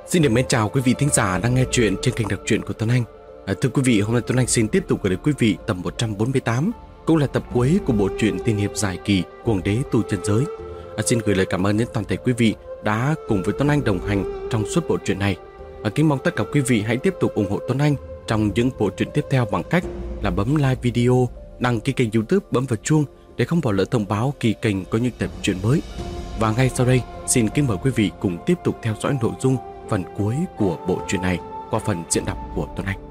Xin được mến chào quý vị thính giả đang nghe chuyện trên kênh đọc truyện của Tuấn Anh. Thưa quý vị, hôm nay Tuấn Anh xin tiếp tục gửi đến quý vị tập 148, cũng là tập cuối của bộ truyện tiên hiệp dài kỳ Cuồng Đế Tu Chân Giới. Xin gửi lời cảm ơn đến toàn thể quý vị đã cùng với Tuấn Anh đồng hành trong suốt bộ truyện này. Kính mong tất cả quý vị hãy tiếp tục ủng hộ Tuấn Anh trong những bộ truyện tiếp theo bằng cách là bấm like video, đăng ký kênh YouTube, bấm vào chuông để không bỏ lỡ thông báo khi kênh có những tập truyện mới. Và ngay sau đây, xin kính mời quý vị cùng tiếp tục theo dõi nội dung phần cuối của bộ truyện này qua phần diễn đọc của Tuấn Anh.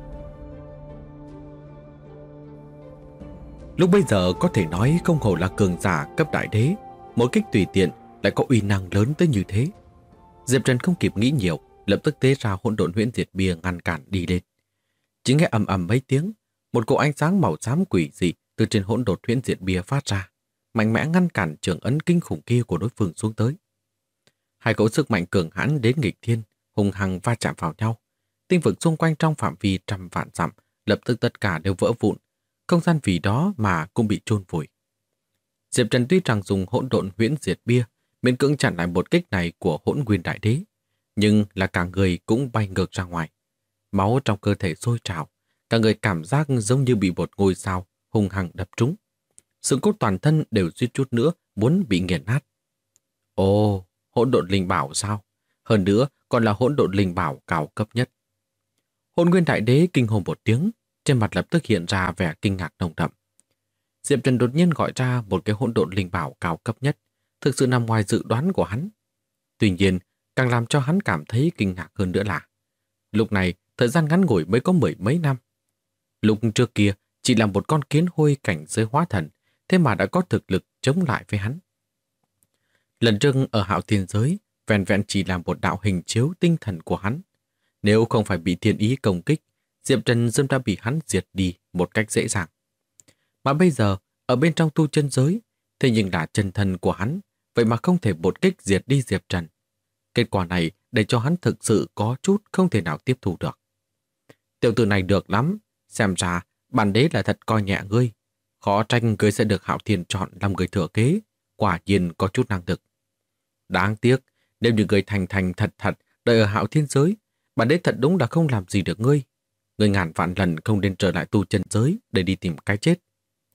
Lúc bây giờ có thể nói không hổ là cường giả cấp đại đế, một kích tùy tiện lại có uy năng lớn tới như thế. Diệp Trần không kịp nghĩ nhiều, lập tức tế ra hỗn độn huyễn diệt bia ngăn cản đi lên. Chỉ nghe ầm ầm mấy tiếng, một cỗ ánh sáng màu xám quỷ dị từ trên hỗn độn huyễn diệt bia phát ra, mạnh mẽ ngăn cản trường ấn kinh khủng kia của đối phương xuống tới. Hai cỗ sức mạnh cường hãn đến nghịch thiên, hùng hăng va chạm vào nhau. Tinh vực xung quanh trong phạm vi trăm vạn dặm lập tức tất cả đều vỡ vụn, không gian vì đó mà cũng bị chôn vùi. Diệp Trần tuy rằng dùng hỗn độn huyễn diệt bia miễn cưỡng chặn lại một kích này của Hỗn Nguyên Đại Đế, nhưng là cả người cũng bay ngược ra ngoài. Máu trong cơ thể sôi trào, cả người cảm giác giống như bị một ngôi sao hung hăng đập trúng. Xương cốt toàn thân đều suýt chút nữa muốn bị nghiền nát. Ồ, hỗn độn linh bảo sao? Hơn nữa còn là hỗn độn linh bảo cao cấp nhất. Hỗn Nguyên Đại Đế kinh hồn một tiếng, trên mặt lập tức hiện ra vẻ kinh ngạc nồng đậm. Diệp Trần đột nhiên gọi ra một cái hỗn độn linh bảo cao cấp nhất, thực sự nằm ngoài dự đoán của hắn. Tuy nhiên, càng làm cho hắn cảm thấy kinh ngạc hơn nữa là lúc này, thời gian ngắn ngủi mới có 10 mấy năm. Lúc trước kia chỉ là một con kiến hôi cảnh giới hóa thần, thế mà đã có thực lực chống lại với hắn. Lần trước ở Hạo Thiên Giới, vẹn vẹn chỉ là một đạo hình chiếu tinh thần của hắn. Nếu không phải bị thiên ý công kích, Diệp Trần dâm đã bị hắn diệt đi một cách dễ dàng. Mà bây giờ, ở bên trong tu chân giới, thế nhưng là chân thân của hắn, vậy mà không thể một kích diệt đi Diệp Trần. Kết quả này để cho hắn thực sự có chút không thể nào tiếp thu được. Tiểu tử này được lắm, xem ra bản đế là thật coi nhẹ ngươi. Khó trách ngươi sẽ được Hạo Thiên chọn làm người thừa kế, quả nhiên có chút năng lực. Đáng tiếc, nếu như ngươi thành thành thật thật đợi ở Hạo Thiên Giới, bản đế thật đúng là không làm gì được ngươi. Ngươi ngàn vạn lần không nên trở lại tu chân giới để đi tìm cái chết.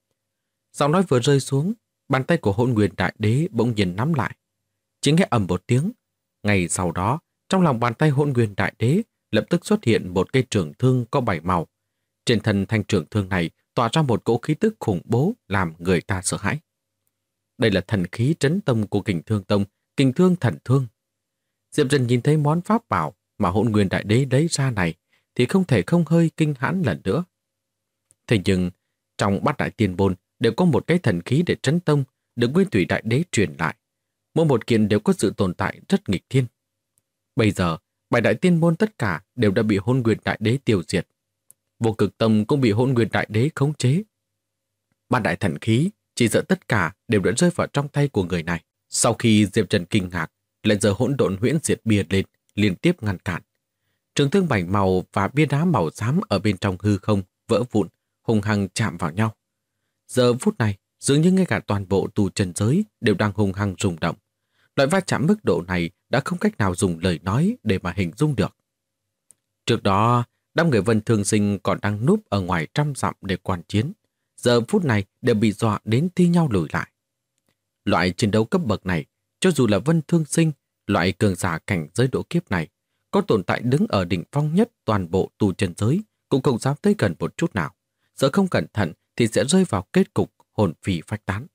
Giọng nói vừa rơi xuống, bàn tay của Hỗn Nguyên Đại Đế bỗng nhiên nắm lại. Chỉ nghe ầm một tiếng, ngay sau đó, trong lòng bàn tay Hỗn Nguyên Đại Đế lập tức xuất hiện một cây trường thương có 7 màu. Trên thân thanh trường thương này tỏa ra một cỗ khí tức khủng bố làm người ta sợ hãi. Đây là thần khí trấn tông của Kình Thương Tông, Kình Thương Thần Thương. Diệp Trần nhìn thấy món pháp bảo mà Hỗn Nguyên Đại Đế lấy ra này thì không thể không hơi kinh hãi lần nữa. Thế nhưng, trong Bát Đại Tiên Môn đều có một cái thần khí để trấn tông được Nguyên Thủy Đại Đế truyền lại. Mỗi một kiện đều có sự tồn tại rất nghịch thiên. Bây giờ, 7 Đại Tiên Môn tất cả đều đã bị Hỗn Nguyên Đại Đế tiêu diệt. Vô Cực Tông cũng bị Hỗn Nguyên Đại Đế khống chế. Bát đại thần khí chỉ sợ tất cả đều đã rơi vào trong tay của người này. Sau khi Diệp Trần kinh ngạc, lại giờ hỗn độn huyễn diệt bia lên, liên tiếp ngăn cản. Trường thương 7 màu và bia đá màu xám ở bên trong hư không vỡ vụn, hung hăng chạm vào nhau. Giờ phút này, dường như ngay cả toàn bộ tu chân giới đều đang hung hăng rung động. Loại va chạm mức độ này đã không cách nào dùng lời nói để mà hình dung được. Trước đó, đám người Vân Thương Sinh còn đang núp ở ngoài trăm dặm để quan chiến. Giờ phút này đều bị dọa đến thi nhau lùi lại. Loại chiến đấu cấp bậc này, cho dù là Vân Thương Sinh, loại cường giả cảnh giới độ kiếp này, có tồn tại đứng ở đỉnh phong nhất toàn bộ tu chân giới, cũng không dám tới gần một chút nào. Sợ không cẩn thận thì sẽ rơi vào kết cục hồn phi phách tán.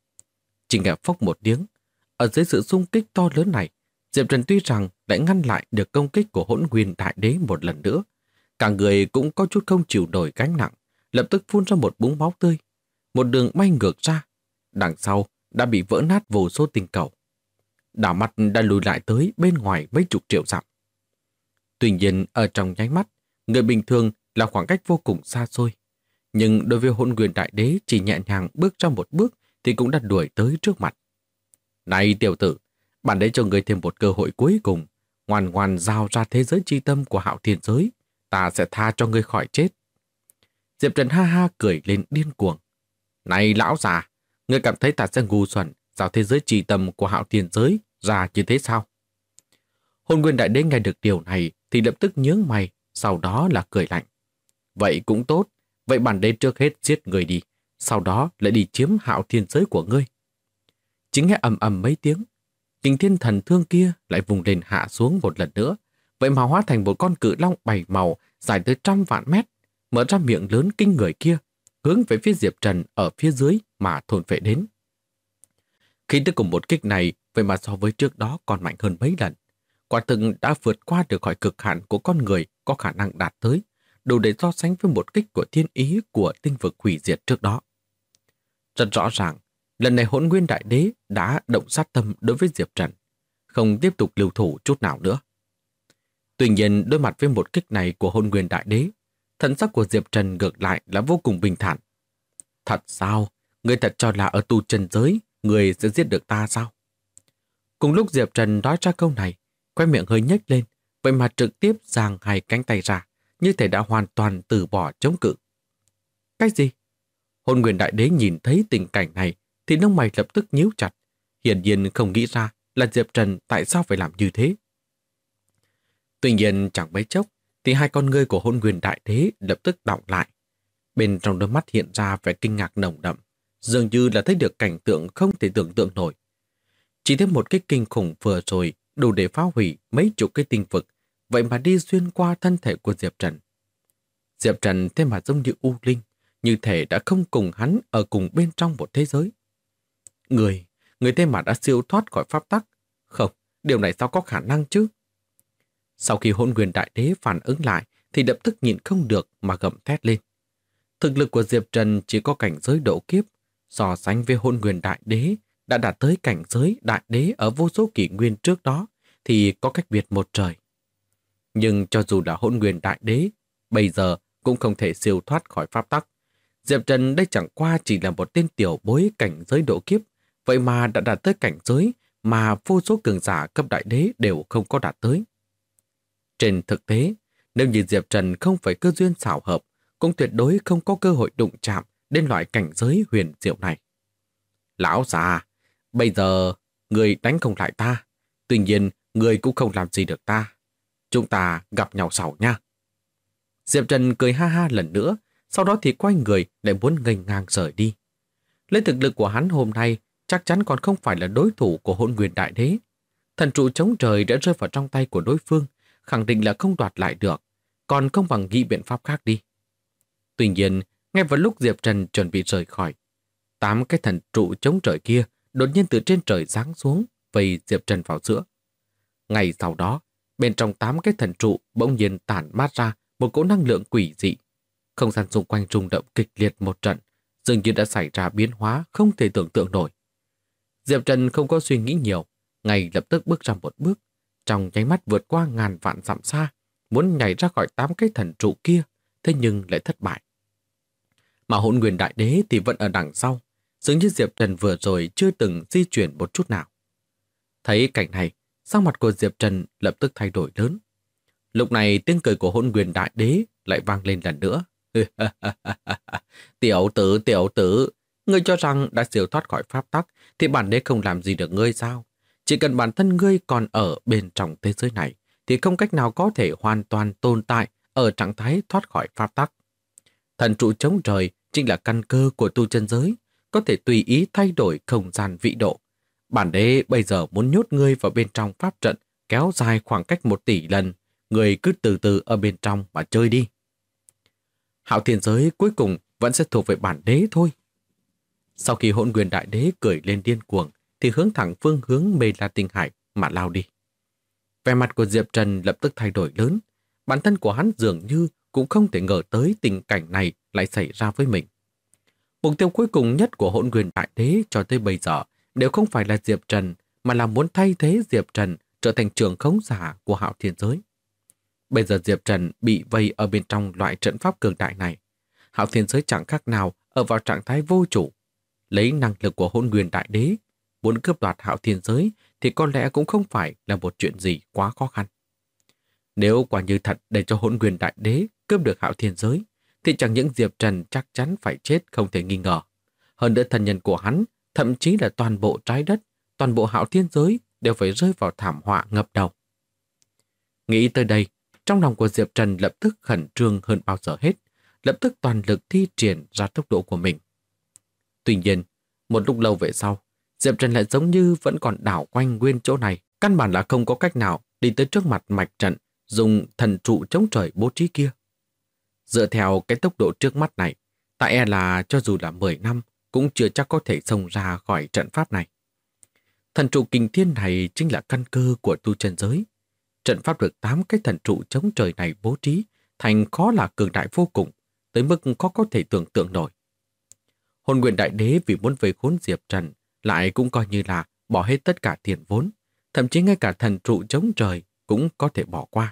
Chỉ nghe phốc một tiếng, ở dưới sự xung kích to lớn này, Diệp Trần tuy rằng đã ngăn lại được công kích của Hỗn Nguyên Đại Đế một lần nữa, cả người cũng có chút không chịu nổi gánh nặng, lập tức phun ra một búng máu tươi, một đường bay ngược ra, đằng sau đã bị vỡ nát vô số tinh cầu. Đảo mặt đã lùi lại tới bên ngoài mấy chục triệu dặm. Tuy nhiên ở trong nháy mắt, người bình thường là khoảng cách vô cùng xa xôi, nhưng đối với Hỗn Nguyên Đại Đế chỉ nhẹ nhàng bước ra một bước thì cũng đã đuổi tới trước mặt. Này tiểu tử, bản đế cho người thêm một cơ hội cuối cùng, ngoan ngoan giao ra thế giới chi tâm của Hạo Thiên Giới, ta sẽ tha cho ngươi khỏi chết. Diệp Trần ha ha cười lên điên cuồng. Này lão già, ngươi cảm thấy ta sẽ ngu xuẩn giao thế giới chi tâm của Hạo Thiên Giới ra như thế sao? Hôn Nguyên Đại Đế nghe được điều này thì lập tức nhướng mày, sau đó là cười lạnh. Vậy cũng tốt, vậy bản đế trước hết giết người đi, sau đó lại đi chiếm Hạo Thiên giới của ngươi. Chỉ nghe ầm ầm mấy tiếng, Kình Thiên Thần Thương kia lại vùng lên hạ xuống một lần nữa, vậy mà hóa thành một con cự long 7 màu dài tới 100 vạn mét, mở ra miệng lớn kinh người kia, hướng về phía Diệp Trần ở phía dưới mà thôn phệ đến. Khi tới cùng một kích này, vậy mà so với trước đó còn mạnh hơn mấy lần. Quả thực đã vượt qua được khỏi cực hạn của con người có khả năng đạt tới, đủ để so sánh với một kích của thiên ý của tinh vực hủy diệt trước đó. Rất rõ ràng, lần này Hỗn Nguyên Đại Đế đã động sát tâm đối với Diệp Trần, không tiếp tục lưu thủ chút nào nữa. Tuy nhiên, đối mặt với một kích này của Hỗn Nguyên Đại Đế, thần sắc của Diệp Trần ngược lại là vô cùng bình thản. Thật sao? Người thật cho là ở tu chân giới, người sẽ giết được ta sao? Cùng lúc Diệp Trần nói ra câu này, khóe miệng hơi nhếch lên, vậy mà trực tiếp giang hai cánh tay ra, như thể đã hoàn toàn từ bỏ chống cự. Cái gì? Hỗn Nguyên Đại Đế nhìn thấy tình cảnh này thì lông mày lập tức nhíu chặt, hiển nhiên không nghĩ ra là Diệp Trần tại sao phải làm như thế. Tuy nhiên chẳng mấy chốc thì hai con ngươi của Hỗn Nguyên Đại Đế lập tức đọng lại. Bên trong đôi mắt hiện ra vẻ kinh ngạc nồng đậm, dường như là thấy được cảnh tượng không thể tưởng tượng nổi. Chỉ thêm một cái kinh khủng vừa rồi đủ để phá hủy mấy chục cái tinh vực, vậy mà đi xuyên qua thân thể của Diệp Trần. Diệp Trần thế mà giống như U Linh, như thể đã không cùng hắn ở cùng bên trong một thế giới. Người thế mà đã siêu thoát khỏi pháp tắc. Không, điều này sao có khả năng chứ? Sau khi Hỗn Nguyên Đại Đế phản ứng lại thì lập tức nhịn không được mà gầm thét lên. Thực lực của Diệp Trần chỉ có cảnh giới độ kiếp, so sánh với Hỗn Nguyên Đại Đế đã đạt tới cảnh giới Đại Đế ở vô số kỷ nguyên trước đó thì có cách biệt một trời. Nhưng cho dù là Hỗn Nguyên Đại Đế, bây giờ cũng không thể siêu thoát khỏi pháp tắc. Diệp Trần đây chẳng qua chỉ là một tên tiểu bối cảnh giới độ kiếp, vậy mà đã đạt tới cảnh giới mà vô số cường giả cấp Đại Đế đều không có đạt tới. Trên thực tế, nếu như Diệp Trần không phải cơ duyên xảo hợp, cũng tuyệt đối không có cơ hội đụng chạm đến loại cảnh giới huyền diệu này. Lão già, bây giờ người đánh không lại ta, tuy nhiên người cũng không làm gì được ta. Chúng ta gặp nhau sau nha. Diệp Trần cười ha ha lần nữa, sau đó thì quay người lại muốn nghênh ngang rời đi. Lấy thực lực của hắn hôm nay, chắc chắn còn không phải là đối thủ của Hỗn Nguyên Đại Đế. Thần trụ chống trời đã rơi vào trong tay của đối phương, khẳng định là không đoạt lại được, còn không bằng nghĩ biện pháp khác đi. Tuy nhiên, ngay vào lúc Diệp Trần chuẩn bị rời khỏi, 8 cái thần trụ chống trời kia đột nhiên từ trên trời giáng xuống, vây Diệp Trần vào giữa. Ngay sau đó, bên trong 8 cái thần trụ bỗng nhiên tản mát ra một cỗ năng lượng quỷ dị. Không gian xung quanh rung động kịch liệt một trận, dường như đã xảy ra biến hóa không thể tưởng tượng nổi. Diệp Trần không có suy nghĩ nhiều, ngay lập tức bước ra một bước, trong nháy mắt vượt qua ngàn vạn dặm xa, muốn nhảy ra khỏi 8 cái thần trụ kia, thế nhưng lại thất bại. Mà Hỗn Nguyên Đại Đế thì vẫn ở đằng sau, dường như Diệp Trần vừa rồi chưa từng di chuyển một chút nào. Thấy cảnh này, sắc mặt của Diệp Trần lập tức thay đổi lớn. Lúc này tiếng cười của Hỗn Nguyên Đại Đế lại vang lên lần nữa. Tiểu tử, ngươi cho rằng đã siêu thoát khỏi pháp tắc thì bản đế không làm gì được ngươi sao? Chỉ cần bản thân ngươi còn ở bên trong thế giới này thì không cách nào có thể hoàn toàn tồn tại ở trạng thái thoát khỏi pháp tắc. Thần trụ chống trời chính là căn cơ của tu chân giới, có thể tùy ý thay đổi không gian vị độ. Bản đế bây giờ muốn nhốt ngươi vào bên trong pháp trận kéo dài khoảng cách 1 tỷ lần, ngươi cứ từ từ ở bên trong mà chơi đi. Hạo Thiên giới cuối cùng vẫn sẽ thuộc về bản đế thôi. Sau khi Hỗn Nguyên Đại Đế cười lên điên cuồng thì hướng thẳng phương hướng Mê La Tinh Hải mà lao đi. Vẻ mặt của Diệp Trần lập tức thay đổi lớn, bản thân của hắn dường như cũng không thể ngờ tới tình cảnh này lại xảy ra với mình. Mục tiêu cuối cùng nhất của Hỗn Nguyên Đại Đế cho tới bây giờ đều không phải là Diệp Trần, mà là muốn thay thế Diệp Trần trở thành trưởng khống giả của Hạo Thiên giới. Bây giờ Diệp Trần bị vây ở bên trong loại trận pháp cường đại này. Hạo Thiên giới chẳng khác nào ở vào trạng thái vô chủ. Lấy năng lực của Hỗn Nguyên Đại Đế, muốn cướp đoạt Hạo Thiên giới thì có lẽ cũng không phải là một chuyện gì quá khó khăn. Nếu quả như thật để cho Hỗn Nguyên Đại Đế cướp được Hạo Thiên giới, thì chẳng những Diệp Trần chắc chắn phải chết không thể nghi ngờ. Hơn nữa thân nhân của hắn, thậm chí là toàn bộ trái đất, toàn bộ Hạo Thiên giới đều phải rơi vào thảm họa ngập đầu. Nghĩ tới đây, trong lòng của Diệp Trần lập tức khẩn trương hơn bao giờ hết, lập tức toàn lực thi triển ra tốc độ của mình. Tuy nhiên, một lúc lâu về sau, Diệp Trần lại giống như vẫn còn đảo quanh nguyên chỗ này, căn bản là không có cách nào đi tới trước mặt mạch trận dùng thần trụ chống trời bố trí kia. Dựa theo cái tốc độ trước mắt này, tại e là cho dù là 10 năm cũng chưa chắc có thể xông ra khỏi trận pháp này. Thần trụ kình thiên này chính là căn cơ của tu chân giới. Trận pháp được 8 cái thần trụ chống trời này bố trí thành khó là cường đại vô cùng, tới mức khó có thể tưởng tượng nổi. Hồn Nguyện Đại Đế vì muốn về khốn Diệp Trần lại cũng coi như là bỏ hết tất cả tiền vốn, thậm chí ngay cả thần trụ chống trời cũng có thể bỏ qua.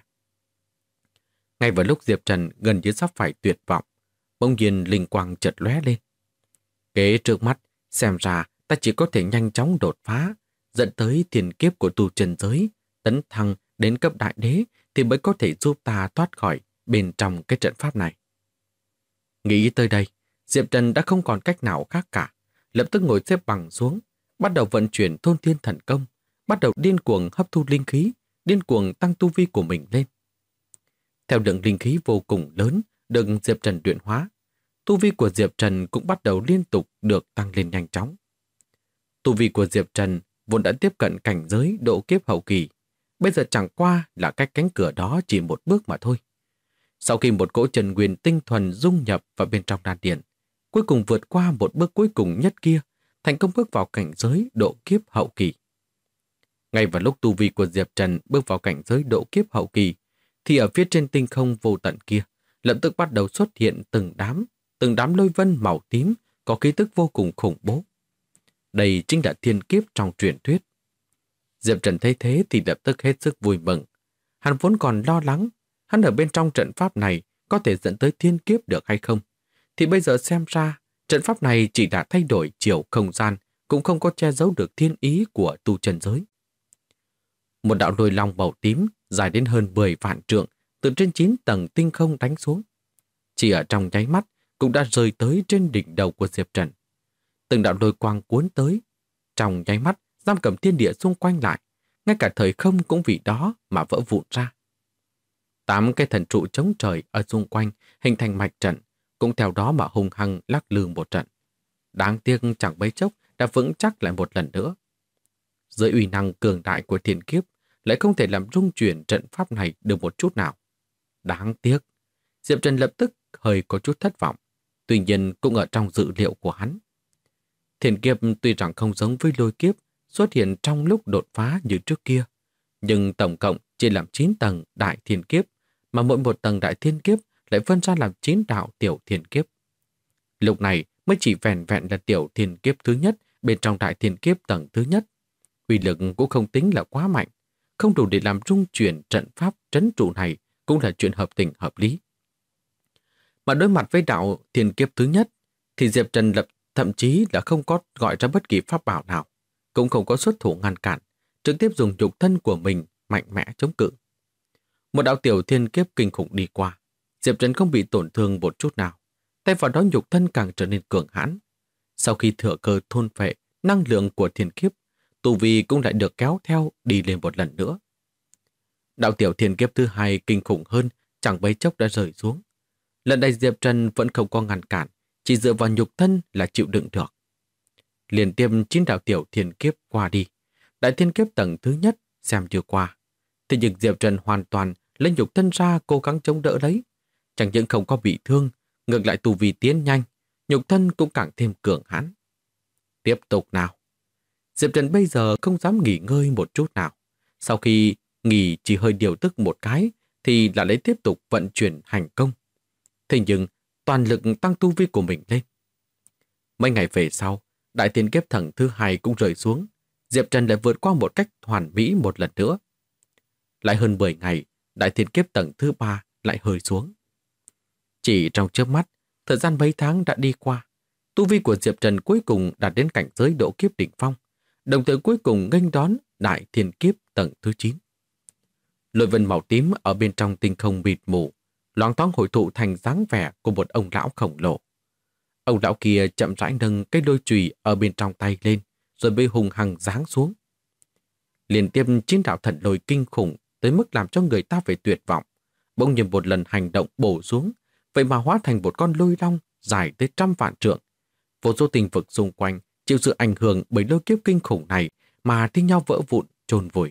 Ngay vào lúc Diệp Trần gần như sắp phải tuyệt vọng, bỗng nhiên linh quang chợt lóe lên. Kế trước mắt, xem ra ta chỉ có thể nhanh chóng đột phá, dẫn tới tiền kiếp của tu chân giới, tấn thăng đến cấp đại đế thì mới có thể giúp ta thoát khỏi bên trong cái trận pháp này. Nghĩ tới đây, Diệp Trần đã không còn cách nào khác cả, lập tức ngồi xếp bằng xuống, bắt đầu vận chuyển thôn thiên thần công, bắt đầu điên cuồng hấp thu linh khí, điên cuồng tăng tu vi của mình lên. Theo lượng linh khí vô cùng lớn được Diệp Trần luyện hóa, tu vi của Diệp Trần cũng bắt đầu liên tục được tăng lên nhanh chóng. Tu vi của Diệp Trần vốn đã tiếp cận cảnh giới độ kiếp hậu kỳ, bây giờ chẳng qua là cách cánh cửa đó chỉ một bước mà thôi. Sau khi một cỗ chân nguyên tinh thuần dung nhập vào bên trong đan điền, cuối cùng vượt qua một bước cuối cùng nhất kia, thành công bước vào cảnh giới độ kiếp hậu kỳ. Ngay vào lúc tu vi của Diệp Trần bước vào cảnh giới độ kiếp hậu kỳ, thì ở phía trên tinh không vô tận kia, lập tức bắt đầu xuất hiện từng đám lôi vân màu tím có khí tức vô cùng khủng bố. Đây chính là thiên kiếp trong truyền thuyết. Diệp Trần thấy thế thì lập tức hết sức vui mừng. Hắn vốn còn lo lắng, hắn ở bên trong trận pháp này có thể dẫn tới thiên kiếp được hay không. Thì bây giờ xem ra, trận pháp này chỉ đã thay đổi chiều không gian, cũng không có che giấu được thiên ý của tu chân giới. Một đạo lôi long màu tím dài đến hơn 10 vạn trượng từ trên 9 tầng tinh không đánh xuống. Chỉ ở trong nháy mắt cũng đã rơi tới trên đỉnh đầu của Diệp Trần. Từng đạo lôi quang cuốn tới, trong nháy mắt giam cầm thiên địa xung quanh lại, ngay cả thời không cũng vì đó mà vỡ vụn ra. 8 cái thần trụ chống trời ở xung quanh hình thành mạch trận, cũng theo đó mà hung hăng lắc lư một trận. Đáng tiếc chẳng mấy chốc đã vững chắc lại một lần nữa. Dưới uy năng cường đại của thiên kiếp lại không thể làm rung chuyển trận pháp này được một chút nào. Đáng tiếc, Diệp Trần lập tức hơi có chút thất vọng, tuy nhiên cũng ở trong dự liệu của hắn. Thiên kiếp tuy rằng không giống với lôi kiếp xuất hiện trong lúc đột phá như trước kia, nhưng tổng cộng chỉ làm 9 tầng đại thiên kiếp, mà mỗi một tầng đại thiên kiếp lại phân ra làm 9 đạo tiểu thiên kiếp. Lúc này mới chỉ vẹn vẹn là tiểu thiên kiếp thứ nhất bên trong đại thiên kiếp tầng thứ nhất. Uy lực cũng không tính là quá mạnh, không đủ để làm rung chuyển trận pháp trấn trụ này cũng là chuyện hợp tình hợp lý. Mà đối mặt với đạo thiên kiếp thứ nhất, thì Diệp Trần thậm chí là không có gọi ra bất kỳ pháp bảo nào, cũng không có xuất thủ ngăn cản, trực tiếp dùng nhục thân của mình mạnh mẽ chống cự. Một đạo tiểu thiên kiếp kinh khủng đi qua, Diệp Trần không bị tổn thương một chút nào, thay vào đó nhục thân càng trở nên cường hãn. Sau khi thừa cơ thôn phệ năng lượng của thiên kiếp, tu vi cũng lại được kéo theo đi lên một lần nữa. Đạo tiểu thiên kiếp thứ hai kinh khủng hơn, chẳng mấy chốc đã rơi xuống. Lần này Diệp Trần vẫn không có ngăn cản, chỉ dựa vào nhục thân là chịu đựng được. Liên tiếp 9 đạo tiểu thiên kiếp qua đi, đại thiên kiếp tầng thứ nhất xem chưa qua. Thế nhưng Diệp Trần hoàn toàn lấy nhục thân ra cố gắng chống đỡ lấy. Chẳng những không có bị thương, ngược lại tu vi tiến nhanh, nhục thân cũng càng thêm cường hãn. Tiếp tục nào. Diệp Trần bây giờ không dám nghỉ ngơi một chút nào. Sau khi nghỉ chỉ hơi điều tức một cái, thì là lấy tiếp tục vận chuyển hành công. Thế nhưng toàn lực tăng tu vi của mình lên. Mấy ngày về sau, đại thiên kiếp tầng thứ hai cũng rơi xuống. Diệp Trần lại vượt qua một cách hoàn mỹ một lần nữa. Lại hơn 10 ngày, đại thiên kiếp tầng thứ ba lại hơi xuống. Chỉ trong chớp mắt, thời gian mấy tháng đã đi qua. Tu vi của Diệp Trần cuối cùng đạt đến cảnh giới độ kiếp đỉnh phong, đồng thời cuối cùng nghênh đón đại thiên kiếp tầng thứ 9. Lôi vân màu tím ở bên trong tinh không mịt mù, loáng thoáng hội tụ thành dáng vẻ của một ông lão khổng lồ. Ông lão kia chậm rãi nâng cái đôi chùy ở bên trong tay lên, rồi mới hùng hăng giáng xuống. Liên tiếp 9 đạo thần lôi kinh khủng tới mức làm cho người ta phải tuyệt vọng. Bỗng nhiên một lần hành động bổ xuống, vậy mà hóa thành một con lôi long dài tới 100 vạn trượng. Vô số tinh vực xung quanh chịu sự ảnh hưởng bởi lôi kiếp kinh khủng này mà thi nhau vỡ vụn, chôn vùi.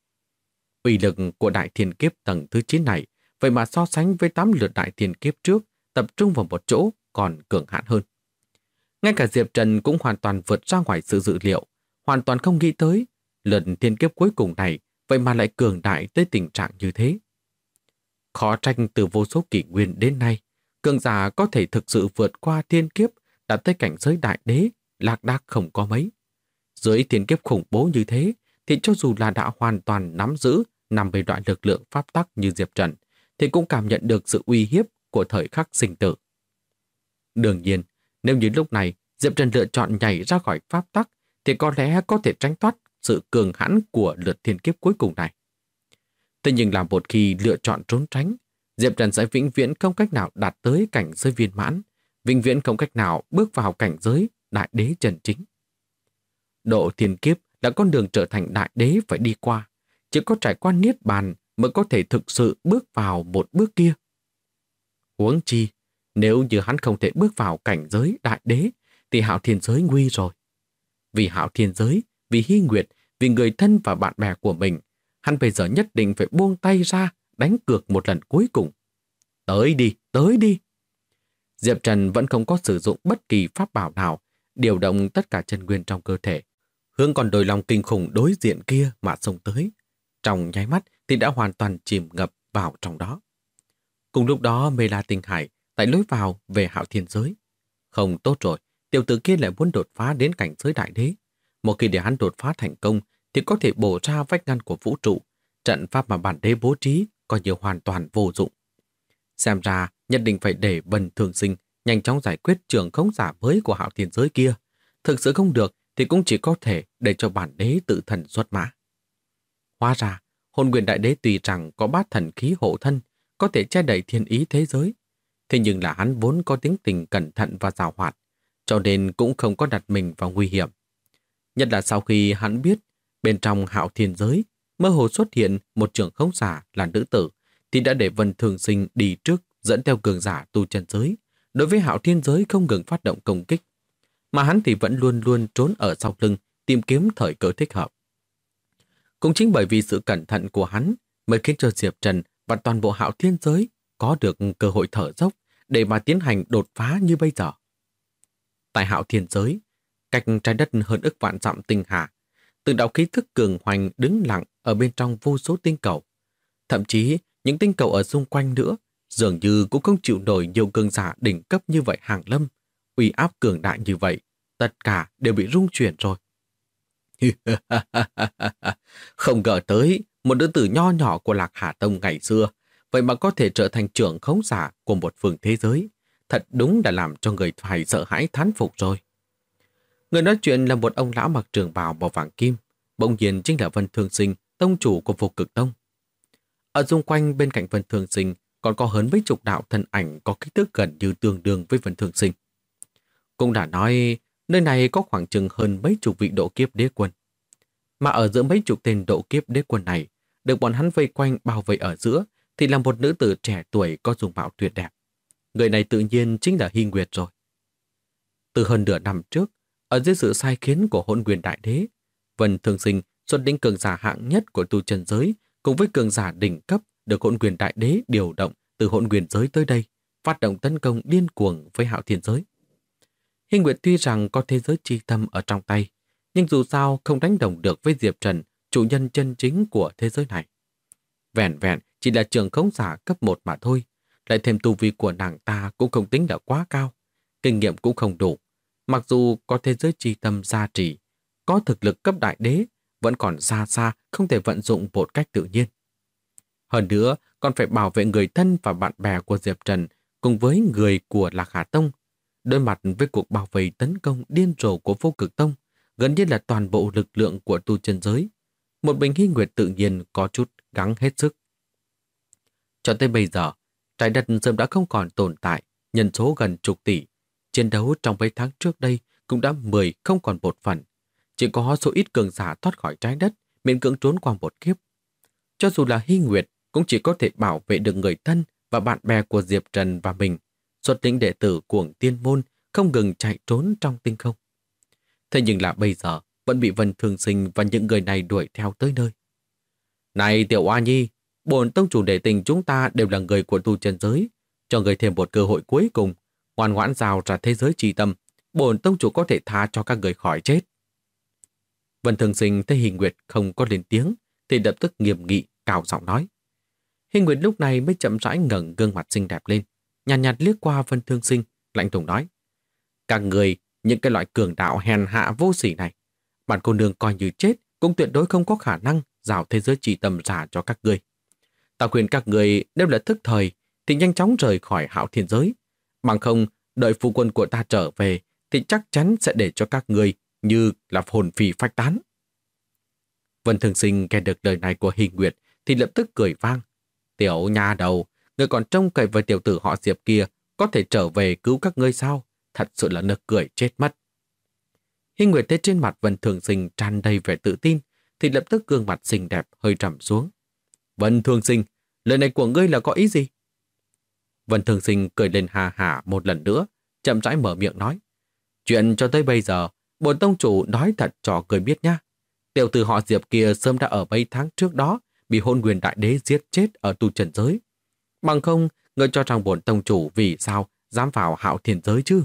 Uy lực của đại thiên kiếp tầng thứ 9 này vậy mà so sánh với 8 lượt đại thiên kiếp trước tập trung vào một chỗ còn cường hãn hơn. Ngay cả Diệp Trần cũng hoàn toàn vượt ra ngoài sự dự liệu, hoàn toàn không nghĩ tới lần thiên kiếp cuối cùng này vậy mà lại cường đại tới tình trạng như thế. Khó trách từ vô số kỷ nguyên đến nay, cường giả có thể thực sự vượt qua thiên kiếp đạt tới cảnh giới đại đế, lạc đác không có mấy. Dưới thiên kiếp khủng bố như thế, thì cho dù là đã hoàn toàn nắm giữ nằm về loại lực lượng pháp tắc như Diệp Trần, thì cũng cảm nhận được sự uy hiếp của thời khắc sinh tử. Đương nhiên, nếu như lúc này Diệp Trần lựa chọn nhảy ra khỏi pháp tắc, thì có lẽ có thể tránh thoát sự cường hãn của lượt thiên kiếp cuối cùng này. Thế nhưng là một khi lựa chọn trốn tránh, Diệp Trần sẽ vĩnh viễn không cách nào đạt tới cảnh giới viên mãn, vĩnh viễn không cách nào bước vào cảnh giới đại đế chân chính. Độ thiên kiếp là con đường trở thành đại đế phải đi qua, chỉ có trải qua niết bàn mới có thể thực sự bước vào một bước kia. Huống chi, nếu như hắn không thể bước vào cảnh giới đại đế, thì Hạo Thiên Giới nguy rồi. Vì Hạo Thiên Giới, vì Hy Nguyệt, vì người thân và bạn bè của mình, hắn bây giờ nhất định phải buông tay ra, đánh cược một lần cuối cùng. Tới đi, tới đi! Diệp Trần vẫn không có sử dụng bất kỳ pháp bảo nào, điều động tất cả chân nguyên trong cơ thể, hướng con đồi long kinh khủng đối diện kia mà xông tới. Trong nháy mắt thì đã hoàn toàn chìm ngập vào trong đó. Cùng lúc đó Mê La Tinh Hải tại lối vào về Hạo Thiên Giới. Không tốt rồi, tiểu tử kia lại muốn đột phá đến cảnh giới đại đế. Một khi để hắn đột phá thành công thì có thể bổ ra vách ngăn của vũ trụ. Trận pháp mà bản đế bố trí coi như hoàn toàn vô dụng. Xem ra nhất định phải để Vân Thường Sinh nhanh chóng giải quyết trường khống giả mới của Hạo Thiên Giới kia. Thực sự không được thì cũng chỉ có thể để cho bản đế tự thần xuất mã. Hóa ra, Hồn Nguyên Đại Đế tuy rằng có bát thần khí hộ thân, có thể che đậy thiên ý thế giới. Thế nhưng là hắn vốn có tính tình cẩn thận và giàu hoạt, cho nên cũng không có đặt mình vào nguy hiểm. Nhất là sau khi hắn biết bên trong Hạo Thiên Giới mơ hồ xuất hiện một trưởng khống giả là nữ tử, thì đã để Vân Thường Sinh đi trước dẫn theo cường giả tu chân giới, đối với Hạo Thiên Giới không ngừng phát động công kích. Mà hắn thì vẫn luôn luôn trốn ở sau lưng, tìm kiếm thời cơ thích hợp. Cũng chính bởi vì sự cẩn thận của hắn mới khiến cho Diệp Trần và toàn bộ Hạo Thiên Giới có được cơ hội thở dốc để mà tiến hành đột phá như bây giờ. Tại Hạo Thiên Giới, cách trái đất hơn ức vạn dặm tinh hà, từng đạo khí thức cường hoành đứng lặng ở bên trong vô số tinh cầu. Thậm chí những tinh cầu ở xung quanh nữa dường như cũng không chịu nổi nhiều cường giả đỉnh cấp như vậy hàng lâm. Uy áp cường đại như vậy, tất cả đều bị rung chuyển rồi. Không ngờ tới một nữ tử nho nhỏ của Lạc Hà Tông ngày xưa, vậy mà có thể trở thành trưởng khống giả của một phương thế giới. Thật đúng là làm cho người phải sợ hãi thán phục rồi. Người nói chuyện là một ông lão mặc trường bào màu vàng kim, bỗng nhiên chính là Vân Thường Sinh, tông chủ của Vô Cực Tông. Ở xung quanh bên cạnh Vân Thường Sinh còn có hơn mấy chục đạo thân ảnh có kích thước gần như tương đương với Vân Thường Sinh. Cũng đã nói, nơi này có khoảng chừng hơn mấy chục vị độ kiếp đế quân. Mà ở giữa mấy chục tên độ kiếp đế quân này, được bọn hắn vây quanh bao vây ở giữa, thì là một nữ tử trẻ tuổi có dung mạo tuyệt đẹp. Người này tự nhiên chính là Hy Nguyệt rồi. Từ hơn nửa năm trước, ở dưới sự sai khiến của Hỗn Nguyên Đại Đế, Vân Thường Sinh xuất lĩnh cường giả hạng nhất của tu chân giới cùng với cường giả đỉnh cấp được Hỗn Nguyên Đại Đế điều động từ Hỗn Nguyên giới tới đây, phát động tấn công điên cuồng với Hạo Thiên Giới. Hy Nguyệt tuy rằng có thế giới chi tâm ở trong tay, nhưng dù sao không đánh đồng được với Diệp Trần, chủ nhân chân chính của thế giới này. Vẹn vẹn chỉ là trường khống giả cấp 1 mà thôi, lại thêm tu vi của nàng ta cũng không tính là quá cao, kinh nghiệm cũng không đủ. Mặc dù có thế giới chi tâm gia trì, có thực lực cấp đại đế, vẫn còn xa xa không thể vận dụng một cách tự nhiên. Hơn nữa, còn phải bảo vệ người thân và bạn bè của Diệp Trần cùng với người của Lạc Hà Tông. Đối mặt với cuộc bao vây tấn công điên rồ của Vô Cực Tông, gần như là toàn bộ lực lượng của tu chân giới, một mình Hy Nguyệt tự nhiên có chút gắng hết sức. Cho tới bây giờ, trái đất sớm đã không còn tồn tại, nhân số gần chục tỷ. Chiến đấu trong mấy tháng trước đây cũng đã 10 không còn một phần. Chỉ có số ít cường giả thoát khỏi trái đất, miễn cưỡng trốn qua một kiếp. Cho dù là Hy Nguyệt cũng chỉ có thể bảo vệ được người thân và bạn bè của Diệp Trần và mình, xuất lĩnh đệ tử cuồng tiên môn không ngừng chạy trốn trong tinh không. Thế nhưng là bây giờ vẫn bị Vân Thường Sinh và những người này đuổi theo tới nơi. Này Tiểu Oa Nhi, bổn tông chủ đệ tình chúng ta đều là người của tu chân giới, cho người thêm một cơ hội cuối cùng, ngoan ngoãn rào ra thế giới trì tâm, bổn tông chủ có thể tha cho các người khỏi chết. Vân Thường Sinh thấy Hình Nguyệt không có lên tiếng, thì lập tức nghiêm nghị, cao giọng nói. Hình Nguyệt lúc này mới chậm rãi ngẩng gương mặt xinh đẹp lên, nhàn nhạt liếc qua Vân Thương Sinh, lạnh lùng nói. Các người, những cái loại cường đạo hèn hạ vô sỉ này, bản cô nương coi như chết cũng tuyệt đối không có khả năng rào thế giới trì tâm giả cho các người. Ta khuyên các người nếu là thức thời thì nhanh chóng rời khỏi Hạo Thiên giới, bằng không đợi phu quân của ta trở về thì chắc chắn sẽ để cho các người như là hồn phi phách tán. Vân Thường Sinh nghe được lời này của Hình Nguyệt thì lập tức cười vang. Tiểu nha đầu, người còn trông cậy với tiểu tử họ Diệp kia có thể trở về cứu các ngươi sao? Thật sự là nực cười chết mất. Hình Nguyệt thấy trên mặt Vân Thường Sinh tràn đầy vẻ tự tin thì lập tức gương mặt xinh đẹp hơi trầm xuống. Vân Thường Sinh, lời này của ngươi là có ý gì? Vân Thường Sinh cười lên hà hả một lần nữa, chậm rãi mở miệng nói. Chuyện cho tới bây giờ, bổn tông chủ nói thật cho người biết nhá. Tiểu tử họ Diệp kia sớm đã ở mấy tháng trước đó bị Hôn Nguyên Đại Đế giết chết ở tu trần giới. Bằng không, ngươi cho rằng bổn tông chủ vì sao dám vào Hạo Thiên giới chứ?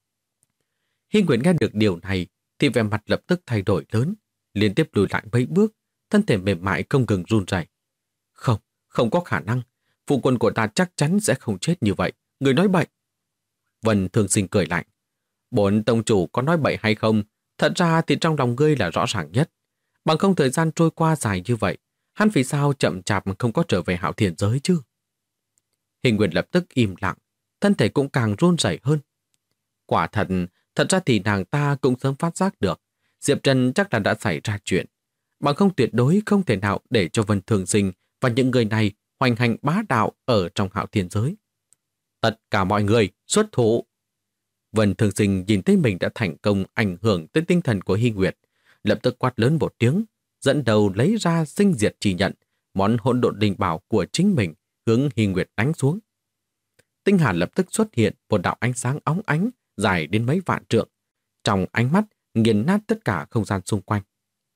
Hy Nguyệt nghe được điều này thì vẻ mặt lập tức thay đổi lớn, liên tiếp lùi lại mấy bước, thân thể mềm mại không ngừng run rẩy. Không, không có khả năng. Phụ quân của ta chắc chắn sẽ không chết như vậy. Người nói bậy. Vân Thường Sinh cười lạnh. Bổn tông chủ có nói bậy hay không, thật ra thì trong lòng ngươi là rõ ràng nhất. Bằng không thời gian trôi qua dài như vậy, hắn vì sao chậm chạp không có trở về Hạo Thiên giới chứ? Hình Nguyệt lập tức im lặng, thân thể cũng càng run rẩy hơn. Quả thật ra thì nàng ta cũng sớm phát giác được, Diệp Trần chắc là đã xảy ra chuyện. Bằng không tuyệt đối không thể nào để cho Vân Thường Sinh và những người này hoành hành bá đạo ở trong Hạo Thiên giới. Tất cả mọi người xuất thủ. Vân Thường Sinh nhìn thấy mình đã thành công ảnh hưởng tới tinh thần của Hy Nguyệt, lập tức quát lớn một tiếng, dẫn đầu lấy ra sinh diệt chỉ nhận, món hỗn độn linh bảo của chính mình, hướng Hy Nguyệt đánh xuống. Tinh hà lập tức xuất hiện một đạo ánh sáng óng ánh dài đến mấy vạn trượng, trong ánh mắt nghiền nát tất cả không gian xung quanh.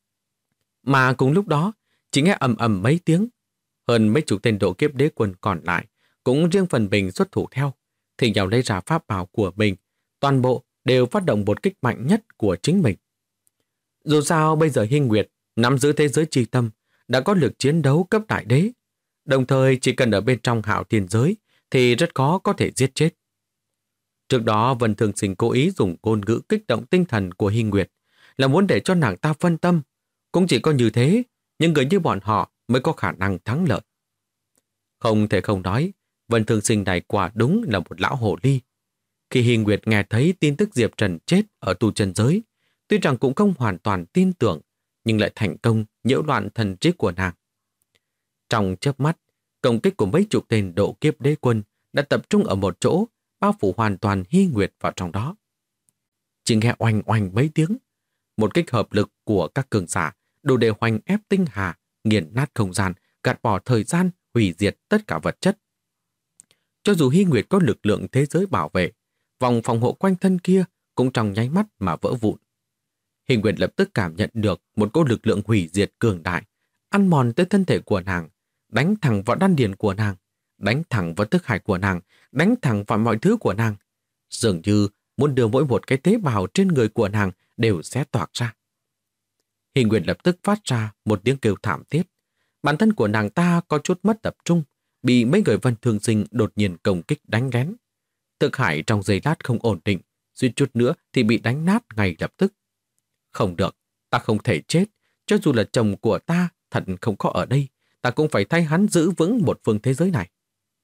Mà cùng lúc đó, chỉ nghe ầm ầm mấy tiếng, hơn mấy chục tên độ kiếp đế quân còn lại cũng riêng phần mình xuất thủ theo, thì nhau lấy ra pháp bảo của mình, toàn bộ đều phát động một kích mạnh nhất của chính mình. Dù sao bây giờ Hy Nguyệt nắm giữ thế giới chi tâm, đã có lực chiến đấu cấp đại đế, đồng thời chỉ cần ở bên trong Hạo Thiên giới thì rất khó có thể giết chết. Trước đó Vân Thường Sinh cố ý dùng ngôn ngữ kích động tinh thần của Hy Nguyệt là muốn để cho nàng ta phân tâm. Cũng chỉ có như thế, những người như bọn họ mới có khả năng thắng lợi. Không thể không nói, Vân Thường Sinh này quả đúng là một lão hồ ly. Khi Hy Nguyệt nghe thấy tin tức Diệp Trần chết ở tu chân giới, tuy rằng cũng không hoàn toàn tin tưởng, nhưng lại thành công nhiễu loạn thần trí của nàng. Trong chớp mắt, công kích của mấy chục tên độ kiếp đế quân đã tập trung ở một chỗ, bao phủ hoàn toàn Hy Nguyệt vào trong đó. Chỉ nghe oanh oanh mấy tiếng, một kích hợp lực của các cường giả đủ để hoành ép tinh hà, nghiền nát không gian, gạt bỏ thời gian, hủy diệt tất cả vật chất. Cho dù Hy Nguyệt có lực lượng thế giới bảo vệ, vòng phòng hộ quanh thân kia cũng trong nháy mắt mà vỡ vụn. Hy Nguyệt lập tức cảm nhận được một cỗ lực lượng hủy diệt cường đại, ăn mòn tới thân thể của nàng, đánh thẳng vào đan điền của nàng, đánh thẳng vào thức hải của nàng, đánh thẳng vào mọi thứ của nàng. Dường như muốn đưa mỗi một cái tế bào trên người của nàng đều xé toạc ra. Hy Nguyệt lập tức phát ra một tiếng kêu thảm thiết. Bản thân của nàng ta có chút mất tập trung, bị mấy người Vân Thường Sinh đột nhiên công kích đánh lén. Thực hải trong giây lát không ổn định, suýt chút nữa thì bị đánh nát ngay lập tức. Không được, ta không thể chết, cho dù là chồng của ta thật không có ở đây, ta cũng phải thay hắn giữ vững một phương thế giới này.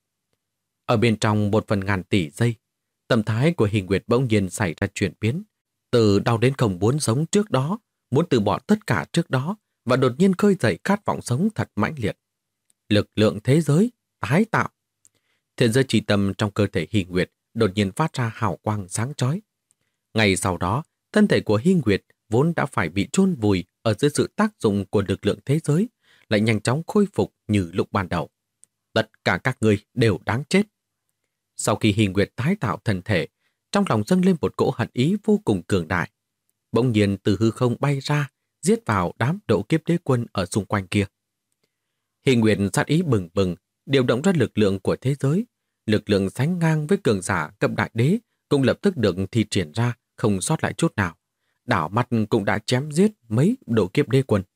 Ở bên trong 1/1000 tỷ giây, tâm thái của Hy Nguyệt bỗng nhiên xảy ra chuyển biến. Từ đau đến không muốn sống trước đó, muốn từ bỏ tất cả trước đó, và đột nhiên khơi dậy khát vọng sống thật mãnh liệt. Lực lượng thế giới, tái tạo. Thế giới chi tâm trong cơ thể Hy Nguyệt đột nhiên phát ra hào quang sáng chói. Ngay sau đó, thân thể của Hy Nguyệt vốn đã phải bị chôn vùi ở dưới sự tác dụng của lực lượng thế giới, lại nhanh chóng khôi phục như lúc ban đầu. Tất cả các ngươi đều đáng chết. Sau khi Hy Nguyệt tái tạo thân thể, trong lòng dâng lên một cỗ hận ý vô cùng cường đại. Bỗng nhiên từ hư không bay ra, giết vào đám độ kiếp đế quân ở xung quanh kia. Hy Nguyệt sát ý bừng bừng, điều động ra lực lượng của thế giới. Lực lượng sánh ngang với cường giả cấp đại đế cũng lập tức được thi triển ra, không sót lại chút nào. Đảo mắt cũng đã chém giết mấy độ kiếp đế quân.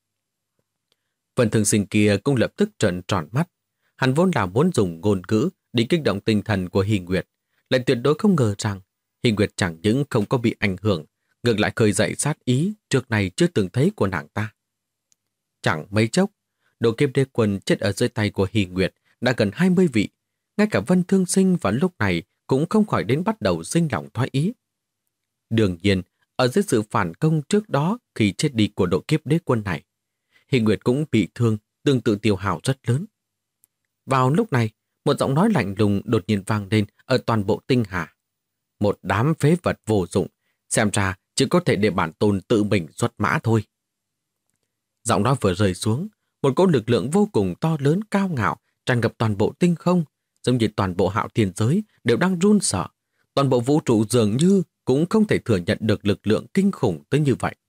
Vân Thường Sinh kia cũng lập tức trợn tròn mắt. Hắn vốn là muốn dùng ngôn ngữ để kích động tinh thần của Hy Nguyệt, lại tuyệt đối không ngờ rằng Hy Nguyệt chẳng những không có bị ảnh hưởng, ngược lại khơi dậy sát ý trước này chưa từng thấy của nàng ta. Chẳng mấy chốc, độ kiếp đế quân chết ở dưới tay của Hy Nguyệt đã gần 20 vị. Ngay cả Vân Thương Sinh vào lúc này cũng không khỏi đến bắt đầu sinh lòng thoái ý. Đương nhiên, ở dưới sự phản công trước đó khi chết đi của độ kiếp đế quân này, Hy Nguyệt cũng bị thương, tương tự tiêu hao rất lớn. Vào lúc này, một giọng nói lạnh lùng đột nhiên vang lên ở toàn bộ tinh hà. Một đám phế vật vô dụng, xem ra chỉ có thể để bản tôn tự mình xuất mã thôi. Giọng nói vừa rơi xuống, một cỗ lực lượng vô cùng to lớn cao ngạo tràn ngập toàn bộ tinh không, giống như toàn bộ Hạo Thiên giới đều đang run sợ. Toàn bộ vũ trụ dường như cũng không thể thừa nhận được lực lượng kinh khủng tới như vậy.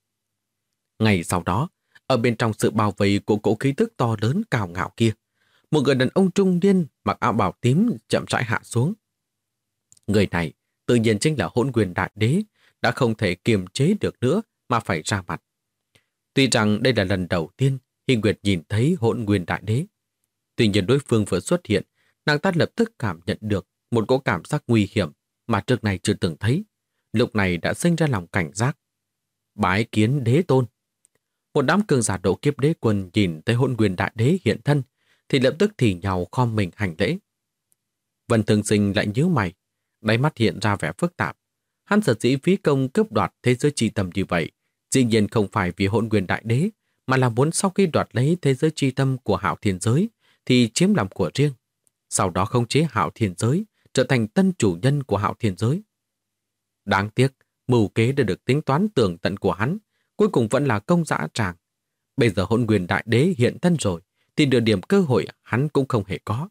Ngày sau đó, ở bên trong sự bao vây của cỗ khí tức to lớn cao ngạo kia, một người đàn ông trung niên mặc áo bào tím chậm rãi hạ xuống. Người này tự nhiên chính là Hỗn Nguyên Đại Đế, đã không thể kiềm chế được nữa mà phải ra mặt. Tuy rằng đây là lần đầu tiên Hy Nguyệt nhìn thấy Hỗn Nguyên Đại Đế, tuy nhiên đối phương vừa xuất hiện, nàng ta lập tức cảm nhận được một cỗ cảm giác nguy hiểm mà trước này chưa từng thấy. Lúc này đã sinh ra lòng cảnh giác. Bái kiến đế tôn. Một đám cường giả độ kiếp đế quân nhìn thấy Hỗn Nguyên Đại Đế hiện thân thì lập tức thì nhào khom mình hành lễ. Vân Thường Sinh lại nhíu mày, đáy mắt hiện ra vẻ phức tạp. Hắn sở dĩ phí công cướp đoạt thế giới chi tâm như vậy, dĩ nhiên không phải vì Hỗn Nguyên Đại Đế, mà là muốn sau khi đoạt lấy thế giới chi tâm của Hạo Thiên giới thì chiếm làm của riêng, sau đó khống chế Hạo Thiên giới, trở thành tân chủ nhân của Hạo Thiên giới. Đáng tiếc, mưu kế đã được tính toán tường tận của hắn, cuối cùng vẫn là công dã tràng. Bây giờ Hỗn Nguyên Đại Đế hiện thân rồi, thì nửa điểm cơ hội hắn cũng không hề có.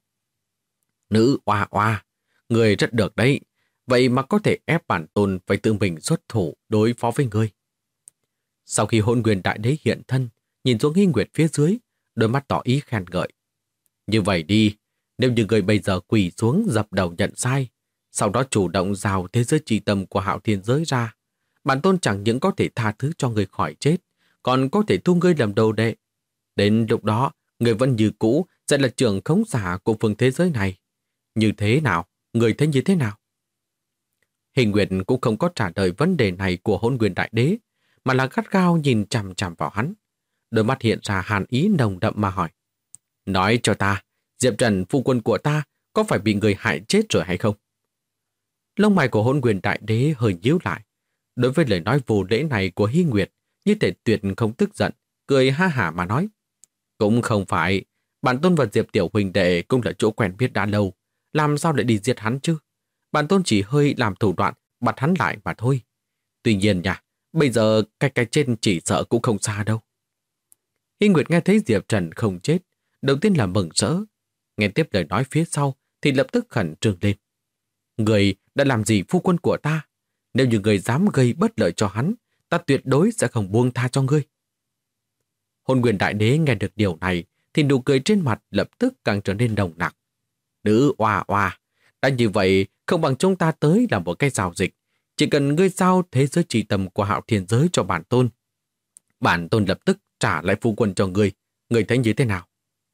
Nữ oa oa, người rất được đấy, vậy mà có thể ép bản tôn phải tự mình xuất thủ đối phó với ngươi. Sau khi Hỗn Nguyên Đại Đế hiện thân, nhìn xuống Hy Nguyệt phía dưới, đôi mắt tỏ ý khen ngợi. Như vậy đi, nếu như người bây giờ quỳ xuống dập đầu nhận sai, sau đó chủ động rào thế giới chi tâm của Hạo Thiên giới ra, bản tôn chẳng những có thể tha thứ cho người khỏi chết, còn có thể thu ngươi làm đồ đệ. Đến lúc đó, người vẫn như cũ sẽ là trưởng khống giả của phương thế giới này. Như thế nào? Người thấy như thế nào? Hình Nguyệt cũng không có trả lời vấn đề này của Hỗn Nguyên Đại Đế, mà là gắt gao nhìn chằm chằm vào hắn. Đôi mắt hiện ra hàn ý nồng đậm mà hỏi. Nói cho ta, Diệp Trần phu quân của ta có phải bị người hại chết rồi hay không? Lông mày của Hỗn Nguyên Đại Đế hơi nhíu lại. Đối với lời nói vô lễ này của Hy Nguyệt, như thể tuyệt không tức giận, cười ha hả mà nói. Cũng không phải, bản tôn và Diệp Tiểu huynh đệ cũng là chỗ quen biết đã lâu, làm sao lại đi giết hắn chứ? Bản tôn chỉ hơi làm thủ đoạn bắt hắn lại mà thôi. Tuy nhiên nha, bây giờ cái trên chỉ sợ cũng không xa đâu. Hy Nguyệt nghe thấy Diệp Trần không chết, đầu tiên là mừng rỡ. Nghe tiếp lời nói phía sau thì lập tức khẩn trương lên. Người đã làm gì phu quân của ta? Nếu như người dám gây bất lợi cho hắn, ta tuyệt đối sẽ không buông tha cho ngươi. Hỗn Nguyên Đại Đế nghe được điều này thì nụ cười trên mặt lập tức càng trở nên nồng nặc. Nữ oa oa, đã như vậy không bằng chúng ta tới làm một cái giao dịch. Chỉ cần ngươi giao thế giới chi tâm của Hạo Thiên giới cho bản tôn. Bản tôn lập tức trả lại phu quân cho ngươi. Ngươi thấy như thế nào?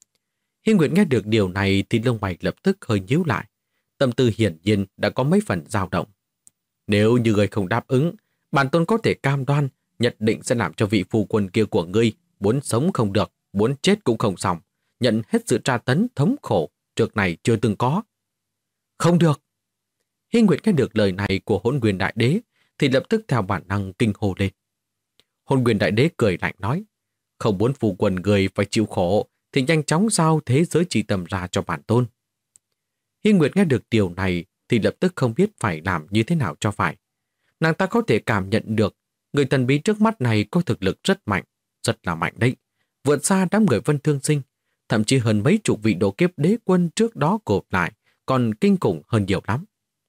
Hy Nguyệt nghe được điều này thì lông mày lập tức hơi nhíu lại. Tâm tư hiển nhiên đã có mấy phần dao động. Nếu như ngươi không đáp ứng, bản tôn có thể cam đoan nhất định sẽ làm cho vị phu quân kia của ngươi muốn sống không được, muốn chết cũng không xong, nhận hết sự tra tấn thống khổ trước này chưa từng có. Không được. Hy Nguyệt nghe được lời này của Hỗn Nguyên Đại Đế thì lập tức theo bản năng kinh hô lên. Hỗn Nguyên Đại Đế cười lạnh nói, không muốn phu quân người phải chịu khổ thì nhanh chóng giao thế giới chi tâm ra cho bản tôn. Hy Nguyệt nghe được điều này thì lập tức không biết phải làm như thế nào cho phải. Nàng ta có thể cảm nhận được người thần bí trước mắt này có thực lực rất mạnh là mạnh đấy. vượt xa đám người Vân Thương Sinh, thậm chí hơn mấy chục vị độ kiếp đế quân trước đó gộp lại, còn kinh khủng hơn nhiều lắm.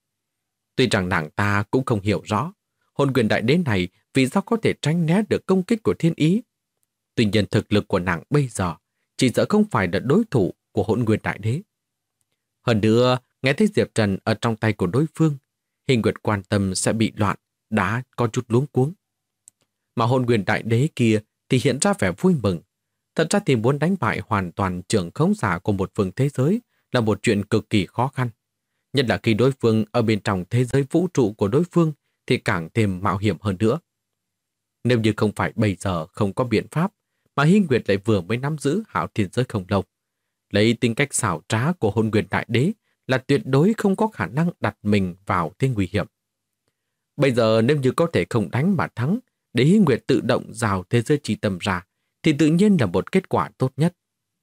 Tuy rằng nàng ta cũng không hiểu rõ, hồn quyền đại đế này vì sao có thể tránh né được công kích của thiên ý. Tuy nhiên thực lực của nàng bây giờ chỉ sợ không phải là đối thủ của hồn quyền đại đế. Hơn nữa, nghe thấy Diệp Trần ở trong tay của đối phương, Hình Nguyệt quan tâm sẽ bị loạn, đã có chút luống cuống. Mà hồn quyền đại đế kia thì hiện ra vẻ vui mừng. Thật ra thì muốn đánh bại hoàn toàn trưởng khống giả của một phương thế giới là một chuyện cực kỳ khó khăn. Nhất là khi đối phương ở bên trong thế giới vũ trụ của đối phương thì càng thêm mạo hiểm hơn nữa. Nếu như không phải bây giờ không có biện pháp, mà Hy Nguyệt lại vừa mới nắm giữ Hạo Thiên Giới không lâu, lấy tính cách xảo trá của hồn quyền đại đế là tuyệt đối không có khả năng đặt mình vào thế nguy hiểm. Bây giờ nếu như có thể không đánh mà thắng, để Hy Nguyệt tự động rào thế giới chi tâm ra, thì tự nhiên là một kết quả tốt nhất.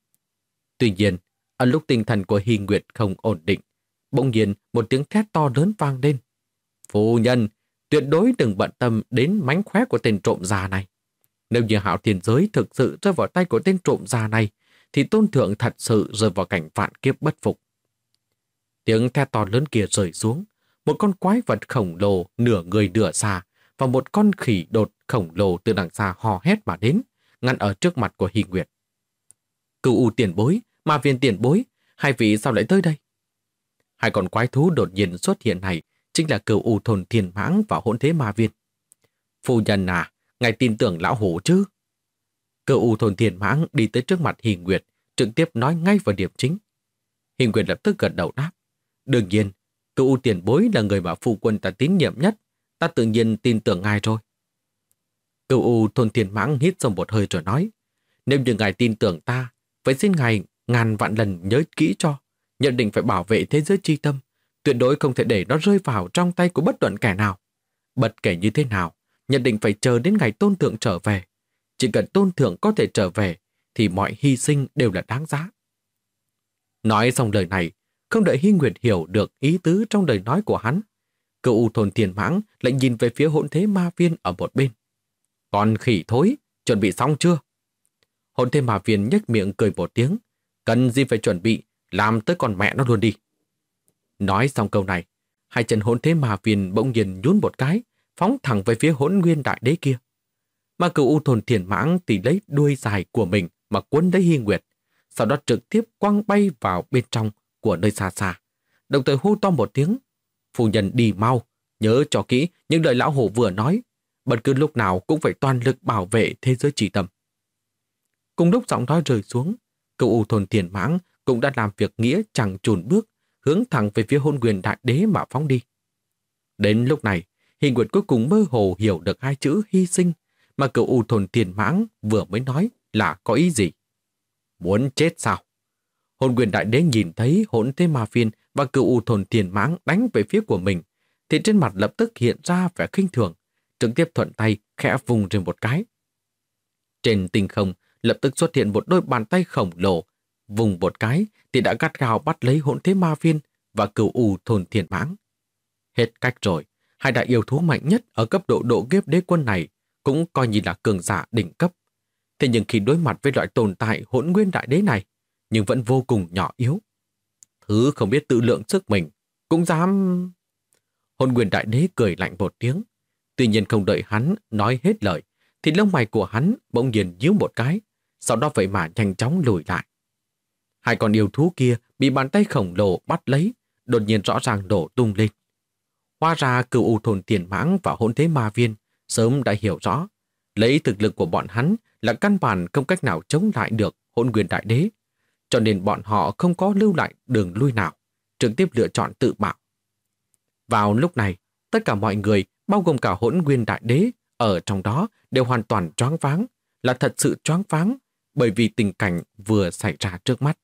Tuy nhiên, ở lúc tinh thần của Hy Nguyệt không ổn định, bỗng nhiên một tiếng thét to lớn vang lên. Phu nhân, tuyệt đối đừng bận tâm đến mánh khóe của tên trộm già này. Nếu như Hạo Thiên Giới thực sự rơi vào tay của tên trộm già này, thì tôn thượng thật sự rơi vào cảnh vạn kiếp bất phục. Tiếng thét to lớn kia rơi xuống, một con quái vật khổng lồ nửa người nửa xà và một con khỉ đột khổng lồ từ đằng xa hò hét mà đến, ngăn ở trước mặt của Hy Nguyệt. Cửu U tiền bối, Ma Viên tiền bối, hai vị sao lại tới đây? Hai con quái thú đột nhiên xuất hiện này chính là Cửu U thôn Thiên Mãng và Hỗn Thế Ma Viên. Phu nhân à, ngài tin tưởng lão hổ chứ? Cửu U thôn Thiên Mãng đi tới trước mặt Hy Nguyệt, trực tiếp nói ngay vào điểm chính. Hy Nguyệt lập tức gật đầu đáp. Đương nhiên, Cửu U tiền bối là người mà phu quân ta tín nhiệm nhất, ta tự nhiên tin tưởng ngài rồi. Cửu U thôn Thiên Mãng hít sâu một hơi rồi nói, nếu như ngài tin tưởng ta, vậy xin ngài ngàn vạn lần nhớ kỹ cho, nhất định phải bảo vệ thế giới chi tâm, tuyệt đối không thể để nó rơi vào trong tay của bất luận kẻ nào. Bất kể như thế nào, nhất định phải chờ đến ngày tôn thượng trở về. Chỉ cần tôn thượng có thể trở về, thì mọi hy sinh đều là đáng giá. Nói xong lời này, không đợi Hy Nguyệt hiểu được ý tứ trong lời nói của hắn, Cửu U thôn Thiên Mãng lại nhìn về phía Hỗn Thế Ma Viên ở một bên. Con khỉ thối, chuẩn bị xong chưa? Hỗn Thế Ma Viên nhếch miệng cười một tiếng, cần gì phải chuẩn bị, làm tới con mẹ nó luôn đi. Nói xong câu này, hai chân Hỗn Thế Ma Viên bỗng nhiên nhún một cái, phóng thẳng về phía Hỗn Nguyên Đại Đế kia. Mà Cửu U thôn Thiên Mãng thì lấy đuôi dài của mình mà cuốn lấy Hy Nguyệt, sau đó trực tiếp quăng bay vào bên trong của nơi xa xa, đồng thời hô to một tiếng, phu nhân đi mau, nhớ cho kỹ những lời lão hổ vừa nói, bất cứ lúc nào cũng phải toàn lực bảo vệ thế giới chi tâm. Cùng lúc giọng nói rơi xuống, Cửu U thôn Thiên Mãng cũng đã làm việc nghĩa chẳng chùn bước, hướng thẳng về phía Hỗn Nguyên Đại Đế mà phóng đi. Đến lúc này, Hy Nguyệt cuối cùng mơ hồ hiểu được hai chữ hy sinh mà Cửu U thôn Thiên Mãng vừa mới nói là có ý gì. Muốn chết sao? Hỗn Nguyên Đại Đế nhìn thấy Hỗn Thế Ma Viên và Cửu U thôn Thiên Mãng đánh về phía của mình, thì trên mặt lập tức hiện ra vẻ khinh thường, trực tiếp thuận tay khẽ vùng trên một cái. Trên tinh không lập tức xuất hiện một đôi bàn tay khổng lồ, vùng một cái thì đã gắt gao bắt lấy Hỗn Thế Ma Viên và Cửu U thôn Thiên Mãng. Hết cách rồi, hai đại yêu thú mạnh nhất ở cấp độ độ kiếp đế quân này cũng coi như là cường giả đỉnh cấp. Thế nhưng khi đối mặt với loại tồn tại Hỗn Nguyên Đại Đế này, nhưng vẫn vô cùng nhỏ yếu. Thứ không biết tự lượng sức mình, cũng dám... Hỗn Nguyên Đại Đế cười lạnh một tiếng. Tuy nhiên không đợi hắn nói hết lời, thì lông mày của hắn bỗng nhiên nhíu một cái, sau đó vậy mà nhanh chóng lùi lại. Hai con yêu thú kia bị bàn tay khổng lồ bắt lấy, đột nhiên rõ ràng đổ tung lên. Hóa ra Cửu U thôn Thiên Mãng và Hỗn Thế Ma Viên sớm đã hiểu rõ, lấy thực lực của bọn hắn là căn bản không cách nào chống lại được Hỗn Nguyên Đại Đế, cho nên bọn họ không có lưu lại đường lui nào, trực tiếp lựa chọn tự bạo. Vào lúc này, tất cả mọi người, bao gồm cả Hỗn Nguyên Đại Đế, ở trong đó đều hoàn toàn choáng váng, là thật sự choáng váng, bởi vì tình cảnh vừa xảy ra trước mắt.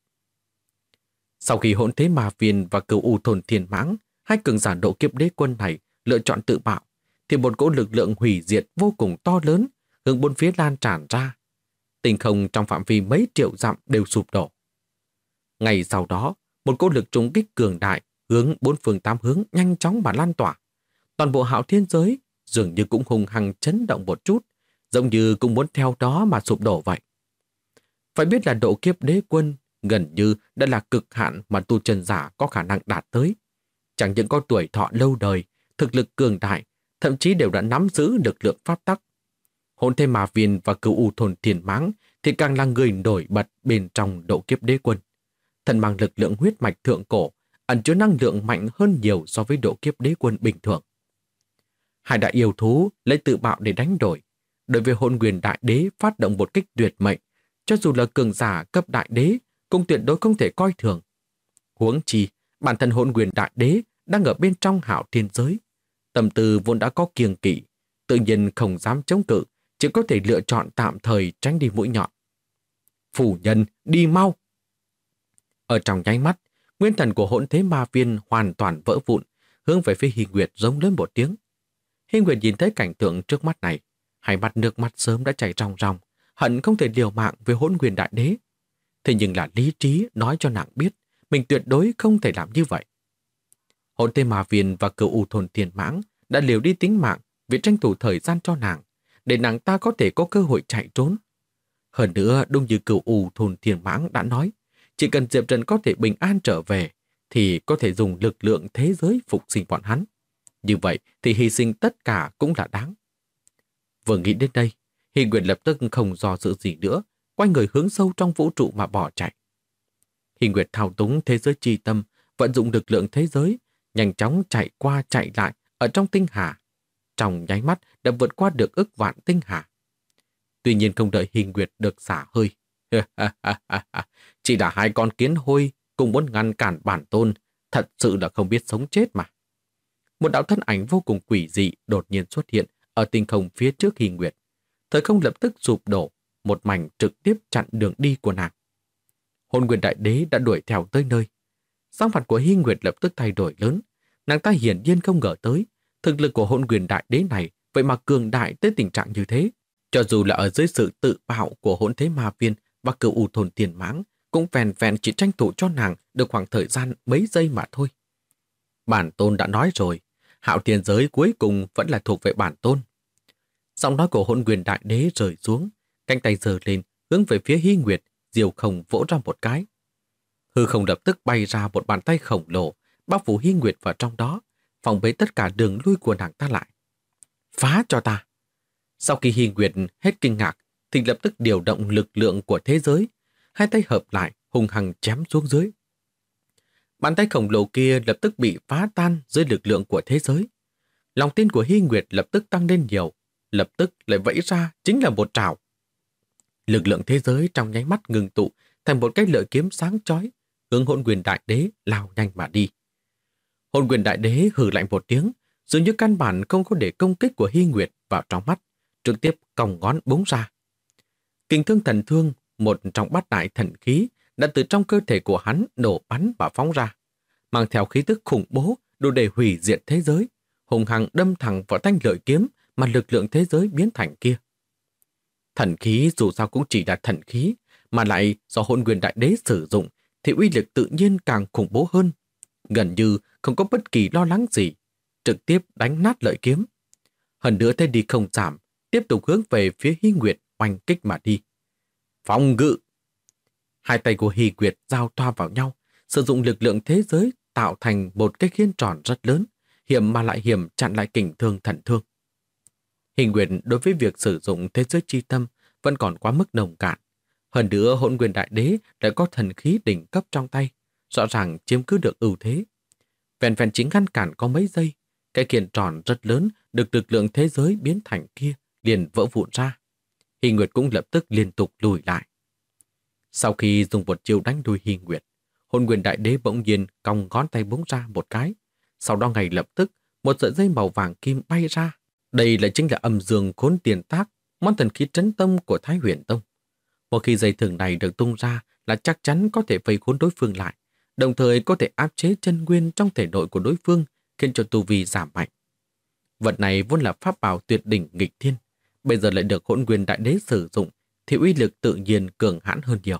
Sau khi Hỗn Thế Ma Viên và Cửu U thôn Thiên Mãng, hai cường giả độ kiếp đế quân này lựa chọn tự bạo, thì một cỗ lực lượng hủy diệt vô cùng to lớn hướng bốn phía lan tràn ra. Tinh không trong phạm vi mấy triệu dặm đều sụp đổ. Ngay sau đó, một cỗ lực trùng kích cường đại hướng bốn phương tám hướng nhanh chóng mà lan tỏa. Toàn bộ Hạo Thiên Giới dường như cũng hùng hăng chấn động một chút, giống như cũng muốn theo đó mà sụp đổ vậy. Phải biết là độ kiếp đế quân gần như đã là cực hạn mà tu chân giả có khả năng đạt tới. Chẳng những có tuổi thọ lâu đời, thực lực cường đại, thậm chí đều đã nắm giữ lực lượng pháp tắc. Hỗn Thế Ma Viên và Cửu U Thôn Thiên Mãng thì càng là người nổi bật bên trong độ kiếp đế quân. Thần mang lực lượng huyết mạch thượng cổ, ẩn chứa năng lượng mạnh hơn nhiều so với độ kiếp đế quân bình thường. Hai đại yêu thú lấy tự bạo để đánh đổi. Đối với Hỗn Nguyên Đại Đế phát động một kích tuyệt mệnh, cho dù là cường giả cấp đại đế cũng tuyệt đối không thể coi thường. Huống chi, bản thân Hỗn Nguyên Đại Đế đang ở bên trong Hạo Thiên giới, tâm tư vốn đã có kiêng kỵ, tự nhiên không dám chống cự, chỉ có thể lựa chọn tạm thời tránh đi mũi nhọn. Phủ nhân, đi mau! Ở trong nháy mắt, nguyên thần của Hỗn Thế Ma Viên hoàn toàn vỡ vụn, hướng về phía Hy Nguyệt giống lớn một tiếng. Hy Nguyệt nhìn thấy cảnh tượng trước mắt này, hai mắt nước mắt sớm đã chảy ròng ròng, hận không thể liều mạng với Hỗn Nguyên Đại Đế. Thế nhưng là lý trí nói cho nàng biết, mình tuyệt đối không thể làm như vậy. Hỗn Thế Ma Viên và Cửu U Thôn Thiên Mãng đã liều đi tính mạng vì tranh thủ thời gian cho nàng, để nàng ta có thể có cơ hội chạy trốn. Hơn nữa, đúng như Cửu U Thôn Thiên Mãng đã nói, chỉ cần Diệp Trần có thể bình an trở về, thì có thể dùng lực lượng thế giới phục sinh bọn hắn. Như vậy thì hy sinh tất cả cũng là đáng. Vừa nghĩ đến đây, Hy Nguyệt lập tức không do dự gì nữa, quay người hướng sâu trong vũ trụ mà bỏ chạy. Hy Nguyệt thao túng thế giới chi tâm, vận dụng lực lượng thế giới, nhanh chóng chạy qua chạy lại ở trong tinh hà. Trong nháy mắt đã vượt qua được ức vạn tinh hà. Tuy nhiên không đợi Hy Nguyệt được xả hơi. Chỉ là hai con kiến hôi cùng muốn ngăn cản bản tôn, thật sự là không biết sống chết mà. Một đạo thân ảnh vô cùng quỷ dị đột nhiên xuất hiện ở tinh không phía trước Hy Nguyệt. Thời không lập tức sụp đổ, một mảnh trực tiếp chặn đường đi của nàng. Hỗn Nguyên Đại Đế đã đuổi theo tới nơi. Sắc mặt của Hy Nguyệt lập tức thay đổi lớn. Nàng ta hiển nhiên không ngờ tới, thực lực của Hỗn Nguyên Đại Đế này vậy mà cường đại tới tình trạng như thế. Cho dù là ở dưới sự tự bạo của Hỗn Thế Ma Viên và Cửu U Thôn Thiên Mãng, cũng vẹn vẹn chỉ tranh thủ cho nàng được khoảng thời gian mấy giây mà thôi. Bản tôn đã nói rồi, Hạo Thiên giới cuối cùng vẫn là thuộc về bản tôn. Giọng nói của Hỗn Nguyên Đại Đế rời xuống, cánh tay giơ lên, hướng về phía Hy Nguyệt, diều không vỗ ra một cái. Hư không lập tức bay ra một bàn tay khổng lồ, bao phủ Hy Nguyệt vào trong đó, phòng bế tất cả đường lui của nàng ta lại. Phá cho ta! Sau khi Hy Nguyệt hết kinh ngạc, thì lập tức điều động lực lượng của thế giới, hai tay hợp lại, hung hăng chém xuống dưới. Bàn tay khổng lồ kia lập tức bị phá tan dưới lực lượng của thế giới. Lòng tin của Hy Nguyệt lập tức tăng lên nhiều, lập tức lại vẫy ra chính là một trảo. Lực lượng thế giới trong nháy mắt ngừng tụ thành một cái lợi kiếm sáng chói, hướng Hỗn Nguyên Đại Đế lao nhanh mà đi. Hỗn Nguyên Đại Đế hừ lạnh một tiếng, dường như căn bản không có để công kích của Hy Nguyệt vào trong mắt, trực tiếp còng ngón búng ra. Kình Thương Thần Thương, một trong bát đại thần khí, đã từ trong cơ thể của hắn nổ bắn và phóng ra, mang theo khí tức khủng bố đủ để hủy diệt thế giới, hùng hăng đâm thẳng vào thanh lợi kiếm mà lực lượng thế giới biến thành kia. Thần khí dù sao cũng chỉ là thần khí, mà lại do Hỗn Nguyên Đại Đế sử dụng thì uy lực tự nhiên càng khủng bố hơn, gần như không có bất kỳ lo lắng gì, trực tiếp đánh nát lợi kiếm. Hơn nữa thế đi không giảm, tiếp tục hướng về phía Hy Nguyệt oanh kích mà đi. Phòng ngự! Hai tay của Hy Nguyệt giao thoa vào nhau, sử dụng lực lượng thế giới tạo thành một cái khiên tròn rất lớn, hiểm mà lại hiểm chặn lại Kình Thương Thần Thương. Hy Nguyệt đối với việc sử dụng thế giới chi tâm vẫn còn quá mức nồng cạn. Hơn nữa Hỗn Nguyên Đại Đế lại có thần khí đỉnh cấp trong tay, rõ ràng chiếm cứ được ưu thế. Vẹn vẹn chính ngăn cản có mấy giây, cái khiên tròn rất lớn được lực lượng thế giới biến thành kia liền vỡ vụn ra. Hy Nguyệt cũng lập tức liên tục lùi lại. Sau khi dùng một chiêu đánh đuôi Hy Nguyệt, Hỗn Nguyên Đại Đế bỗng nhiên cong ngón tay búng ra một cái. Sau đó ngay lập tức, một sợi dây màu vàng kim bay ra. Đây lại chính là Âm Dương Khốn Tiền Tác, món thần khí trấn tông của Thái Huyền Tông. Một khi dây thừng này được tung ra là chắc chắn có thể vây khốn đối phương lại, đồng thời có thể áp chế chân nguyên trong thể nội của đối phương, khiến cho tu vi giảm mạnh. Vật này vốn là pháp bảo tuyệt đỉnh nghịch thiên, bây giờ lại được Hỗn Nguyên Đại Đế sử dụng, thì uy lực tự nhiên cường hãn hơn nhiều.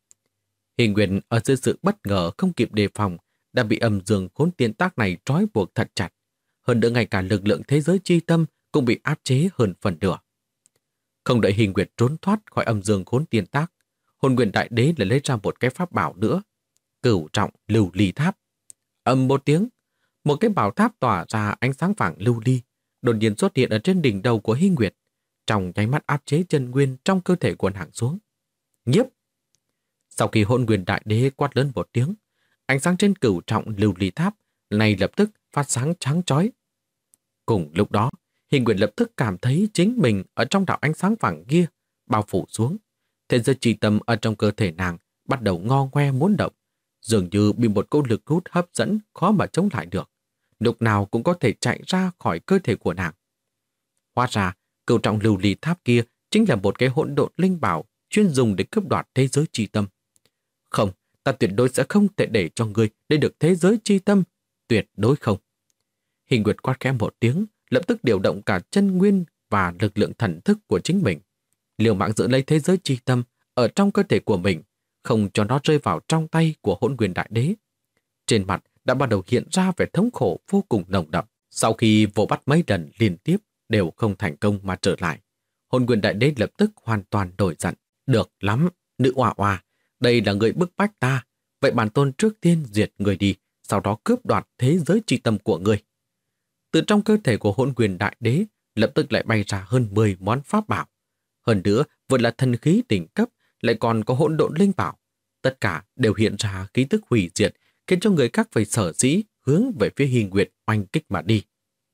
Hy Nguyệt ở dưới sự bất ngờ không kịp đề phòng đã bị Âm Dương Khốn Tiền Tác này trói buộc thật chặt. Hơn nữa ngay cả lực lượng thế giới chi tâm cũng bị áp chế hơn phần nửa. Không đợi Hy Nguyệt trốn thoát khỏi Âm Dương Khốn Tiền Tác, Hồn Nguyên Đại Đế lại lấy ra một cái pháp bảo nữa, Cửu Trọng Lưu Ly Tháp. Ầm một tiếng, một cái bảo tháp tỏa ra ánh sáng vàng lưu ly, đột nhiên xuất hiện ở trên đỉnh đầu của Hy Nguyệt, trong nháy mắt áp chế chân nguyên trong cơ thể của nàng xuống. Nhiếp! Sau khi Hồn Nguyên Đại Đế quát lớn một tiếng, ánh sáng trên Cửu Trọng Lưu Ly Tháp này lập tức phát sáng trắng chói. Cùng lúc đó, Hy Nguyệt lập tức cảm thấy chính mình ở trong đạo ánh sáng vàng kia bao phủ xuống. Thế giới chi tâm ở trong cơ thể nàng bắt đầu ngo ngoe muốn động, dường như bị một cỗ lực hút hấp dẫn khó mà chống lại được. Lúc nào cũng có thể chạy ra khỏi cơ thể của nàng. Hóa ra, Cửu Trọng Lưu Ly Tháp kia chính là một cái hỗn độn linh bảo chuyên dùng để cướp đoạt thế giới chi tâm. Không, ta tuyệt đối sẽ không thể để cho ngươi lấy được thế giới chi tâm. Tuyệt đối không. Hình Nguyệt quát khẽ một tiếng, lập tức điều động cả chân nguyên và lực lượng thần thức của chính mình, liều mạng giữ lấy thế giới chi tâm ở trong cơ thể của mình, không cho nó rơi vào trong tay của Hỗn Nguyên Đại Đế. Trên mặt đã bắt đầu hiện ra vẻ thống khổ vô cùng nồng đậm. Sau khi vồ bắt mấy lần liên tiếp đều không thành công mà trở lại, Hỗn Nguyên Đại Đế lập tức hoàn toàn nổi giận. Được lắm, nữ oa oa, đây là người bức bách ta, vậy bản tôn trước tiên diệt người đi, sau đó cướp đoạt thế giới chi tâm của người. Từ trong cơ thể của Hỗn Nguyên Đại Đế lập tức lại bay ra hơn 10 món pháp bảo. Hơn nữa, vừa là thần khí đỉnh cấp, lại còn có hỗn độn linh bảo. Tất cả đều hiện ra khí tức hủy diệt, khiến cho người khác phải sở dĩ hướng về phía Hy Nguyệt oanh kích mà đi.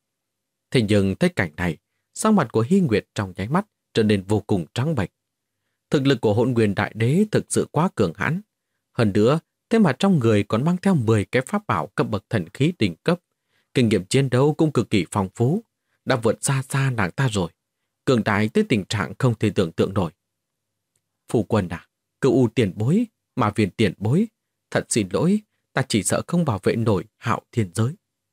Thế nhưng thấy cảnh này, sắc mặt của Hy Nguyệt trong nháy mắt trở nên vô cùng trắng bệch. Thực lực của Hỗn Nguyên Đại Đế thực sự quá cường hãn. Hơn nữa, thế mà trong người còn mang theo 10 cái pháp bảo cấp bậc thần khí đỉnh cấp. Kinh nghiệm chiến đấu cũng cực kỳ phong phú, đã vượt xa xa nàng ta rồi. Cường đại tới tình trạng không thể tưởng tượng nổi. Phu quân à, Cửu U tiền bối, mà Viên tiền bối, thật xin lỗi, ta chỉ sợ không bảo vệ nổi Hạo Thiên giới.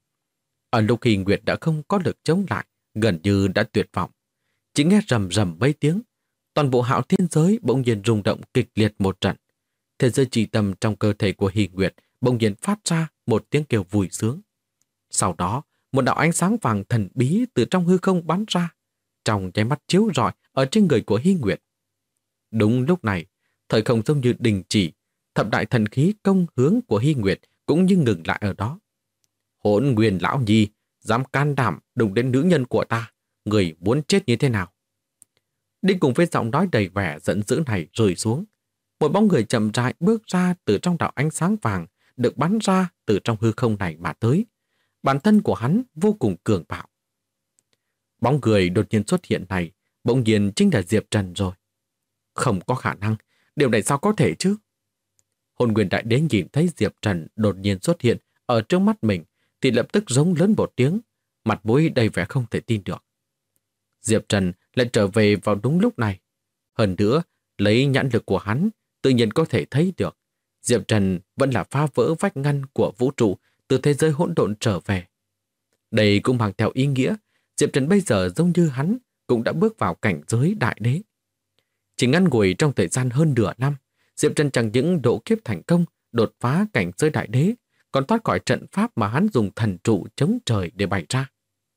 Ở lúc Hy Nguyệt đã không có lực chống lại, gần như đã tuyệt vọng. Chỉ nghe rầm rầm mấy tiếng, toàn bộ Hạo Thiên giới bỗng nhiên rung động kịch liệt một trận. Thế giới chi tâm trong cơ thể của Hy Nguyệt bỗng nhiên phát ra một tiếng kêu vui sướng. Sau đó, một đạo ánh sáng vàng thần bí từ trong hư không bắn ra, trong nháy mắt chiếu rọi ở trên người của Hy Nguyệt. Đúng lúc này, thời không giống như đình chỉ, thập đại thần khí công hướng của Hy Nguyệt cũng như ngừng lại ở đó. Hỗn Nguyên lão nhi, dám can đảm đụng đến nữ nhân của ta, người muốn chết như thế nào? Đi cùng với giọng nói đầy vẻ giận dữ này rơi xuống, một bóng người chậm rãi bước ra từ trong đạo ánh sáng vàng được bắn ra từ trong hư không này mà tới. Bản thân của hắn vô cùng cường bạo. Bóng người đột nhiên xuất hiện này bỗng nhiên chính là Diệp Trần rồi. Không có khả năng, điều này sao có thể chứ? Hồn Nguyên Đại Đế nhìn thấy Diệp Trần đột nhiên xuất hiện ở trước mắt mình thì lập tức giống lớn một tiếng, mặt mũi đầy vẻ không thể tin được. Diệp Trần lại trở về vào đúng lúc này. Hơn nữa, lấy nhãn lực của hắn, tự nhiên có thể thấy được Diệp Trần vẫn là phá vỡ vách ngăn của vũ trụ từ thế giới hỗn độn trở về. Đây cũng mang theo ý nghĩa Diệp Trần bây giờ giống như hắn cũng đã bước vào cảnh giới đại đế. Chỉ ngắn ngủi trong thời gian hơn nửa năm, Diệp Trần chẳng những độ kiếp thành công, đột phá cảnh giới đại đế, còn thoát khỏi trận pháp mà hắn dùng thần trụ chống trời để bày ra.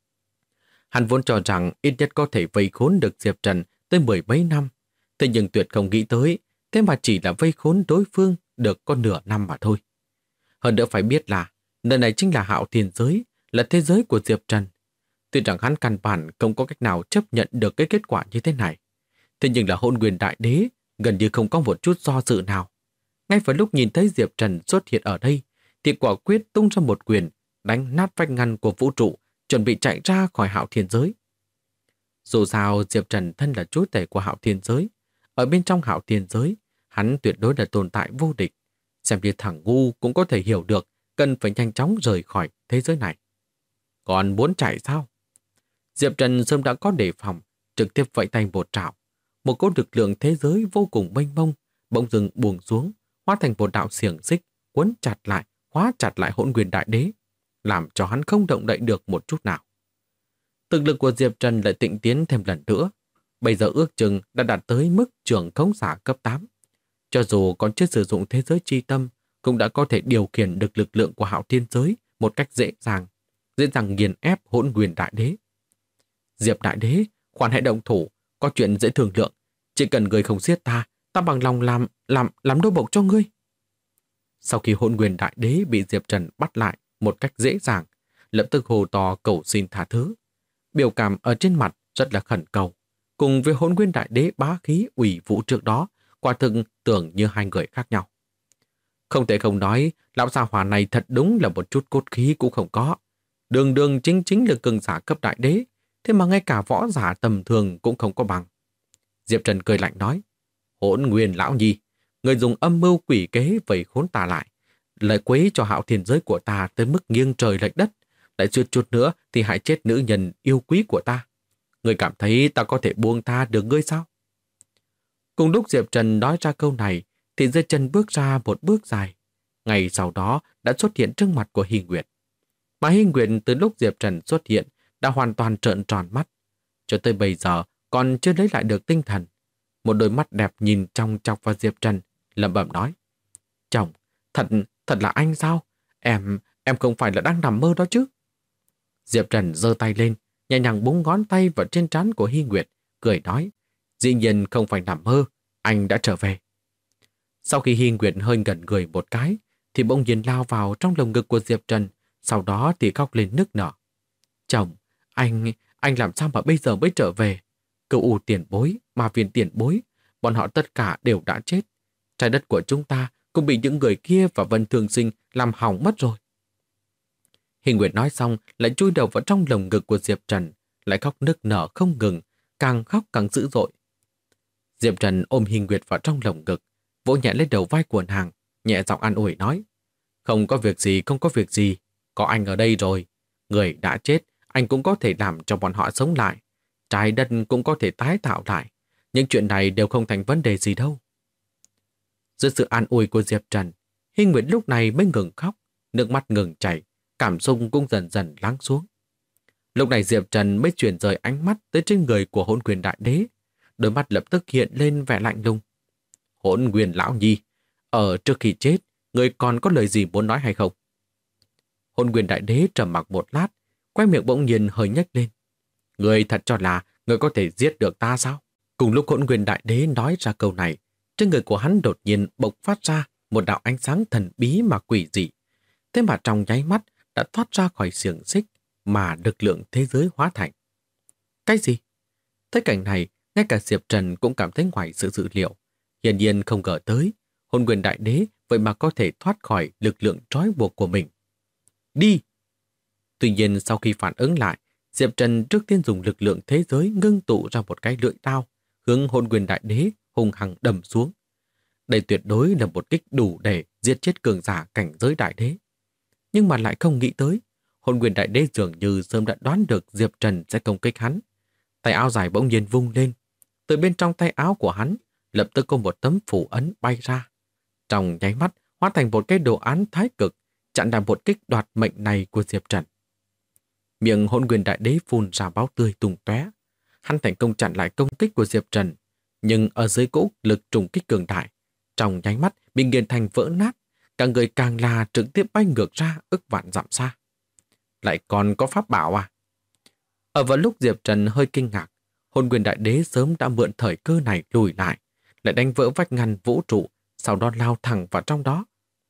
Hắn vốn cho rằng ít nhất có thể vây khốn được Diệp Trần tới 10 mấy năm, thế nhưng tuyệt không nghĩ tới, thế mà chỉ là vây khốn đối phương được có nửa năm mà thôi. Hơn nữa phải biết là, nơi này chính là Hạo Thiên giới, là thế giới của Diệp Trần. Tuy rằng hắn căn bản không có cách nào chấp nhận được cái kết quả như thế này, thế nhưng là Hỗn Nguyên Đại Đế gần như không có một chút do dự nào. Ngay vào lúc nhìn thấy Diệp Trần xuất hiện ở đây, thì quả quyết tung ra một quyền, đánh nát vách ngăn của vũ trụ, chuẩn bị chạy ra khỏi Hạo Thiên giới. Dù sao Diệp Trần thân là chúa tể của Hạo Thiên giới, ở bên trong Hạo Thiên giới, hắn tuyệt đối là tồn tại vô địch. Xem như thằng ngu cũng có thể hiểu được cần phải nhanh chóng rời khỏi thế giới này. Còn muốn chạy sao? Diệp Trần sớm đã có đề phòng, trực tiếp vẫy tay một trảo. Một cỗ lực lượng thế giới vô cùng mênh mông, bỗng dưng buông xuống, hóa thành một đạo xiềng xích, quấn chặt lại, hóa chặt lại Hỗn Nguyên Đại Đế, làm cho hắn không động đậy được một chút nào. Thực lực của Diệp Trần lại tịnh tiến thêm lần nữa, bây giờ ước chừng đã đạt tới mức trưởng khống giả cấp 8. Cho dù còn chưa sử dụng thế giới chi tâm, cũng đã có thể điều khiển được lực lượng của Hạo Thiên giới một cách dễ dàng nghiền ép Hỗn Nguyên Đại Đế. Diệp Đại Đế, khoan hãy động thủ, có chuyện dễ thương lượng, chỉ cần người không giết ta, ta bằng lòng làm nô bộc cho ngươi. Sau khi Hỗn Nguyên Đại Đế bị Diệp Trần bắt lại một cách dễ dàng, lập tức hô to cầu xin tha thứ. Biểu cảm ở trên mặt rất là khẩn cầu. Cùng với Hỗn Nguyên Đại Đế bá khí ủy vũ trước đó, quả thực tưởng như hai người khác nhau. Không thể không nói, lão gia hỏa này thật đúng là một chút cốt khí cũng không có. Đường đường chính là cường giả cấp đại đế, thế mà ngay cả võ giả tầm thường cũng không có bằng. Diệp Trần cười lạnh nói, Hỗn Nguyên lão nhi, người dùng âm mưu quỷ kế vây khốn ta lại, lại quấy cho Hạo Thiên giới của ta tới mức nghiêng trời lệch đất, lại suýt chút nữa thì hại chết nữ nhân yêu quý của ta. Người cảm thấy ta có thể buông tha được ngươi sao? Cùng lúc Diệp Trần nói ra câu này, thì dưới chân bước ra một bước dài. Ngày sau đó đã xuất hiện trước mặt của Hy Nguyệt. Mà Hy Nguyệt từ lúc Diệp Trần xuất hiện đã hoàn toàn trợn tròn mắt. Cho tới bây giờ còn chưa lấy lại được tinh thần. Một đôi mắt đẹp nhìn trong chọc vào Diệp Trần, lẩm bẩm nói. Chồng, thật là anh sao? Em không phải là đang nằm mơ đó chứ? Diệp Trần giơ tay lên, nhẹ nhàng búng ngón tay vào trên trán của Hy Nguyệt, cười nói. Dĩ nhiên không phải nằm mơ, anh đã trở về. Sau khi Hy Nguyệt hơi ngẩn người một cái, thì bỗng nhiên lao vào trong lồng ngực của Diệp Trần, sau đó thì khóc lên nức nở. Chồng, anh làm sao mà bây giờ mới trở về? Cửu U tiền bối, Ma Viên tiền bối, bọn họ tất cả đều đã chết. Trái đất của chúng ta cũng bị những người kia và Vân Thường Sinh làm hỏng mất rồi. Hy Nguyệt nói xong lại chui đầu vào trong lồng ngực của Diệp Trần, lại khóc nức nở không ngừng, càng khóc càng dữ dội. Diệp Trần ôm Hy Nguyệt vào trong lồng ngực, vỗ nhẹ lên đầu vai của nàng, nhẹ giọng an ủi nói. Không có việc gì, có anh ở đây rồi. Người đã chết, anh cũng có thể làm cho bọn họ sống lại. Trái đất cũng có thể tái tạo lại. Những chuyện này đều không thành vấn đề gì đâu. Dưới sự an ủi của Diệp Trần, Hy Nguyệt lúc này mới ngừng khóc, nước mắt ngừng chảy, cảm xúc cũng dần dần lắng xuống. Lúc này Diệp Trần mới chuyển rời ánh mắt tới trên người của Hỗn Nguyên Đại Đế, đôi mắt lập tức hiện lên vẻ lạnh lùng. Hỗn Nguyên lão nhi, trước khi chết, người còn có lời gì muốn nói hay không? Hỗn Nguyên Đại Đế trầm mặc một lát, quay miệng bỗng nhiên hơi nhếch lên. Người thật cho là người có thể giết được ta sao? Cùng lúc Hỗn Nguyên Đại Đế nói ra câu này, trên người của hắn đột nhiên bộc phát ra một đạo ánh sáng thần bí mà quỷ dị. Thế mà trong nháy mắt đã thoát ra khỏi xiềng xích mà lực lượng thế giới hóa thành. Cái gì? Thấy cảnh này, ngay cả Diệp Trần cũng cảm thấy ngoài sự dự liệu. Hiển nhiên không ngờ tới, Hỗn Nguyên Đại Đế vậy mà có thể thoát khỏi lực lượng trói buộc của mình. Đi! Tuy nhiên sau khi phản ứng lại, Diệp Trần trước tiên dùng lực lượng thế giới ngưng tụ ra một cái lưỡi đao, hướng Hỗn Nguyên Đại Đế hung hăng đâm xuống. Đây tuyệt đối là một kích đủ để giết chết cường giả cảnh giới đại đế. Nhưng mà lại không nghĩ tới, Hỗn Nguyên Đại Đế dường như sớm đã đoán được Diệp Trần sẽ công kích hắn. Tay áo dài bỗng nhiên vung lên, từ bên trong tay áo của hắn lập tức có một tấm phù ấn bay ra. Trong nháy mắt hóa thành một cái đồ án thái cực, chặn đằng một kích đoạt mệnh này của Diệp Trần. Miệng Hỗn Nguyên Đại Đế phun ra máu tươi tung tóe. Hắn thành công chặn lại công kích của Diệp Trần, nhưng ở dưới cỗ lực trùng kích cường đại, trong nháy mắt bị nghiền thành vỡ nát, cả người càng là trực tiếp bay ngược ra ức vạn dặm xa. Lại còn có pháp bảo à? Ở vào lúc Diệp Trần hơi kinh ngạc, Hỗn Nguyên Đại Đế sớm đã mượn thời cơ này lùi lại, lại đánh vỡ vách ngăn vũ trụ, sau đó lao thẳng vào trong đó.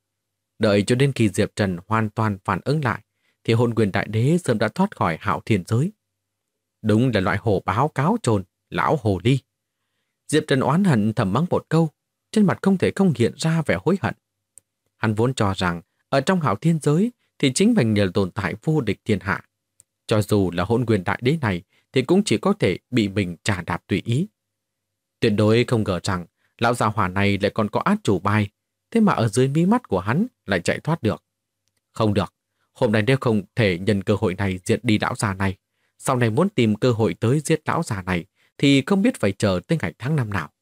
Đợi cho đến khi Diệp Trần hoàn toàn phản ứng lại, thì Hỗn Nguyên Đại Đế sớm đã thoát khỏi Hạo Thiên giới. Đúng là loại hổ báo cáo trồn, lão hồ ly. Diệp Trần oán hận thầm mắng một câu, trên mặt không thể không hiện ra vẻ hối hận. Hắn vốn cho rằng ở trong Hạo Thiên giới thì chính mình nhờ tồn tại vô địch thiên hạ. Cho dù là Hỗn Nguyên Đại Đế này thì cũng chỉ có thể bị mình trà đạp tùy ý. Tuyệt đối không ngờ rằng lão già hỏa này lại còn có át chủ bài, thế mà ở dưới mí mắt của hắn lại chạy thoát được. Không được, hôm nay nếu không thể nhân cơ hội này diệt đi lão già này, sau này muốn tìm cơ hội tới giết lão già này thì không biết phải chờ tới ngày tháng năm nào.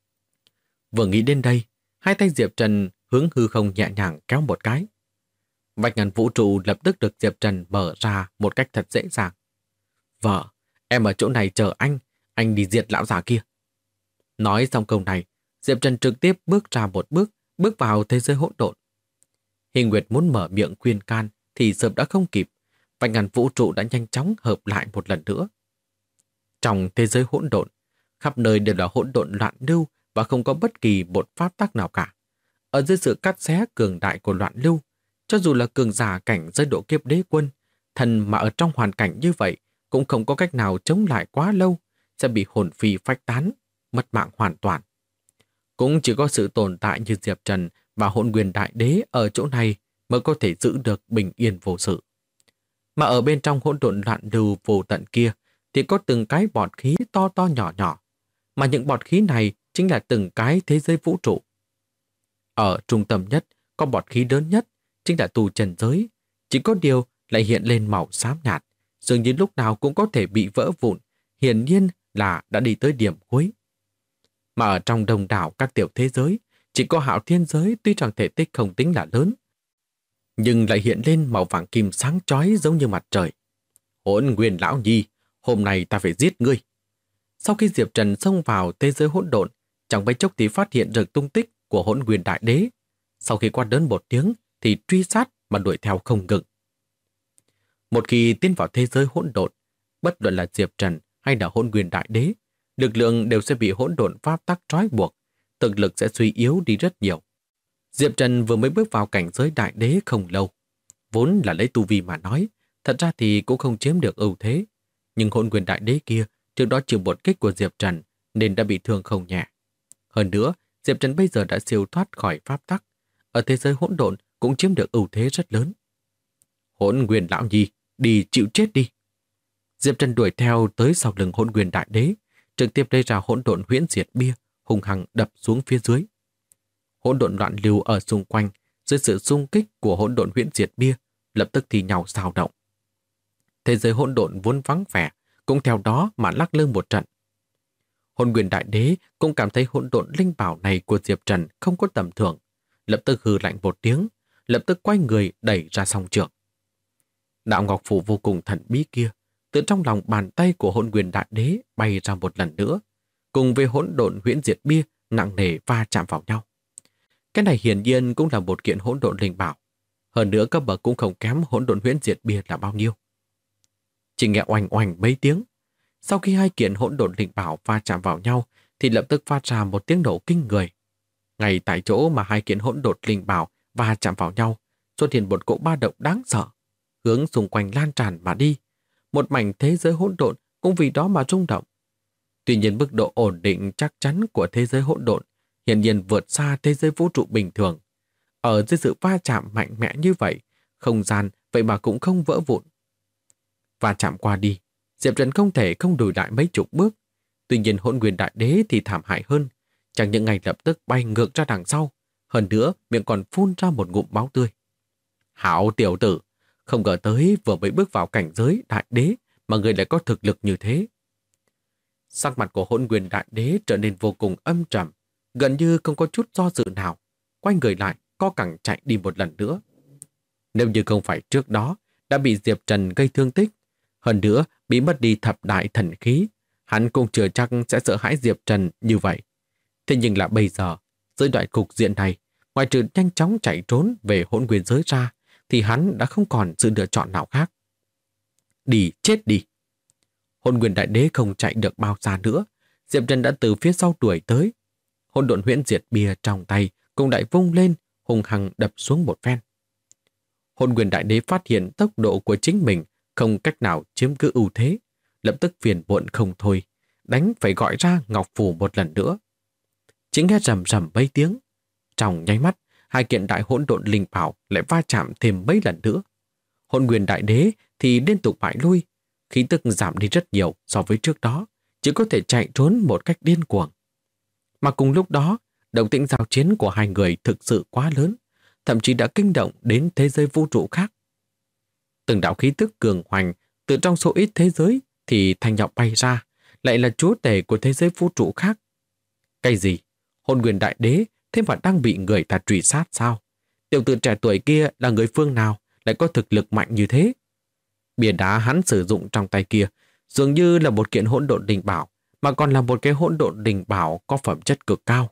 Vừa nghĩ đến đây, hai tay Diệp Trần hướng hư không nhẹ nhàng kéo một cái. Vạch ngăn vũ trụ lập tức được Diệp Trần mở ra một cách thật dễ dàng. Vợ, em ở chỗ này chờ anh đi diệt lão già kia. Nói xong câu này, Diệp Trần trực tiếp bước ra một bước vào thế giới hỗn độn. Hy Nguyệt muốn mở miệng khuyên can thì sớm đã không kịp, vạch ngăn vũ trụ đã nhanh chóng hợp lại một lần nữa. Trong thế giới hỗn độn, khắp nơi đều là hỗn độn loạn lưu và không có bất kỳ một pháp tắc nào cả. Ở dưới sự cắt xé cường đại của loạn lưu, cho dù là cường giả cảnh giới độ kiếp đế quân, thần mà ở trong hoàn cảnh như vậy cũng không có cách nào chống lại quá lâu, sẽ bị hồn phi phách tán, mất mạng hoàn toàn. Cũng chỉ có sự tồn tại như Diệp Trần và Hỗn Nguyên Đại Đế ở chỗ này mới có thể giữ được bình yên vô sự. Mà ở bên trong hỗn độn loạn lưu vô tận kia thì có từng cái bọt khí to to nhỏ nhỏ, mà những bọt khí này chính là từng cái thế giới vũ trụ. Ở trung tâm nhất có bọt khí lớn nhất, chính là tu trần giới, chỉ có điều lại hiện lên màu xám nhạt, dường như lúc nào cũng có thể bị vỡ vụn, hiển nhiên là đã đi tới điểm cuối. Mà ở trong đông đảo các tiểu thế giới, chỉ có Hạo Thiên giới tuy rằng thể tích không tính là lớn, nhưng lại hiện lên màu vàng kim sáng chói giống như mặt trời. Hỗn Nguyên lão nhi, hôm nay ta phải giết ngươi. Sau khi Diệp Trần xông vào thế giới hỗn độn, chẳng mấy chốc thì phát hiện được tung tích của Hỗn Nguyên Đại Đế. Sau khi quát lớn một tiếng thì truy sát mà đuổi theo không ngừng. Một khi tiến vào thế giới hỗn độn, bất luận là Diệp Trần hay là Hỗn Nguyên Đại Đế, lực lượng đều sẽ bị hỗn độn pháp tắc trói buộc, thực lực sẽ suy yếu đi rất nhiều. Diệp Trần vừa mới bước vào cảnh giới Đại Đế không lâu, vốn là lấy tu vi mà nói, thật ra thì cũng không chiếm được ưu thế, nhưng Hỗn Nguyên Đại Đế kia trước đó chịu một kích của Diệp Trần nên đã bị thương không nhẹ. Hơn nữa, Diệp Trần bây giờ đã siêu thoát khỏi pháp tắc, ở thế giới hỗn độn cũng chiếm được ưu thế rất lớn. Hỗn Nguyên lão nhi, đi chịu chết đi. Diệp Trần đuổi theo tới sau lưng Hỗn Nguyên Đại Đế, trực tiếp lấy ra hỗn độn huyễn diệt bia, hung hăng đập xuống phía dưới. Hỗn độn loạn lưu ở xung quanh, dưới sự xung kích của hỗn độn huyễn diệt bia, lập tức thì nhau xao động. Thế giới hỗn độn vốn vắng vẻ, cũng theo đó mà lắc lư một trận. Hỗn Nguyên Đại Đế cũng cảm thấy hỗn độn linh bảo này của Diệp Trần không có tầm thường, lập tức hừ lạnh một tiếng, lập tức quay người đẩy ra song trường. Đạo ngọc phù vô cùng thần bí kia, từ trong lòng bàn tay của Hỗn Nguyên Đại Đế bay ra một lần nữa, cùng với hỗn độn huyễn diệt bia nặng nề va chạm vào nhau. Cái này hiển nhiên cũng là một kiện hỗn độn linh bảo, hơn nữa cấp bậc cũng không kém hỗn độn huyễn diệt bia là bao nhiêu. Chỉ nghe oanh oanh mấy tiếng, sau khi hai kiện hỗn độn linh bảo va chạm vào nhau thì lập tức phát ra một tiếng nổ kinh người. Ngay tại chỗ mà hai kiện hỗn độn linh bảo va chạm vào nhau, xuất hiện một cỗ ba động đáng sợ, hướng xung quanh lan tràn mà đi. Một mảnh thế giới hỗn độn cũng vì đó mà rung động. Tuy nhiên mức độ ổn định chắc chắn của thế giới hỗn độn hiển nhiên vượt xa thế giới vũ trụ bình thường. Ở dưới sự va chạm mạnh mẽ như vậy, không gian vậy mà cũng không vỡ vụn. Va chạm qua đi, Diệp Trần không thể không lùi lại mấy chục bước. Tuy nhiên Hỗn Nguyên Đại Đế thì thảm hại hơn, chẳng những ngay lập tức bay ngược ra đằng sau, hơn nữa miệng còn phun ra một ngụm máu tươi. Hảo tiểu tử, không ngờ tới vừa mới bước vào cảnh giới Đại Đế mà người lại có thực lực như thế. Sắc mặt của Hỗn Nguyên Đại Đế trở nên vô cùng âm trầm, gần như không có chút do dự nào, quay người lại, co cẳng chạy đi một lần nữa. Nếu như không phải trước đó đã bị Diệp Trần gây thương tích, hơn nữa bị mất đi thập đại thần khí, hắn cũng chưa chắc sẽ sợ hãi Diệp Trần như vậy. Thế nhưng là bây giờ, dưới loại cục diện này, ngoài trừ nhanh chóng chạy trốn về Hỗn Nguyên giới ra, thì hắn đã không còn sự lựa chọn nào khác. Đi, chết đi. Hỗn Nguyên Đại Đế không chạy được bao xa nữa, Diệp Trần đã từ phía sau đuổi tới. Hỗn độn huyễn diệt bia trong tay cũng đại vung lên, hung hăng đập xuống một phen. Hỗn Nguyên Đại Đế phát hiện tốc độ của chính mình không cách nào chiếm cứ ưu thế, lập tức phiền muộn không thôi, đánh phải gọi ra ngọc phù một lần nữa. Chỉ nghe rầm rầm mấy tiếng, trong nháy mắt, hai kiện đại hỗn độn linh bảo lại va chạm thêm mấy lần nữa. Hỗn Nguyên Đại Đế thì liên tục bại lui, khí tức giảm đi rất nhiều so với trước đó, chỉ có thể chạy trốn một cách điên cuồng. Mà cùng lúc đó, động tĩnh giao chiến của hai người thực sự quá lớn, thậm chí đã kinh động đến thế giới vũ trụ khác. Từng đạo khí tức cường hoành từ trong số ít thế giới thì thanh nhọc bay ra, lại là chúa tể của thế giới vũ trụ khác. Cái gì? Hỗn Nguyên Đại Đế thế mà đang bị người ta truy sát sao? Tiểu tử trẻ tuổi kia là người phương nào lại có thực lực mạnh như thế? Bìa đá hắn sử dụng trong tay kia dường như là một kiện hỗn độn linh bảo, mà còn là một cái hỗn độn linh bảo có phẩm chất cực cao.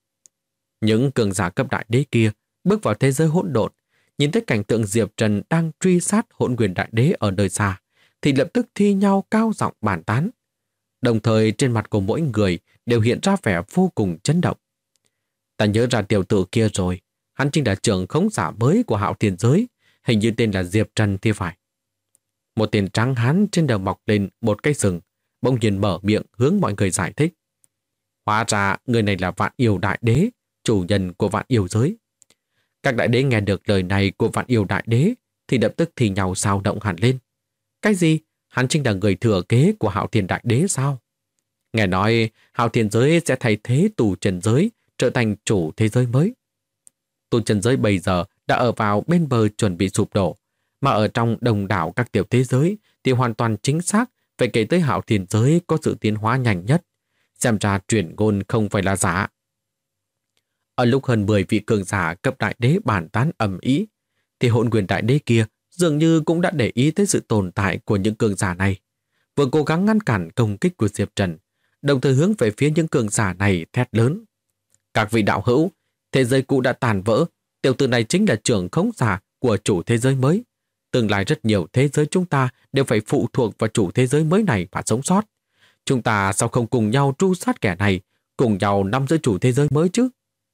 Những cường giả cấp đại đế kia bước vào thế giới hỗn độn, nhìn thấy cảnh tượng Diệp Trần đang truy sát Hỗn Nguyên Đại Đế ở nơi xa, thì lập tức thi nhau cao giọng bàn tán. Đồng thời trên mặt của mỗi người đều hiện ra vẻ vô cùng chấn động. Ta nhớ ra tiểu tử kia rồi, hắn chính là trưởng khống giả mới của Hạo Thiên Giới, hình như tên là Diệp Trần thì phải. Một tên trắng hán trên đầu mọc lên một cái sừng, bỗng nhiên mở miệng hướng mọi người giải thích. Hóa ra người này là Vạn Yêu Đại Đế, chủ nhân của Vạn Yêu Giới. Các đại đế nghe được lời này của Vạn Yêu Đại Đế thì lập tức thì nhau xao động hẳn lên. Cái gì? Hắn chính là người thừa kế của Hạo Thiên Đại Đế sao? Nghe nói Hạo Thiên Giới sẽ thay thế tu trần giới trở thành chủ thế giới mới. Tu trần giới bây giờ đã ở vào bên bờ chuẩn bị sụp đổ, mà ở trong đồng đảo các tiểu thế giới thì hoàn toàn chính xác phải kể tới Hạo Thiên Giới có sự tiến hóa nhanh nhất. Xem ra truyền ngôn không phải là giả. Ở lúc hơn 10 vị cường giả cấp đại đế bàn tán ầm ĩ, thì Hỗn Nguyên Đại Đế kia dường như cũng đã để ý tới sự tồn tại của những cường giả này, vừa cố gắng ngăn cản công kích của Diệp Trần, đồng thời hướng về phía những cường giả này thét lớn. Các vị đạo hữu, thế giới cũ đã tàn vỡ, tiểu tử này chính là trưởng khống giả của chủ thế giới mới. Tương lai rất nhiều thế giới chúng ta đều phải phụ thuộc vào chủ thế giới mới này và sống sót. Chúng ta sao không cùng nhau tru sát kẻ này, cùng nhau nắm giữ chủ thế giới mới chứ?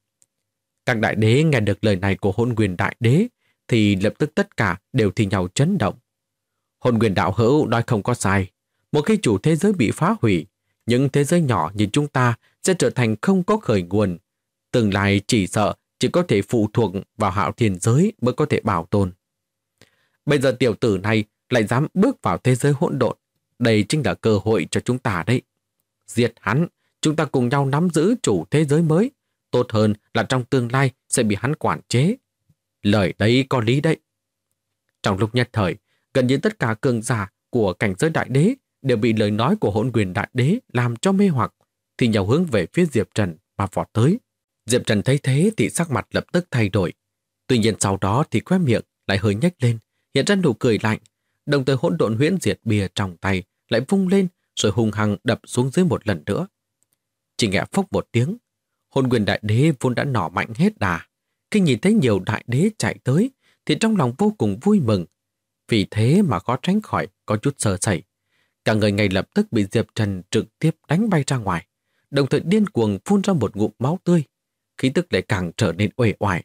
Các đại đế nghe được lời này của Hỗn Nguyên Đại Đế thì lập tức tất cả đều thì nhau chấn động. Hỗn Nguyên đạo hữu nói không có sai. Một khi chủ thế giới bị phá hủy, những thế giới nhỏ như chúng ta sẽ trở thành không có khởi nguồn. Tương lai chỉ sợ chỉ có thể phụ thuộc vào Hạo Thiên Giới mới có thể bảo tồn. Bây giờ tiểu tử này lại dám bước vào thế giới hỗn độn. Đây chính là cơ hội cho chúng ta đấy. Diệt hắn, chúng ta cùng nhau nắm giữ chủ thế giới mới. Tốt hơn là trong tương lai sẽ bị hắn quản chế. Lời đấy có lý đấy. Trong lúc nhất thời, gần như tất cả cường giả của cảnh giới đại đế đều bị lời nói của Hỗn Nguyên Đại Đế làm cho mê hoặc, thì nhau hướng về phía Diệp Trần và vọt tới. Diệp Trần thấy thế thì sắc mặt lập tức thay đổi. Tuy nhiên sau đó thì khóe miệng lại hơi nhếch lên, hiện ra nụ cười lạnh, đồng thời hỗn độn huyễn diệt bìa trong tay lại vung lên rồi hung hăng đập xuống dưới một lần nữa. Chỉ nghe phốc một tiếng, Hỗn Nguyên Đại Đế vốn đã nỏ mạnh hết đà, khi nhìn thấy nhiều đại đế chạy tới thì trong lòng vô cùng vui mừng. Vì thế mà khó tránh khỏi có chút sơ sẩy. Cả người ngay lập tức bị Diệp Trần trực tiếp đánh bay ra ngoài, đồng thời điên cuồng phun ra một ngụm máu tươi, khí tức lại càng trở nên uể oải.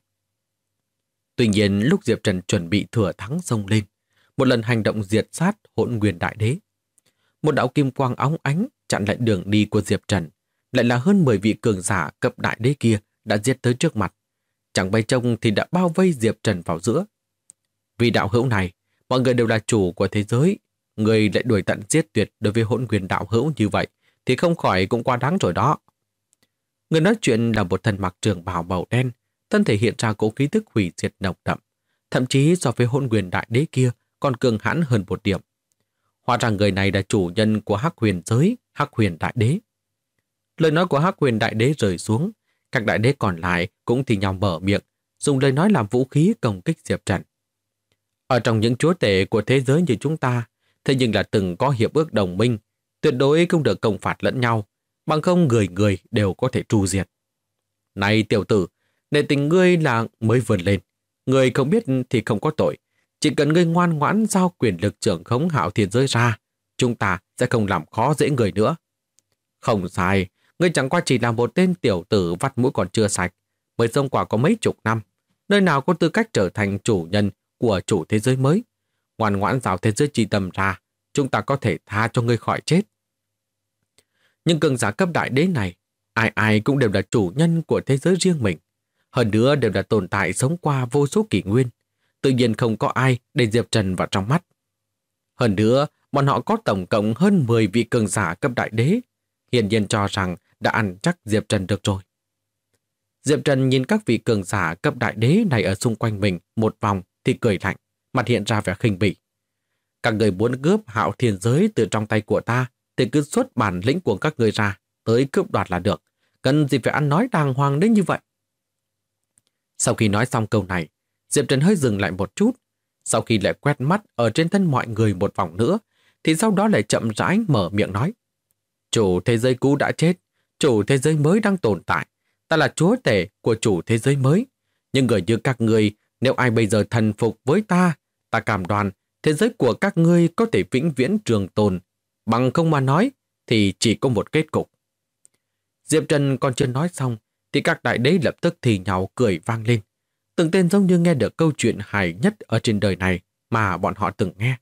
Tuy nhiên lúc Diệp Trần chuẩn bị thừa thắng xông lên, một lần hành động diệt sát Hỗn Nguyên Đại Đế, một đạo kim quang óng ánh chặn lại đường đi của Diệp Trần, lại là hơn 10 vị cường giả cấp đại đế kia đã giết tới trước mặt. Chẳng bay trông thì đã bao vây Diệp Trần vào giữa. Vì đạo hữu này, mọi người đều là chủ của thế giới, người lại đuổi tận giết tuyệt đối với Hỗn Nguyên đạo hữu như vậy thì không khỏi cũng quá đáng rồi đó. Người nói chuyện là một thân mặc trường bào màu đen, thân thể hiện ra cỗ khí tức hủy diệt nồng đậm, thậm chí so với Hỗn Nguyên Đại Đế kia còn cường hãn hơn một điểm. Hóa ra người này là chủ nhân của Hắc Huyền Giới, Hắc Huyền Đại Đế. Lời nói của Hắc Huyền Đại Đế rơi xuống, các đại đế còn lại cũng thì nhau mở miệng, dùng lời nói làm vũ khí công kích Diệp Trần. Ở trong những chúa tể của thế giới như chúng ta, thế nhưng là từng có hiệp ước đồng minh, tuyệt đối không được công phạt lẫn nhau, bằng không người người đều có thể tru diệt. Này tiểu tử, nể tình ngươi là mới vươn lên, người không biết thì không có tội, chỉ cần ngươi ngoan ngoãn giao quyền lực trưởng khống Hạo Thiên Giới ra, chúng ta sẽ không làm khó dễ người nữa. Không sai, ngươi chẳng qua chỉ là một tên tiểu tử vắt mũi còn chưa sạch, mới sống qua có mấy chục năm, nơi nào có tư cách trở thành chủ nhân của chủ thế giới mới. Ngoan ngoãn giao thế giới chi tâm ra, chúng ta có thể tha cho ngươi khỏi chết. Nhưng cường giả cấp đại đế này, ai ai cũng đều là chủ nhân của thế giới riêng mình, hơn nữa đều là tồn tại sống qua vô số kỷ nguyên, tự nhiên không có ai để Diệp Trần vào trong mắt. Hơn nữa, bọn họ có tổng cộng hơn 10 vị cường giả cấp đại đế, hiển nhiên cho rằng đã ăn chắc Diệp Trần được rồi. Diệp Trần nhìn các vị cường giả cấp đại đế này ở xung quanh mình một vòng thì cười lạnh, mặt hiện ra vẻ khinh bỉ. Các người muốn cướp Hạo Thiên Giới từ trong tay của ta thì cứ xuất bản lĩnh của các người ra, tới cướp đoạt là được, cần gì phải ăn nói đàng hoàng đến như vậy. Sau khi nói xong câu này, Diệp Trần hơi dừng lại một chút, sau khi lại quét mắt ở trên thân mọi người một vòng nữa, thì sau đó lại chậm rãi mở miệng nói. Chủ thế giới cũ đã chết, chủ thế giới mới đang tồn tại, ta là chúa tể của chủ thế giới mới. Nhưng người như các ngươi, nếu ai bây giờ thần phục với ta, ta cam đoan thế giới của các ngươi có thể vĩnh viễn trường tồn. Bằng không mà nói, thì chỉ có một kết cục. Diệp Trần còn chưa nói xong thì các đại đế lập tức thì nhau cười vang lên. Từng tên giống như nghe được câu chuyện hài nhất ở trên đời này mà bọn họ từng nghe.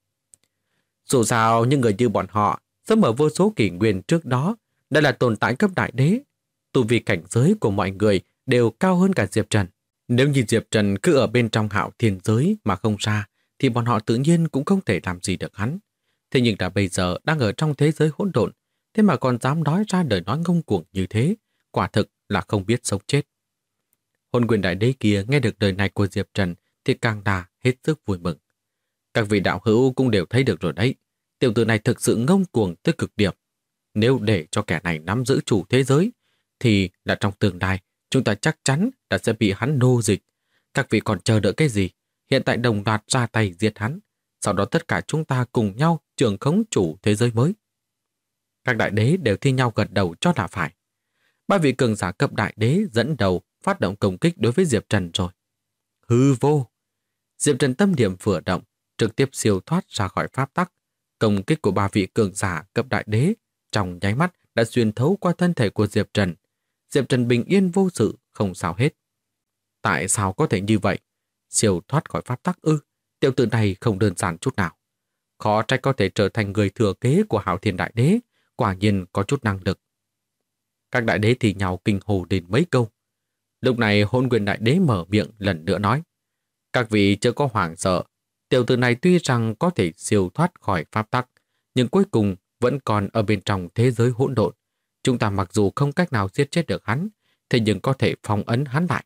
Dù sao những người như bọn họ sống ở vô số kỷ nguyên trước đó đã là tồn tại cấp đại đế. Tu vi cảnh giới của mọi người đều cao hơn cả Diệp Trần. Nếu như Diệp Trần cứ ở bên trong Hạo Thiên giới mà không ra thì bọn họ tự nhiên cũng không thể làm gì được hắn. Thế nhưng là bây giờ đang ở trong thế giới hỗn độn, thế mà còn dám nói ra lời nói ngông cuồng như thế, quả thực là không biết sống chết. Hôn Nguyên Đại Đế kia nghe được lời này của Diệp Trần thì càng đà hết sức vui mừng. Các vị đạo hữu cũng đều thấy được rồi đấy, tiểu tử này thực sự ngông cuồng tới cực điểm. Nếu để cho kẻ này nắm giữ chủ thế giới, thì là trong tương lai chúng ta chắc chắn là sẽ bị hắn nô dịch. Các vị còn chờ đợi cái gì? Hiện tại đồng loạt ra tay giết hắn, sau đó tất cả chúng ta cùng nhau trưởng khống chủ thế giới mới. Các đại đế đều thi nhau gật đầu cho là phải. Ba vị cường giả cấp đại đế dẫn đầu phát động công kích đối với Diệp Trần rồi. Hư vô! Diệp Trần tâm điểm vừa động, trực tiếp siêu thoát ra khỏi pháp tắc. Công kích của ba vị cường giả cấp đại đế trong nháy mắt đã xuyên thấu qua thân thể của Diệp Trần. Diệp Trần bình yên vô sự, không sao hết. Tại sao có thể như vậy? Siêu thoát khỏi pháp tắc ư? Tiểu tử này không đơn giản chút nào. Khó trách có thể trở thành người thừa kế của Hạo Thiên Đại Đế, quả nhiên có chút năng lực. Các đại đế thì nhau kinh hồ đến mấy câu. Lúc này Hôn Nguyên Đại Đế mở miệng lần nữa nói: các vị chưa có hoảng sợ, tiểu tử này tuy rằng có thể siêu thoát khỏi pháp tắc, nhưng cuối cùng vẫn còn ở bên trong thế giới hỗn độn. Chúng ta mặc dù không cách nào giết chết được hắn, thế nhưng có thể phong ấn hắn lại.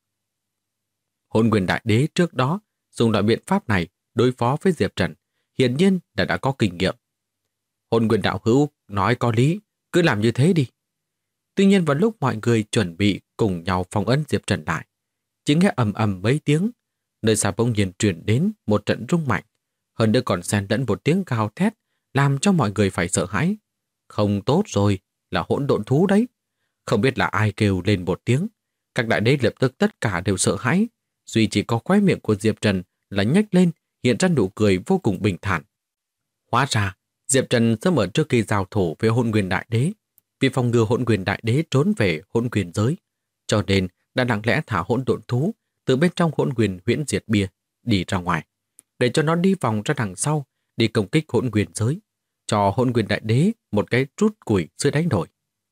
Hôn Nguyên Đại Đế trước đó dùng loại biện pháp này đối phó với Diệp Trần, hiển nhiên là đã có kinh nghiệm. Hôn Nguyên đạo hữu nói có lý, cứ làm như thế đi. Tuy nhiên vào lúc mọi người chuẩn bị cùng nhau phong ấn Diệp Trần lại, chỉ nghe ầm ầm mấy tiếng, nơi xa bỗng nhiên truyền đến một trận rung mạnh, hơn nữa còn xen lẫn một tiếng gào thét, làm cho mọi người phải sợ hãi. Không tốt rồi, là hỗn độn thú đấy. Không biết là ai kêu lên một tiếng, các đại đế lập tức tất cả đều sợ hãi, duy chỉ có khóe miệng của Diệp Trần là nhếch lên, hiện ra nụ cười vô cùng bình thản. Hóa ra, Diệp Trần sớm ở trước khi giao thủ với Hỗn Nguyên Đại Đế, vì phòng ngừa Hỗn Nguyên Đại Đế trốn về Hỗn Nguyên giới, cho nên đã lặng lẽ thả hỗn độn thú từ bên trong Hỗn Nguyên huyễn diệt bia đi ra ngoài, để cho nó đi vòng ra đằng sau, đi công kích Hỗn Nguyên giới, cho Hỗn Nguyên Đại Đế một cái trút củi dưới đáy nổi.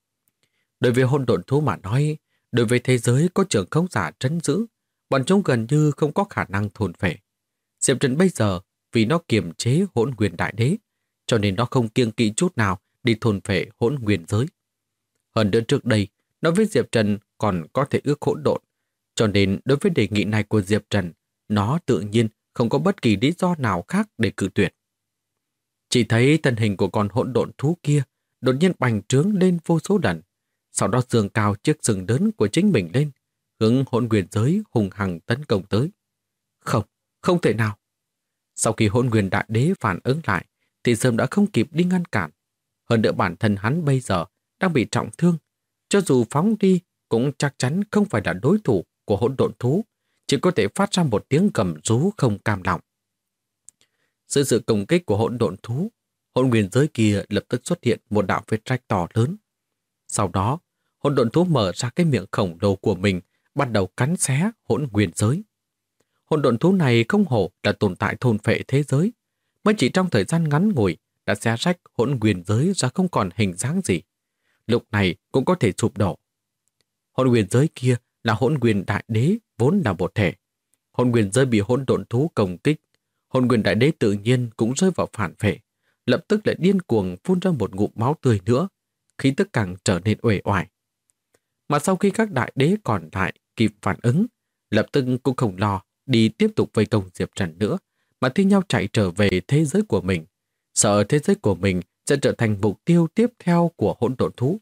Đối với hỗn độn thú mà nói, đối với thế giới có trưởng khống giả trấn giữ, bọn chúng gần như không có khả năng thôn phệ. Diệp Trần bây giờ vì nó kiềm chế Hỗn Nguyên Đại Đế, cho nên nó không kiêng kỵ chút nào đi thôn phệ Hỗn Nguyên giới. Hơn nữa trước đây, nó với Diệp Trần còn có thể ước hỗn độn, cho nên đối với đề nghị này của Diệp Trần, nó tự nhiên không có bất kỳ lý do nào khác để cự tuyệt. Chỉ thấy thân hình của con hỗn độn thú kia đột nhiên bành trướng lên vô số lần, sau đó giương cao chiếc sừng lớn của chính mình lên, hướng Hỗn Nguyên giới hùng hằng tấn công tới. Không, không thể nào. Sau khi Hỗn Nguyên Đại Đế phản ứng lại, thì sớm đã không kịp đi ngăn cản. Hơn nữa bản thân hắn bây giờ đang bị trọng thương, cho dù phóng đi cũng chắc chắn không phải là đối thủ của hỗn độn thú, chỉ có thể phát ra một tiếng gầm rú không cam lòng. Dưới sự công kích của hỗn độn thú, Hỗn Nguyên giới kia lập tức xuất hiện một đạo vết rách to lớn. Sau đó, hỗn độn thú mở ra cái miệng khổng lồ của mình, bắt đầu cắn xé Hỗn Nguyên giới. Hỗn độn thú này không hổ là tồn tại thôn phệ thế giới, mới chỉ trong thời gian ngắn ngủi đã xé rách Hỗn Nguyên giới ra không còn hình dáng gì. Lúc này cũng có thể sụp đổ. Hỗn Nguyên giới kia là Hỗn Nguyên Đại Đế vốn là một thể. Hỗn Nguyên giới bị hỗn độn thú công kích, Hỗn Nguyên Đại Đế tự nhiên cũng rơi vào phản phệ, lập tức lại điên cuồng phun ra một ngụm máu tươi nữa, khí tức càng trở nên uể oải. Mà sau khi các đại đế còn lại kịp phản ứng, lập tức cũng không lo đi tiếp tục vây công Diệp Trần nữa, mà thi nhau chạy trở về thế giới của mình, sợ thế giới của mình sẽ trở thành mục tiêu tiếp theo của hỗn độn thú.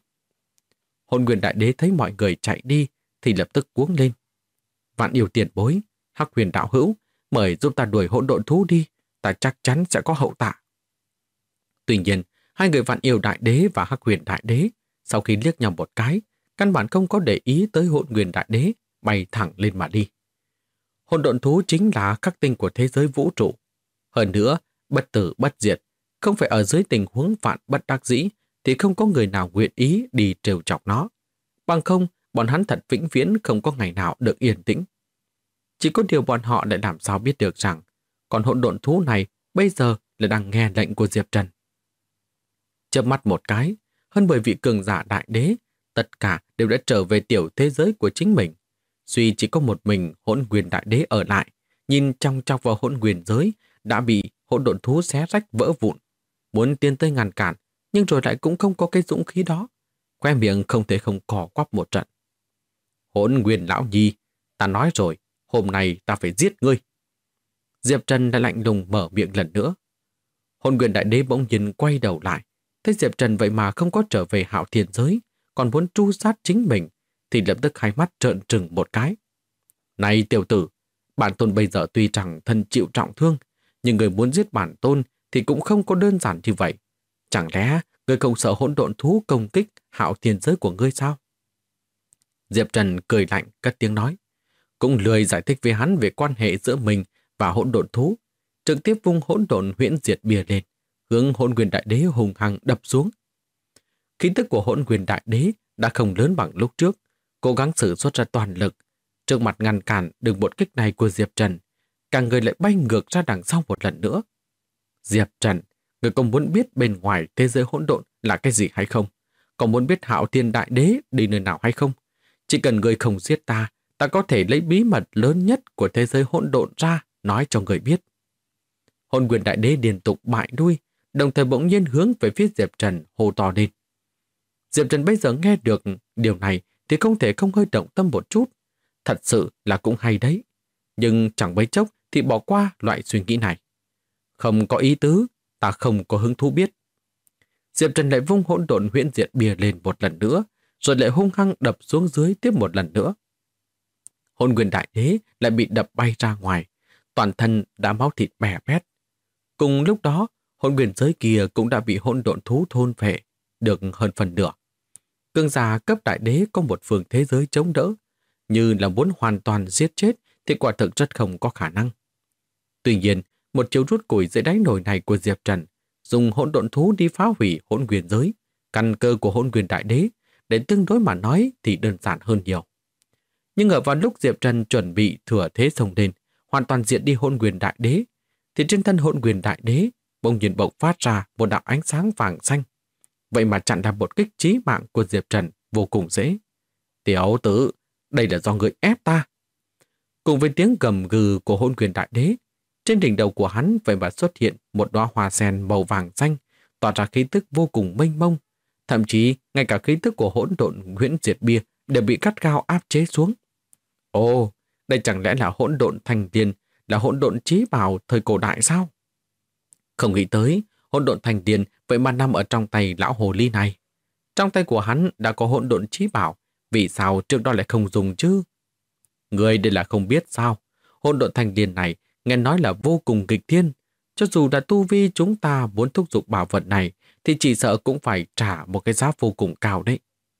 Hỗn Nguyên Đại Đế thấy mọi người chạy đi thì lập tức cuống lên. Vạn Yêu tiền bối, Hắc Huyền đạo hữu, mời giúp ta đuổi hỗn độn thú đi, ta chắc chắn sẽ có hậu tạ. Tuy nhiên, hai người Vạn Yêu Đại Đế và Hắc Huyền Đại Đế sau khi liếc nhau một cái, căn bản không có để ý tới Hỗn Nguyên Đại Đế, bay thẳng lên mà đi. Hỗn độn thú chính là khắc tinh của thế giới vũ trụ. Hơn nữa, bất tử bất diệt, không phải ở dưới tình huống vạn bất đắc dĩ thì không có người nào nguyện ý đi trêu chọc nó. Bằng không, bọn hắn thật vĩnh viễn không có ngày nào được yên tĩnh. Chỉ có điều bọn họ lại làm sao biết được rằng con hỗn độn thú này bây giờ là đang nghe lệnh của Diệp Trần. Chớp mắt một cái, hơn 10 vị cường giả đại đế, tất cả đều đã trở về tiểu thế giới của chính mình. Duy chỉ có một mình Hỗn Nguyên đại đế ở lại, nhìn trong chọc vào hỗn nguyên giới đã bị hỗn độn thú xé rách vỡ vụn. Muốn tiến tới ngăn cản, nhưng rồi lại cũng không có cái dũng khí đó. Khoe miệng không thể không cò quắp một trận. Hỗn Nguyên lão nhi, ta nói rồi, hôm nay ta phải giết ngươi. Diệp Trần đã lạnh lùng mở miệng lần nữa. Hỗn Nguyên đại đế bỗng nhiên quay đầu lại, thấy Diệp Trần vậy mà không có trở về Hạo Thiên giới, còn muốn tru sát chính mình, thì lập tức hai mắt trợn trừng một cái. Này tiểu tử, bản tôn bây giờ tuy rằng thân chịu trọng thương, nhưng người muốn giết bản tôn thì cũng không có đơn giản như vậy. Chẳng lẽ người không sợ hỗn độn thú công kích Hạo Thiên giới của ngươi sao? Diệp Trần cười lạnh cất tiếng nói, cũng lười giải thích với hắn về quan hệ giữa mình và hỗn độn thú, trực tiếp vung hỗn độn huyễn diệt bia lên, hướng Hỗn Nguyên đại đế hùng hăng đập xuống. Khí tức của Hỗn Nguyên đại đế đã không lớn bằng lúc trước, cố gắng sử xuất ra toàn lực, trước mặt ngăn cản được một kích này của Diệp Trần, cả người lại bay ngược ra đằng sau một lần nữa. Diệp Trần, người có muốn biết bên ngoài thế giới hỗn độn là cái gì hay không? Có muốn biết Hạo Thiên đại đế đi nơi nào hay không? Chỉ cần người không giết ta, ta có thể lấy bí mật lớn nhất của thế giới hỗn độn ra nói cho người biết. Hỗn Nguyên đại đế liên tục bại lui, đồng thời bỗng nhiên hướng về phía Diệp Trần hô to lên. Diệp Trần bây giờ nghe được điều này thì không thể không hơi động tâm một chút. Thật sự là cũng hay đấy. Nhưng chẳng mấy chốc thì bỏ qua loại suy nghĩ này. Không có ý tứ, ta không có hứng thú biết. Diệp Trần lại vung hỗn độn huyễn diệt bia lên một lần nữa, rồi lại hung hăng đập xuống dưới tiếp một lần nữa. Hỗn Nguyên đại đế lại bị đập bay ra ngoài, toàn thân đã máu thịt bè bét. Cùng lúc đó, hỗn nguyên giới kia cũng đã bị hỗn độn thú thôn phệ, được hơn phần nửa. Cường giả cấp đại đế có một phương thế giới chống đỡ, như là muốn hoàn toàn giết chết thì quả thực rất không có khả năng. Tuy nhiên, một chiêu rút củi dưới đáy nồi này của Diệp Trần, dùng hỗn độn thú đi phá hủy hỗn nguyên giới, căn cơ của hỗn nguyên đại đế, để tương đối mà nói thì đơn giản hơn nhiều. Nhưng ở vào lúc Diệp Trần chuẩn bị thừa thế xông lên, hoàn toàn diệt đi hỗn nguyên đại đế, thì trên thân hỗn nguyên đại đế bỗng nhiên bộc phát ra một đạo ánh sáng vàng xanh. Vậy mà chặn ra một kích chí mạng của Diệp Trần vô cùng dễ. Tiểu tử, đây là do người ép ta. Cùng với tiếng gầm gừ của hỗn nguyên đại đế, trên đỉnh đầu của hắn vậy mà xuất hiện một đóa hoa sen màu vàng xanh, tỏa ra khí tức vô cùng mênh mông. Thậm chí, ngay cả khí tức của hỗn độn huyễn diệt bia đều bị cắt gao áp chế xuống. Ồ, đây chẳng lẽ là hỗn độn thành tiên, là hỗn độn chí bảo thời cổ đại sao? Không nghĩ tới, hỗn độn thành tiên vậy mà nằm ở trong tay lão hồ ly này. Trong tay của hắn đã có hỗn độn chí bảo, vì sao trước đó lại không dùng chứ? Người đây là không biết sao? Hỗn độn thành tiên này nghe nói là vô cùng nghịch thiên. Cho dù là tu vi chúng ta muốn thúc giục bảo vật này, thì chỉ sợ cũng phải trả một cái giá vô cùng cao đấy.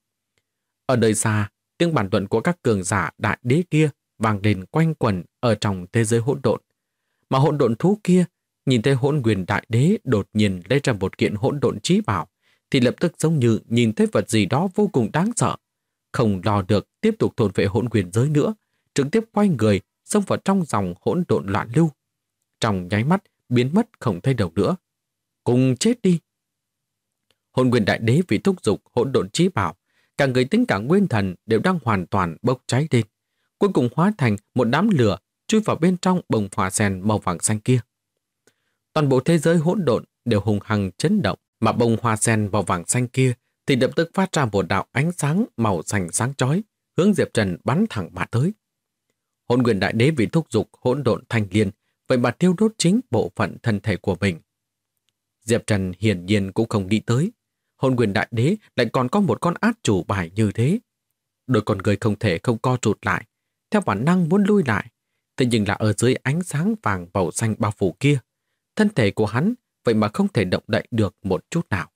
Ở đời xa, tiếng bàn luận của các cường giả đại đế kia vang lên quanh quẩn ở trong thế giới hỗn độn. Mà hỗn độn thú kia nhìn thấy hỗn nguyên đại đế đột nhiên lấy ra một kiện hỗn độn chí bảo, thì lập tức giống như nhìn thấy vật gì đó vô cùng đáng sợ. Không lo được tiếp tục thôn phệ hỗn nguyên giới nữa, trực tiếp quay người xông vào trong dòng hỗn độn loạn lưu. Trong nháy mắt biến mất không thấy đâu nữa. Cùng chết đi. Hỗn nguyên đại đế vì thúc giục hỗn độn chí bảo, cả người tính cả nguyên thần đều đang hoàn toàn bốc cháy lên, cuối cùng hóa thành một đám lửa chui vào bên trong bông hoa sen màu vàng xanh kia. Toàn bộ thế giới hỗn độn đều hùng hăng chấn động, mà bông hoa sen màu vàng xanh kia thì lập tức phát ra một đạo ánh sáng màu xanh sáng chói, hướng Diệp Trần bắn thẳng mà tới. Hỗn nguyên đại đế vì thúc giục hỗn độn thành liên, vậy mà tiêu đốt chính bộ phận thân thể của mình. Diệp Trần hiển nhiên cũng không nghĩ tới, hỗn nguyên đại đế lại còn có một con át chủ bài như thế. Đôi con người không thể không co rụt lại, theo bản năng muốn lui lại, thế nhưng là ở dưới ánh sáng vàng màu xanh bao phủ kia, thân thể của hắn vậy mà không thể động đậy được một chút nào.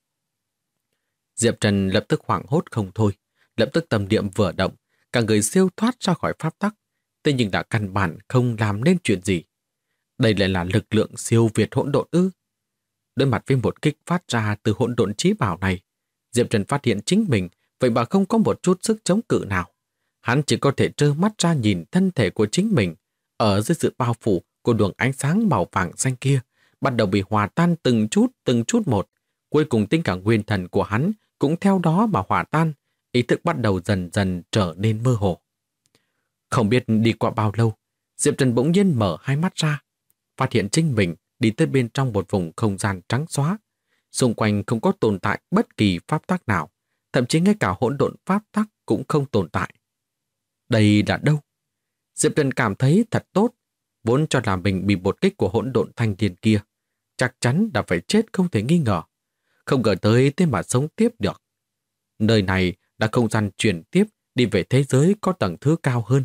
Diệp Trần lập tức hoảng hốt không thôi, lập tức tâm niệm vừa động, cả người siêu thoát ra khỏi pháp tắc, thế nhưng đã căn bản không làm nên chuyện gì. Đây lại là lực lượng siêu việt hỗn độn ư? Đối mặt với một kích phát ra từ hỗn độn chí bảo này, Diệp Trần phát hiện chính mình, vậy mà không có một chút sức chống cự nào. Hắn chỉ có thể trơ mắt ra nhìn thân thể của chính mình, ở dưới sự bao phủ của luồng ánh sáng màu vàng xanh kia, bắt đầu bị hòa tan từng chút một. Cuối cùng tính cả nguyên thần của hắn cũng theo đó mà hòa tan, ý thức bắt đầu dần dần trở nên mơ hồ. Không biết đi qua bao lâu, Diệp Trần bỗng nhiên mở hai mắt ra, phát hiện chính mình đi tới bên trong một vùng không gian trắng xóa. Xung quanh không có tồn tại bất kỳ pháp tắc nào, thậm chí ngay cả hỗn độn pháp tắc cũng không tồn tại. Đây là đâu? Diệp Trần cảm thấy thật tốt, vốn cho là mình bị một kích của hỗn độn thanh thiên kia, chắc chắn đã phải chết không thể nghi ngờ. Không ngờ tới thế mà sống tiếp được. Nơi này là không gian chuyển tiếp đi về thế giới có tầng thứ cao hơn.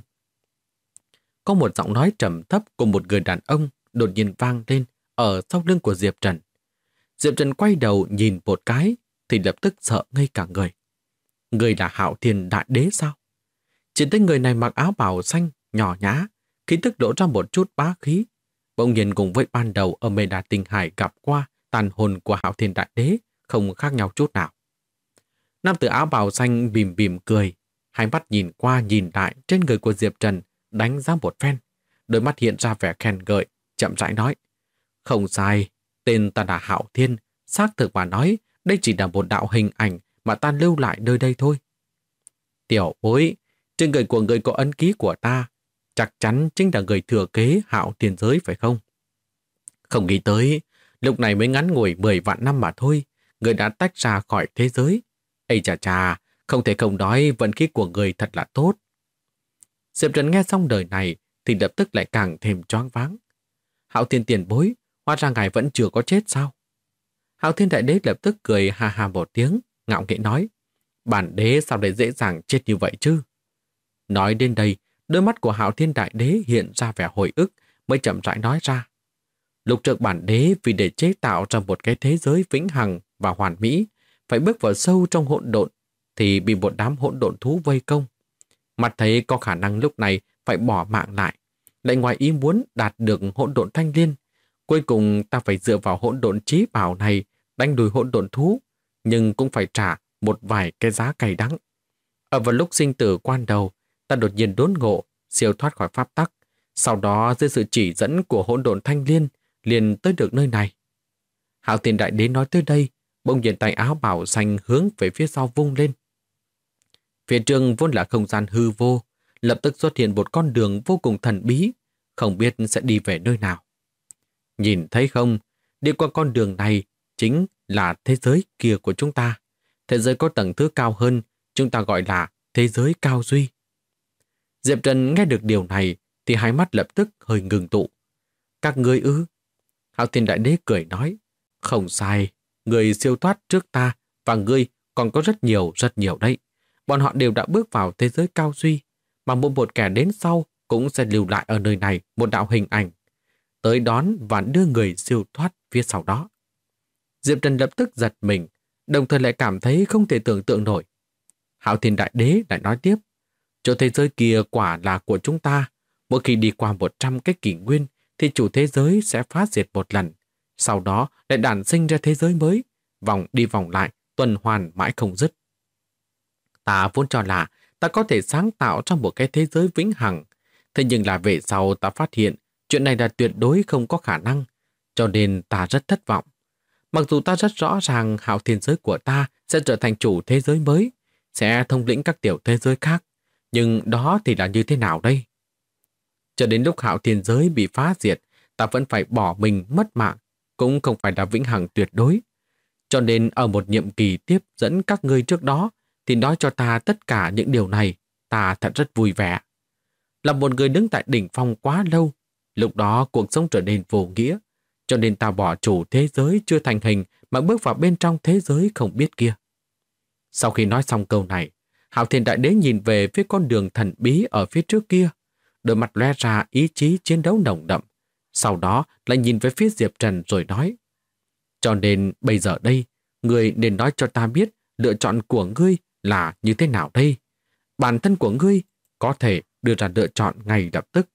Có một giọng nói trầm thấp của một người đàn ông đột nhiên vang lên ở sau lưng của Diệp Trần. Diệp Trần quay đầu nhìn một cái thì lập tức sợ ngây cả người. Người là Hạo Thiên Đại Đế sao? Chỉ thấy người này mặc áo bào xanh, nhỏ nhã, khí tức đổ ra một chút bá khí. Bỗng nhiên cùng với ban đầu ở Mê Đà Tinh Hải gặp qua tàn hồn của Hạo Thiên Đại Đế không khác nhau chút nào. Nam tử áo bào xanh bìm bìm cười, hai mắt nhìn qua nhìn lại trên người của Diệp Trần, đánh giá một phen. Đôi mắt hiện ra vẻ khen ngợi, chậm rãi nói. Không sai, tên ta là Hạo Thiên, xác thực mà nói, đây chỉ là một đạo hình ảnh mà ta lưu lại nơi đây thôi. Tiểu bối, trên người của người có ấn ký của ta, chắc chắn chính là người thừa kế Hạo Thiên giới phải không? Không nghĩ tới, lúc này mới ngắn ngủi 10 vạn năm mà thôi, người đã tách ra khỏi thế giới. Ây chà chà, không thể không nói vận khí của người thật là tốt. Diệp Trần nghe xong đời này thì lập tức lại càng thêm choáng váng. Hạo Thiên tiền bối, hóa ra ngài vẫn chưa có chết sao? Hạo Thiên Đại Đế lập tức cười ha ha một tiếng, ngạo nghễ nói. Bản đế sao lại dễ dàng chết như vậy chứ? Nói đến đây, đôi mắt của Hạo Thiên Đại Đế hiện ra vẻ hồi ức mới chậm rãi nói ra. Lúc trước bản đế vì để chế tạo ra một cái thế giới vĩnh hằng và hoàn mỹ, phải bước vào sâu trong hỗn độn, thì bị một đám hỗn độn thú vây công. Mặt thấy có khả năng lúc này phải bỏ mạng lại ngoài ý muốn đạt được hỗn độn thanh liên. Cuối cùng ta phải dựa vào hỗn độn chí bảo này đánh đuổi hỗn độn thú, nhưng cũng phải trả một vài cái giá cay đắng. Ở vào lúc sinh tử quan đầu, ta đột nhiên đốn ngộ, siêu thoát khỏi pháp tắc. Sau đó dưới sự chỉ dẫn của hỗn độn thanh liên, liền tới được nơi này. Hạo Thiên Đại Đế nói tới đây, bỗng nhiên tay áo bảo xanh hướng về phía sau vung lên. Phía trước vốn là không gian hư vô, lập tức xuất hiện một con đường vô cùng thần bí, không biết sẽ đi về nơi nào. Nhìn thấy không, đi qua con đường này chính là thế giới kia của chúng ta. Thế giới có tầng thứ cao hơn, chúng ta gọi là thế giới cao duy. Diệp Trần nghe được điều này thì hai mắt lập tức hơi ngừng tụ. Các ngươi ư? Hạo Thiên Đại Đế cười nói. Không sai, người siêu thoát trước ta và ngươi còn có rất nhiều đấy. Bọn họ đều đã bước vào thế giới cao duy, mà một kẻ đến sau cũng sẽ lưu lại ở nơi này một đạo hình ảnh, tới đón và đưa người siêu thoát phía sau đó. Diệp Trần lập tức giật mình, đồng thời lại cảm thấy không thể tưởng tượng nổi. Hạo Thiên Đại Đế lại nói tiếp, chỗ thế giới kia quả là của chúng ta. Mỗi khi đi qua 100 cái kỷ nguyên thì chủ thế giới sẽ phá diệt một lần, sau đó lại đản sinh ra thế giới mới, vòng đi vòng lại, tuần hoàn mãi không dứt. Ta vốn cho là ta có thể sáng tạo ra một cái thế giới vĩnh hằng, thế nhưng là về sau ta phát hiện chuyện này là tuyệt đối không có khả năng, cho nên ta rất thất vọng. Mặc dù ta rất rõ ràng Hạo Thiên giới của ta sẽ trở thành chủ thế giới mới, sẽ thống lĩnh các tiểu thế giới khác, nhưng đó thì là như thế nào đây? Cho đến lúc Hạo Thiên giới bị phá diệt, ta vẫn phải bỏ mình mất mạng, cũng không phải là vĩnh hằng tuyệt đối. Cho nên ở một nhiệm kỳ tiếp dẫn các ngươi trước đó, thì nói cho ta tất cả những điều này, ta thật rất vui vẻ. Là một người đứng tại đỉnh phong quá lâu, lúc đó cuộc sống trở nên vô nghĩa, cho nên ta bỏ chủ thế giới chưa thành hình mà bước vào bên trong thế giới không biết kia. Sau khi nói xong câu này, Hạo Thiên Đại Đế nhìn về phía con đường thần bí ở phía trước kia, đôi mặt lóe ra ý chí chiến đấu nồng đậm, sau đó lại nhìn về phía Diệp Trần rồi nói, cho nên bây giờ đây, ngươi nên nói cho ta biết lựa chọn của ngươi là như thế nào đây? Bản thân của ngươi có thể đưa ra lựa chọn ngay lập tức.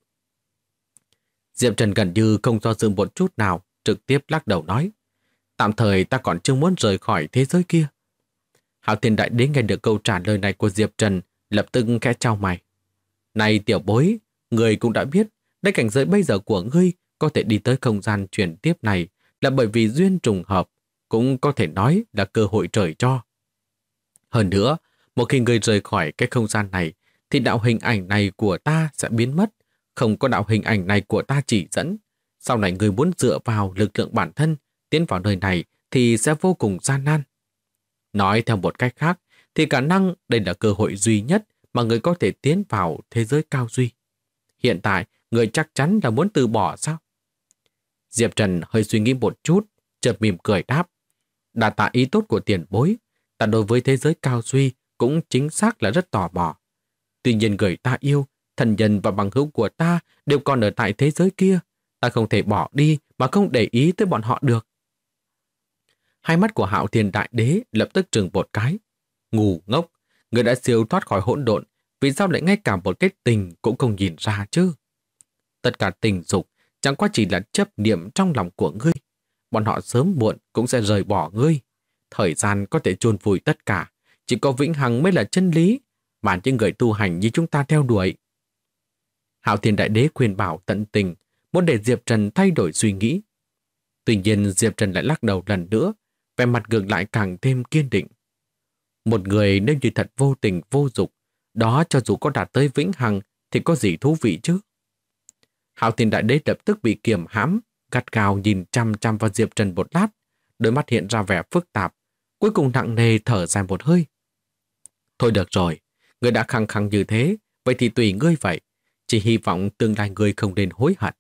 Diệp Trần gần như không do dự một chút nào, trực tiếp lắc đầu nói, tạm thời ta còn chưa muốn rời khỏi thế giới kia. Hạo Thiên Đại Đế nghe được câu trả lời này của Diệp Trần, lập tức khẽ chau mày. Này tiểu bối, ngươi cũng đã biết, đây cảnh giới bây giờ của ngươi có thể đi tới không gian chuyển tiếp này là bởi vì duyên trùng hợp, cũng có thể nói là cơ hội trời cho. Hơn nữa, một khi ngươi rời khỏi cái không gian này, thì đạo hình ảnh này của ta sẽ biến mất, không có đạo hình ảnh này của ta chỉ dẫn. Sau này ngươi muốn dựa vào lực lượng bản thân tiến vào nơi này thì sẽ vô cùng gian nan. Nói theo một cách khác, thì khả năng đây là cơ hội duy nhất mà người có thể tiến vào thế giới cao duy. Hiện tại, người chắc chắn là muốn từ bỏ sao? Diệp Trần hơi suy nghĩ một chút, chợt mỉm cười đáp. Đa tạ ý tốt của tiền bối, ta đối với thế giới cao duy cũng chính xác là rất tò mò. Tuy nhiên người ta yêu, thân nhân và bằng hữu của ta đều còn ở tại thế giới kia. Ta không thể bỏ đi mà không để ý tới bọn họ được. Hai mắt của Hạo Thiên Đại Đế lập tức trừng một cái. Ngu ngốc, người đã siêu thoát khỏi hỗn độn, vì sao lại ngay cả một cái tình cũng không nhìn ra chứ? Tất cả tình dục chẳng qua chỉ là chấp niệm trong lòng của ngươi. Bọn họ sớm muộn cũng sẽ rời bỏ ngươi. Thời gian có thể chôn vùi tất cả, chỉ có vĩnh hằng mới là chân lý mà những người tu hành như chúng ta theo đuổi. Hạo Thiên Đại Đế khuyên bảo tận tình, muốn để Diệp Trần thay đổi suy nghĩ. Tuy nhiên Diệp Trần lại lắc đầu lần nữa, vẻ mặt ngược lại càng thêm kiên định. Một người nếu như thật vô tình vô dục, đó cho dù có đạt tới vĩnh hằng thì có gì thú vị chứ? Hạo Thiên Đại Đế lập tức bị kiềm hãm, gắt gao nhìn chăm chăm vào Diệp Trần một lát, đôi mắt hiện ra vẻ phức tạp, cuối cùng nặng nề thở dài một hơi. Thôi được rồi, ngươi đã khăng khăng như thế, vậy thì tùy ngươi vậy, chỉ hy vọng tương lai ngươi không nên hối hận.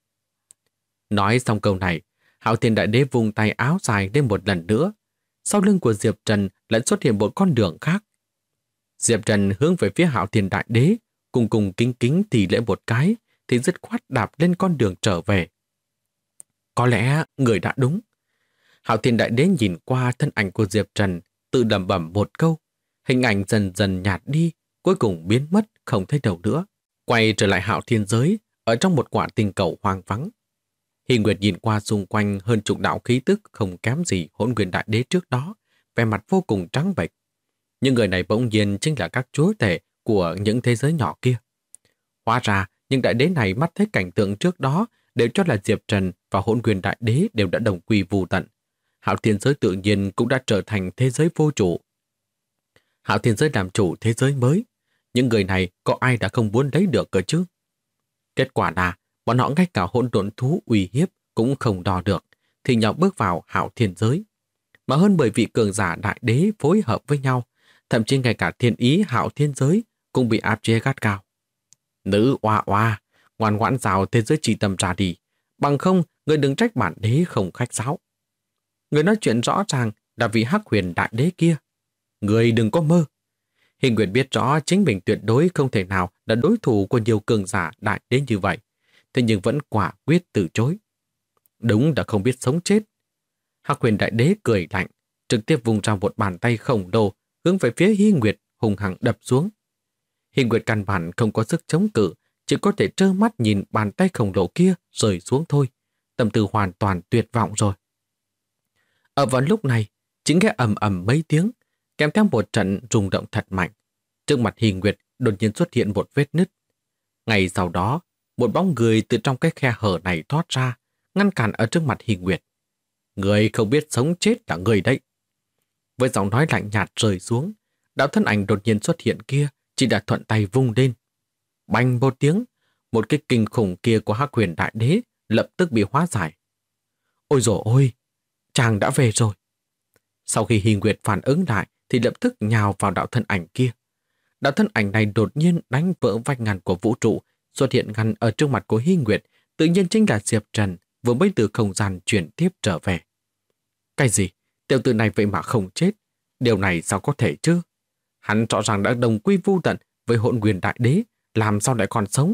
Nói xong câu này, Hạo Thiên Đại Đế vung tay áo dài lên một lần nữa. Sau lưng của Diệp Trần lại xuất hiện một con đường khác. Diệp Trần hướng về phía Hạo Thiên Đại Đế, cùng cùng kính kính thì lễ một cái, thì dứt khoát đạp lên con đường trở về. Có lẽ người đã đúng. Hạo Thiên Đại Đế nhìn qua thân ảnh của Diệp Trần, tự lẩm bẩm một câu. Hình ảnh dần dần nhạt đi, cuối cùng biến mất không thấy đâu nữa. Quay trở lại Hạo Thiên giới, ở trong một quả tinh cầu hoang vắng. Hy Nguyệt nhìn qua xung quanh hơn chục đạo khí tức không kém gì Hỗn Nguyên Đại Đế trước đó, vẻ mặt vô cùng trắng bệch. Những người này bỗng nhiên chính là các chúa tể của những thế giới nhỏ kia. Hóa ra, những đại đế này mắt thấy cảnh tượng trước đó đều cho là Diệp Trần và Hỗn Nguyên Đại Đế đều đã đồng quy vu tận. Hạo Thiên giới tự nhiên cũng đã trở thành thế giới vô chủ. Hạo Thiên giới làm chủ thế giới mới. Những người này có ai đã không muốn lấy được cơ chứ? Kết quả là bọn họ ngay cả hỗn độn thú uy hiếp cũng không đo được, thì nhau bước vào Hạo Thiên giới. Mà hơn 10 vị cường giả đại đế phối hợp với nhau, thậm chí ngay cả thiên ý Hạo Thiên giới cũng bị áp chế gắt gao. Nữ oa oa, ngoan ngoãn rào thế giới chỉ tầm ra đi, bằng không người đừng trách bản đế không khách sáo. Người nói chuyện rõ ràng là vị Hắc Huyền Đại Đế kia. Người đừng có mơ. Hình Nguyệt biết rõ chính mình tuyệt đối không thể nào là đối thủ của nhiều cường giả đại đế như vậy, thế nhưng vẫn quả quyết từ chối. Đúng là không biết sống chết. Hắc Huyền Đại Đế cười lạnh, trực tiếp vùng ra một bàn tay khổng lồ hướng về phía Hy Nguyệt hùng hăng đập xuống. Hy Nguyệt căn bản không có sức chống cự, chỉ có thể trơ mắt nhìn bàn tay khổng lồ kia rơi xuống thôi. Tâm tư hoàn toàn tuyệt vọng rồi. Ở vào lúc này, chính nghe ầm ầm mấy tiếng, kèm theo một trận rung động thật mạnh. Trước mặt Hy Nguyệt đột nhiên xuất hiện một vết nứt. Ngay sau đó, một bóng người từ trong cái khe hở này thoát ra, ngăn cản ở trước mặt Hy Nguyệt. Người không biết sống chết là người đấy. Với giọng nói lạnh nhạt rơi xuống, đạo thân ảnh đột nhiên xuất hiện kia chỉ đã thuận tay vung lên. Bành một tiếng, một cái kinh khủng kia của Hắc Huyền Đại Đế lập tức bị hóa giải. Ôi dồi ôi, chàng đã về rồi. Sau khi Hy Nguyệt phản ứng lại thì lập tức nhào vào đạo thân ảnh kia. Đạo thân ảnh này đột nhiên đánh vỡ vách ngăn của vũ trụ, xuất hiện ngăn ở trước mặt của Hy Nguyệt, tự nhiên chính là Diệp Trần vừa mới từ không gian chuyển tiếp trở về. Cái gì? Tiểu tử này vậy mà không chết? Điều này sao có thể chứ? Hắn rõ ràng đã đồng quy vu tận với Hỗn Nguyên Đại Đế, làm sao lại còn sống?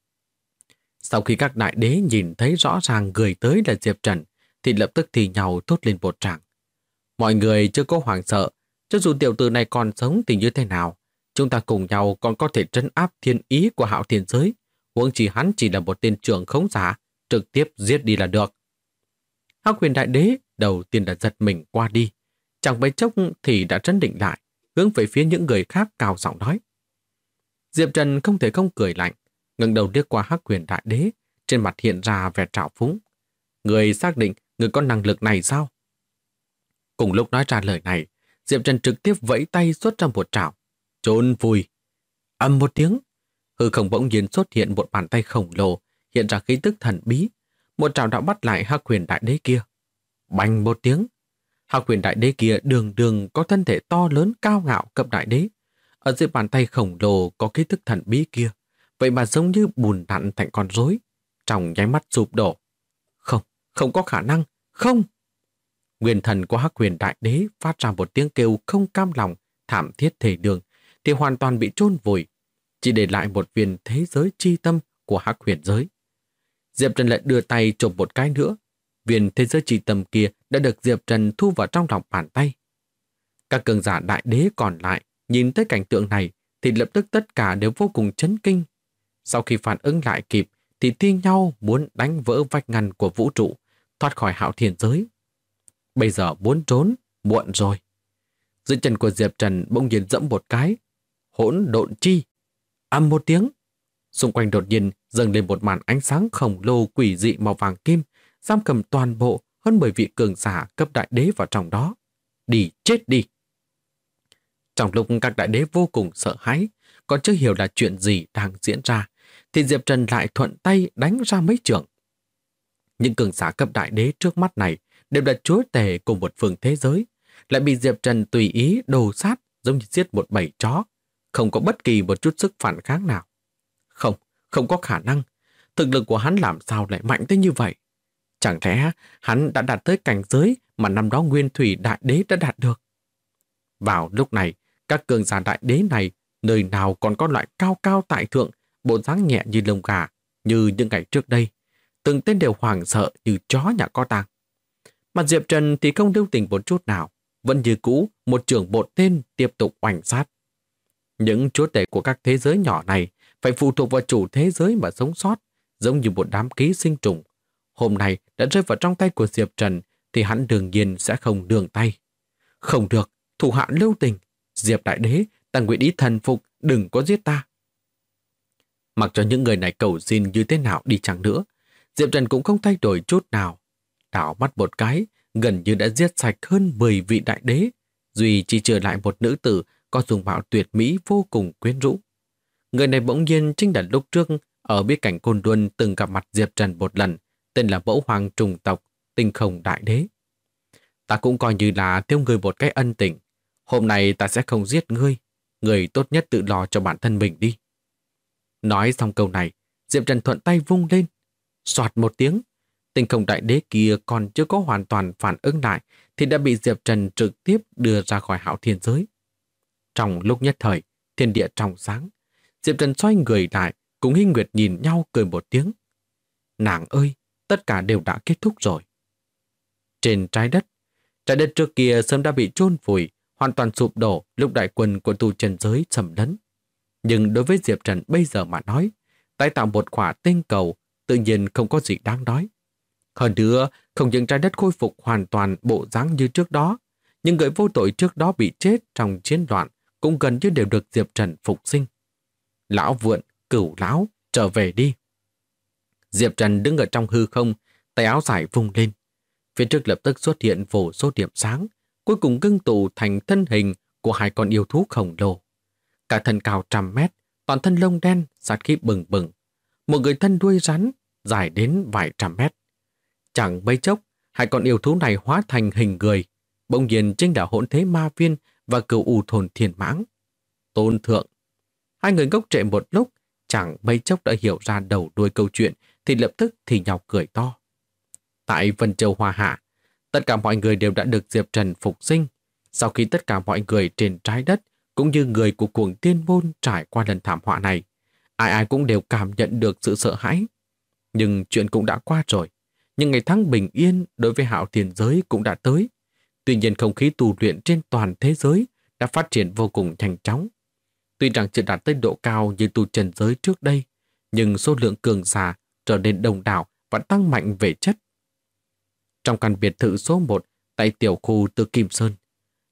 Sau khi các đại đế nhìn thấy rõ ràng người tới là Diệp Trần, thì lập tức thì nhau thốt lên một tràng. Mọi người chưa có hoảng sợ, cho dù tiểu tử này còn sống thì như thế nào, chúng ta cùng nhau còn có thể trấn áp thiên ý của Hạo Thiên giới, huống chỉ hắn chỉ là một tên trưởng khống giả, trực tiếp giết đi là được. Hắc Huyền Đại Đế đầu tiên là giật mình qua đi, chẳng mấy chốc thì đã trấn định lại, hướng về phía những người khác cao giọng nói. Diệp Trần không thể không cười lạnh, ngẩng đầu liếc qua Hắc Huyền Đại Đế, trên mặt hiện ra vẻ trào phúng. Người xác định người có năng lực này sao? Cùng lúc nói ra lời này, Diệp Trần trực tiếp vẫy tay xuất ra một trảo, chôn vùi. Ầm một tiếng, hư không bỗng nhiên xuất hiện một bàn tay khổng lồ, hiện ra khí tức thần bí. Một trảo đã bắt lại Hắc Huyền Đại Đế kia. Bành một tiếng, Hắc Huyền Đại Đế kia đường đường có thân thể to lớn cao ngạo cấp đại đế. Ở dưới bàn tay khổng lồ có khí tức thần bí kia, vậy mà giống như bùn nặn thành con rối, trong nháy mắt sụp đổ. Không, không có khả năng, không. Nguyên thần của Hắc Huyền Đại Đế phát ra một tiếng kêu không cam lòng, thảm thiết thể đường, thì hoàn toàn bị chôn vùi, chỉ để lại một viên thế giới chi tâm của Hắc Huyền giới. Diệp Trần lại đưa tay chụp một cái nữa, viên thế giới chi tâm kia đã được Diệp Trần thu vào trong lòng bàn tay. Các cường giả đại đế còn lại nhìn thấy cảnh tượng này thì lập tức tất cả đều vô cùng chấn kinh. Sau khi phản ứng lại kịp thì thi nhau muốn đánh vỡ vách ngăn của vũ trụ, thoát khỏi Hạo Thiên giới. Bây giờ muốn trốn, muộn rồi. Dưới chân của Diệp Trần bỗng nhiên dẫm một cái. Hỗn độn chi. Ầm một tiếng. Xung quanh đột nhiên dâng lên một màn ánh sáng khổng lồ quỷ dị màu vàng kim, giam cầm toàn bộ hơn 10 vị cường giả cấp đại đế vào trong đó. Đi, chết đi. Trong lúc các đại đế vô cùng sợ hãi, còn chưa hiểu là chuyện gì đang diễn ra, thì Diệp Trần lại thuận tay đánh ra mấy chưởng. Những cường giả cấp đại đế trước mắt này đều là chúa tể cùng một phương thế giới, lại bị Diệp Trần tùy ý đồ sát giống như giết một bầy chó, không có bất kỳ một chút sức phản kháng nào. Không, không có khả năng. Thực lực của hắn làm sao lại mạnh tới như vậy? Chẳng lẽ hắn đã đạt tới cảnh giới mà năm đó Nguyên Thủy Đại Đế đã đạt được? Vào lúc này, các cường giả đại đế này nơi nào còn có loại cao cao tại thượng, bộ dáng nhẹ như lông gà, như những ngày trước đây. Từng tên đều hoảng sợ như chó nhà có tang. Mà Diệp Trần thì không lưu tình một chút nào, vẫn như cũ một trưởng bộ tên tiếp tục oanh sát. Những chúa tể của các thế giới nhỏ này phải phụ thuộc vào chủ thế giới mà sống sót, giống như một đám ký sinh trùng. Hôm nay đã rơi vào trong tay của Diệp Trần thì hắn đương nhiên sẽ không đường tay. Không được, thủ hạ lưu tình. Diệp Đại Đế, ta nguyện ý thần phục, đừng có giết ta. Mặc cho những người này cầu xin như thế nào đi chăng nữa, Diệp Trần cũng không thay đổi chút nào. Đảo mắt một cái, gần như đã giết sạch hơn 10 vị đại đế, duy chỉ trừ lại một nữ tử có dung mạo tuyệt mỹ vô cùng quyến rũ. Người này bỗng nhiên chính là lúc trước ở bí cảnh Côn Luân từng gặp mặt Diệp Trần một lần, tên là Mẫu Hoàng trùng tộc, Tinh Không Đại Đế. Ta cũng coi như là thiếu ngươi một cái ân tình. Hôm nay ta sẽ không giết ngươi, người tốt nhất tự lo cho bản thân mình đi. Nói xong câu này, Diệp Trần thuận tay vung lên. Soạt một tiếng, Tinh Không Đại Đế kia còn chưa có hoàn toàn phản ứng lại thì đã bị Diệp Trần trực tiếp đưa ra khỏi Hạo Thiên giới. Trong lúc nhất thời, thiên địa trong sáng, Diệp Trần xoay người lại, cùng Hinh Nguyệt nhìn nhau cười một tiếng. Nàng ơi, tất cả đều đã kết thúc rồi. Trên trái đất trước kia sớm đã bị chôn vùi, hoàn toàn sụp đổ lúc đại quân của tu chân giới xâm lấn. Nhưng đối với Diệp Trần bây giờ mà nói, tái tạo một quả tinh cầu tự nhiên không có gì đáng nói. Hơn nữa, không những trái đất khôi phục hoàn toàn bộ dáng như trước đó, nhưng người vô tội trước đó bị chết trong chiến loạn cũng gần như đều được Diệp Trần phục sinh. Lão Vượn, Cửu Lão, trở về đi. Diệp Trần đứng ở trong hư không, tay áo dài vung lên. Phía trước lập tức xuất hiện vô số điểm sáng, cuối cùng ngưng tụ thành thân hình của hai con yêu thú khổng lồ. Cả thân cao 100 mét, toàn thân lông đen, sát khí bừng bừng. Một người thân đuôi rắn, dài đến vài trăm mét. Chẳng mấy chốc, hai con yêu thú này hóa thành hình người, bỗng nhiên chính là Hỗn Thế Ma Viên và Cửu U Thôn Thiên Mãng. Tôn thượng. Hai người ngốc trệ một lúc, chẳng mấy chốc đã hiểu ra đầu đuôi câu chuyện thì lập tức thì nhau cười to. Tại Vân Châu Hoa Hạ, tất cả mọi người đều đã được Diệp Trần phục sinh. Sau khi tất cả mọi người trên trái đất cũng như người của Cuồng Tiên Môn trải qua lần thảm họa này, ai ai cũng đều cảm nhận được sự sợ hãi. Nhưng chuyện cũng đã qua rồi. Nhưng ngày tháng bình yên đối với Hạo Thiên giới cũng đã tới. Tuy nhiên không khí tu luyện trên toàn thế giới đã phát triển vô cùng nhanh chóng. Tuy rằng chưa đạt tới độ cao như tu chân giới trước đây, nhưng số lượng cường giả trở nên đông đảo và tăng mạnh về chất. Trong căn biệt thự số 1 tại tiểu khu Từ Kim Sơn,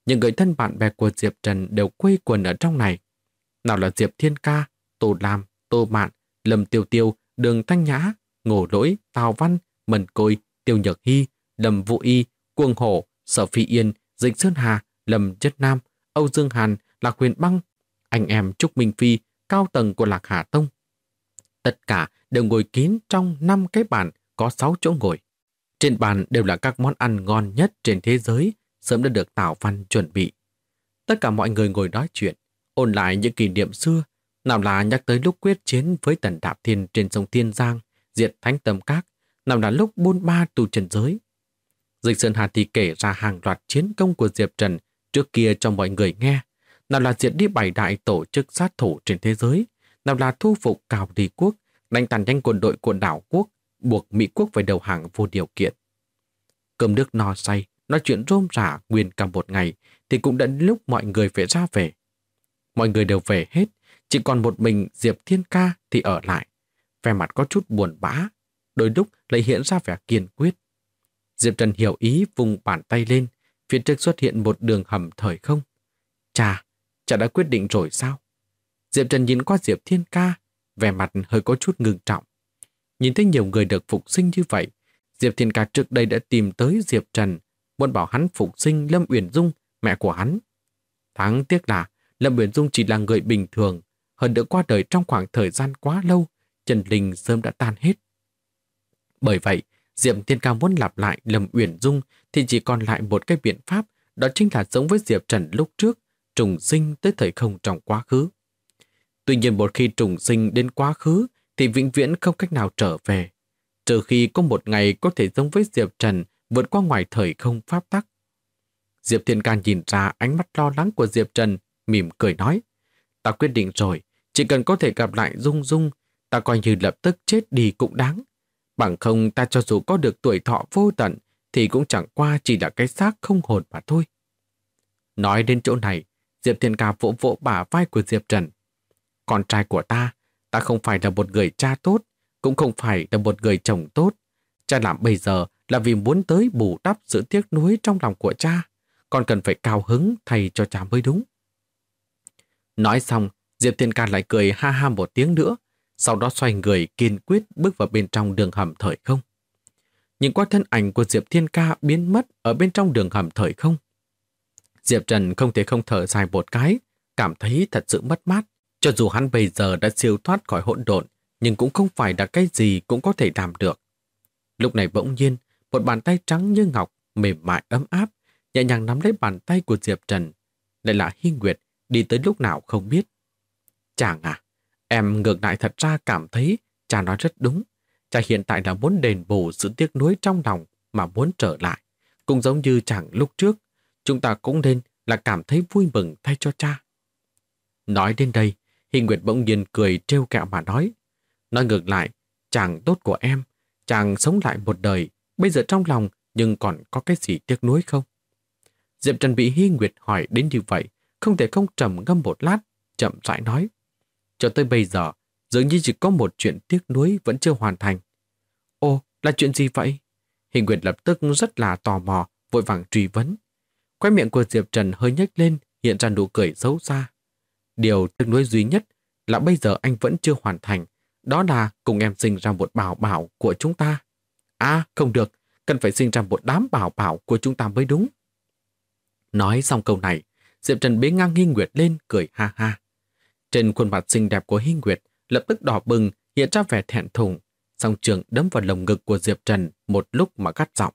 Những người thân bạn bè của Diệp Trần đều quây quần ở trong này. Nào là Diệp Thiên Ca, Tô Lam, Tô Mạn, Lâm Tiêu Tiêu, Đường Thanh Nhã, Ngô Lỗi, Tào Văn, Mần Côi, Tiêu Nhược Hy, Lâm Vũ Y, Cuồng Hổ, Sở Phi Yên, Dịch Sơn Hà, Lâm Chất Nam, Âu Dương Hàn, Lạc Huyền Băng, anh em Trúc Minh Phi, cao tầng của Lạc Hà Tông. Tất cả đều ngồi kín trong 5 cái bàn có 6 chỗ ngồi. Trên bàn đều là các món ăn ngon nhất trên thế giới, sớm đã được Tào Văn chuẩn bị. Tất cả mọi người ngồi nói chuyện, ôn lại những kỷ niệm xưa, nào là nhắc tới lúc quyết chiến với Tần Đạp Thiên trên sông Thiên Giang, diệt Thánh Tâm Các, nào là lúc bôn ba tu trần giới. Dịch Sơn Hà thì kể ra hàng loạt chiến công của Diệp Trần trước kia cho mọi người nghe, nào là diệt đi 7 đại tổ chức sát thủ trên thế giới, nào là thu phục Cào Đi Quốc, đánh tàn nhanh quân đội của đảo quốc, buộc Mỹ quốc phải đầu hàng vô điều kiện. Cơm nước no say, nói chuyện rôm rả nguyên cả một ngày, thì cũng đã đến lúc mọi người phải ra về. Mọi người đều về hết, chỉ còn một mình Diệp Thiên Ca thì ở lại. Vẻ mặt có chút buồn bã, đôi lúc lại hiện ra vẻ kiên quyết. Diệp Trần hiểu ý vùng bàn tay lên, phía trước xuất hiện một đường hầm thời không. Chà đã quyết định rồi sao? Diệp Trần nhìn qua Diệp Thiên Ca, vẻ mặt hơi có chút ngưng trọng. Nhìn thấy nhiều người được phục sinh như vậy, Diệp Thiên Ca trước đây đã tìm tới Diệp Trần, muốn bảo hắn phục sinh Lâm Uyển Dung, mẹ của hắn. Đáng tiếc là Lâm Uyển Dung chỉ là người bình thường, hơn nữa qua đời trong khoảng thời gian quá lâu, chân linh sớm đã tan hết. Bởi vậy, Diệp Thiên Ca muốn lặp lại Lâm Uyển Dung thì chỉ còn lại một cái biện pháp, đó chính là giống với Diệp Trần lúc trước, trùng sinh tới thời không trong quá khứ. Tuy nhiên một khi trùng sinh đến quá khứ thì vĩnh viễn không cách nào trở về, trừ khi có một ngày có thể giống với Diệp Trần vượt qua ngoài thời không pháp tắc. Diệp Thiên Ca nhìn ra ánh mắt lo lắng của Diệp Trần, mỉm cười nói, ta quyết định rồi, chỉ cần có thể gặp lại Dung Dung, ta coi như lập tức chết đi cũng đáng. Bằng không ta cho dù có được tuổi thọ vô tận thì cũng chẳng qua chỉ là cái xác không hồn mà thôi. Nói đến chỗ này, Diệp Thiên Ca vỗ vỗ bả vai của Diệp Trần. Con trai của ta không phải là một người cha tốt, cũng không phải là một người chồng tốt. Cha làm bây giờ là vì muốn tới bù đắp sự tiếc nuối trong lòng của cha. Con cần phải cao hứng thay cho cha mới đúng. Nói xong, Diệp Thiên Ca lại cười ha ha một tiếng nữa, sau đó xoay người kiên quyết bước vào bên trong đường hầm thời không. Nhìn qua thân ảnh của Diệp Thiên Ca biến mất ở bên trong đường hầm thời không, Diệp Trần không thể không thở dài một cái, cảm thấy thật sự mất mát. Cho dù hắn bây giờ đã siêu thoát khỏi hỗn độn, nhưng cũng không phải là cái gì cũng có thể làm được. Lúc này bỗng nhiên, một bàn tay trắng như ngọc, mềm mại ấm áp, nhẹ nhàng nắm lấy bàn tay của Diệp Trần. Lại là Hy Nguyệt, đi tới lúc nào không biết. Chàng à, em ngược lại thật ra cảm thấy cha nói rất đúng. Cha hiện tại là muốn đền bù sự tiếc nuối trong lòng mà muốn trở lại. Cũng giống như chàng lúc trước, chúng ta cũng nên là cảm thấy vui mừng thay cho cha. Nói đến đây, Hy Nguyệt bỗng nhiên cười trêu kẹo mà nói. Nói ngược lại, chàng tốt của em, chàng sống lại một đời, bây giờ trong lòng nhưng còn có cái gì tiếc nuối không? Diệp Trần bị Hy Nguyệt hỏi đến như vậy, không thể không trầm ngâm một lát, chậm rãi nói. Cho tới bây giờ, dường như chỉ có một chuyện tiếc nuối vẫn chưa hoàn thành. Ồ, là chuyện gì vậy? Hy Nguyệt lập tức rất là tò mò, vội vàng truy vấn. Khóe miệng của Diệp Trần hơi nhếch lên, hiện ra nụ cười xấu xa. Điều tiếc nuối duy nhất là bây giờ anh vẫn chưa hoàn thành, đó là cùng em sinh ra một bảo bảo của chúng ta. À, không được, cần phải sinh ra một đám bảo bảo của chúng ta mới đúng. Nói xong câu này, Diệp Trần bế ngang Hy Nguyệt lên, cười ha ha. Trên khuôn mặt xinh đẹp của Hy Nguyệt lập tức đỏ bừng, hiện ra vẻ thẹn thùng, song trường đấm vào lồng ngực của Diệp Trần một lúc mà gắt giọng.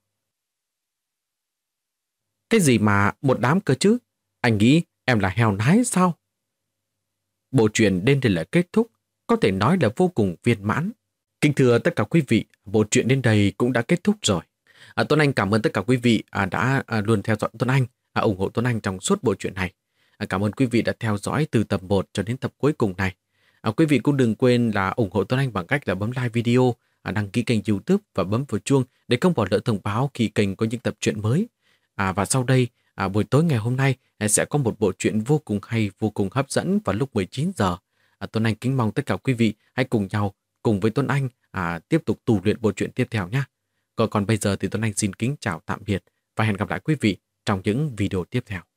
Cái gì mà một đám cơ chứ? Anh nghĩ em là heo nái sao? Bộ truyện đến đây là kết thúc, có thể nói là vô cùng viên mãn. Kính thưa tất cả quý vị, bộ truyện đến đây cũng đã kết thúc rồi. Tuấn Anh cảm ơn tất cả quý vị đã luôn theo dõi Tuấn Anh, ủng hộ Tuấn Anh trong suốt bộ truyện này. Cảm ơn quý vị đã theo dõi từ tập 1 cho đến tập cuối cùng này. Quý vị cũng đừng quên là ủng hộ Tuấn Anh bằng cách là bấm like video, đăng ký kênh YouTube và bấm vào chuông để không bỏ lỡ thông báo khi kênh có những tập truyện mới. Và sau đây, buổi tối ngày hôm nay sẽ có một bộ truyện vô cùng hay, vô cùng hấp dẫn vào lúc 19 giờ. Tuấn Anh kính mong tất cả quý vị hãy cùng nhau, cùng với Tuấn Anh tiếp tục tu luyện bộ truyện tiếp theo nhé. Còn bây giờ thì Tuấn Anh xin kính chào tạm biệt và hẹn gặp lại quý vị trong những video tiếp theo.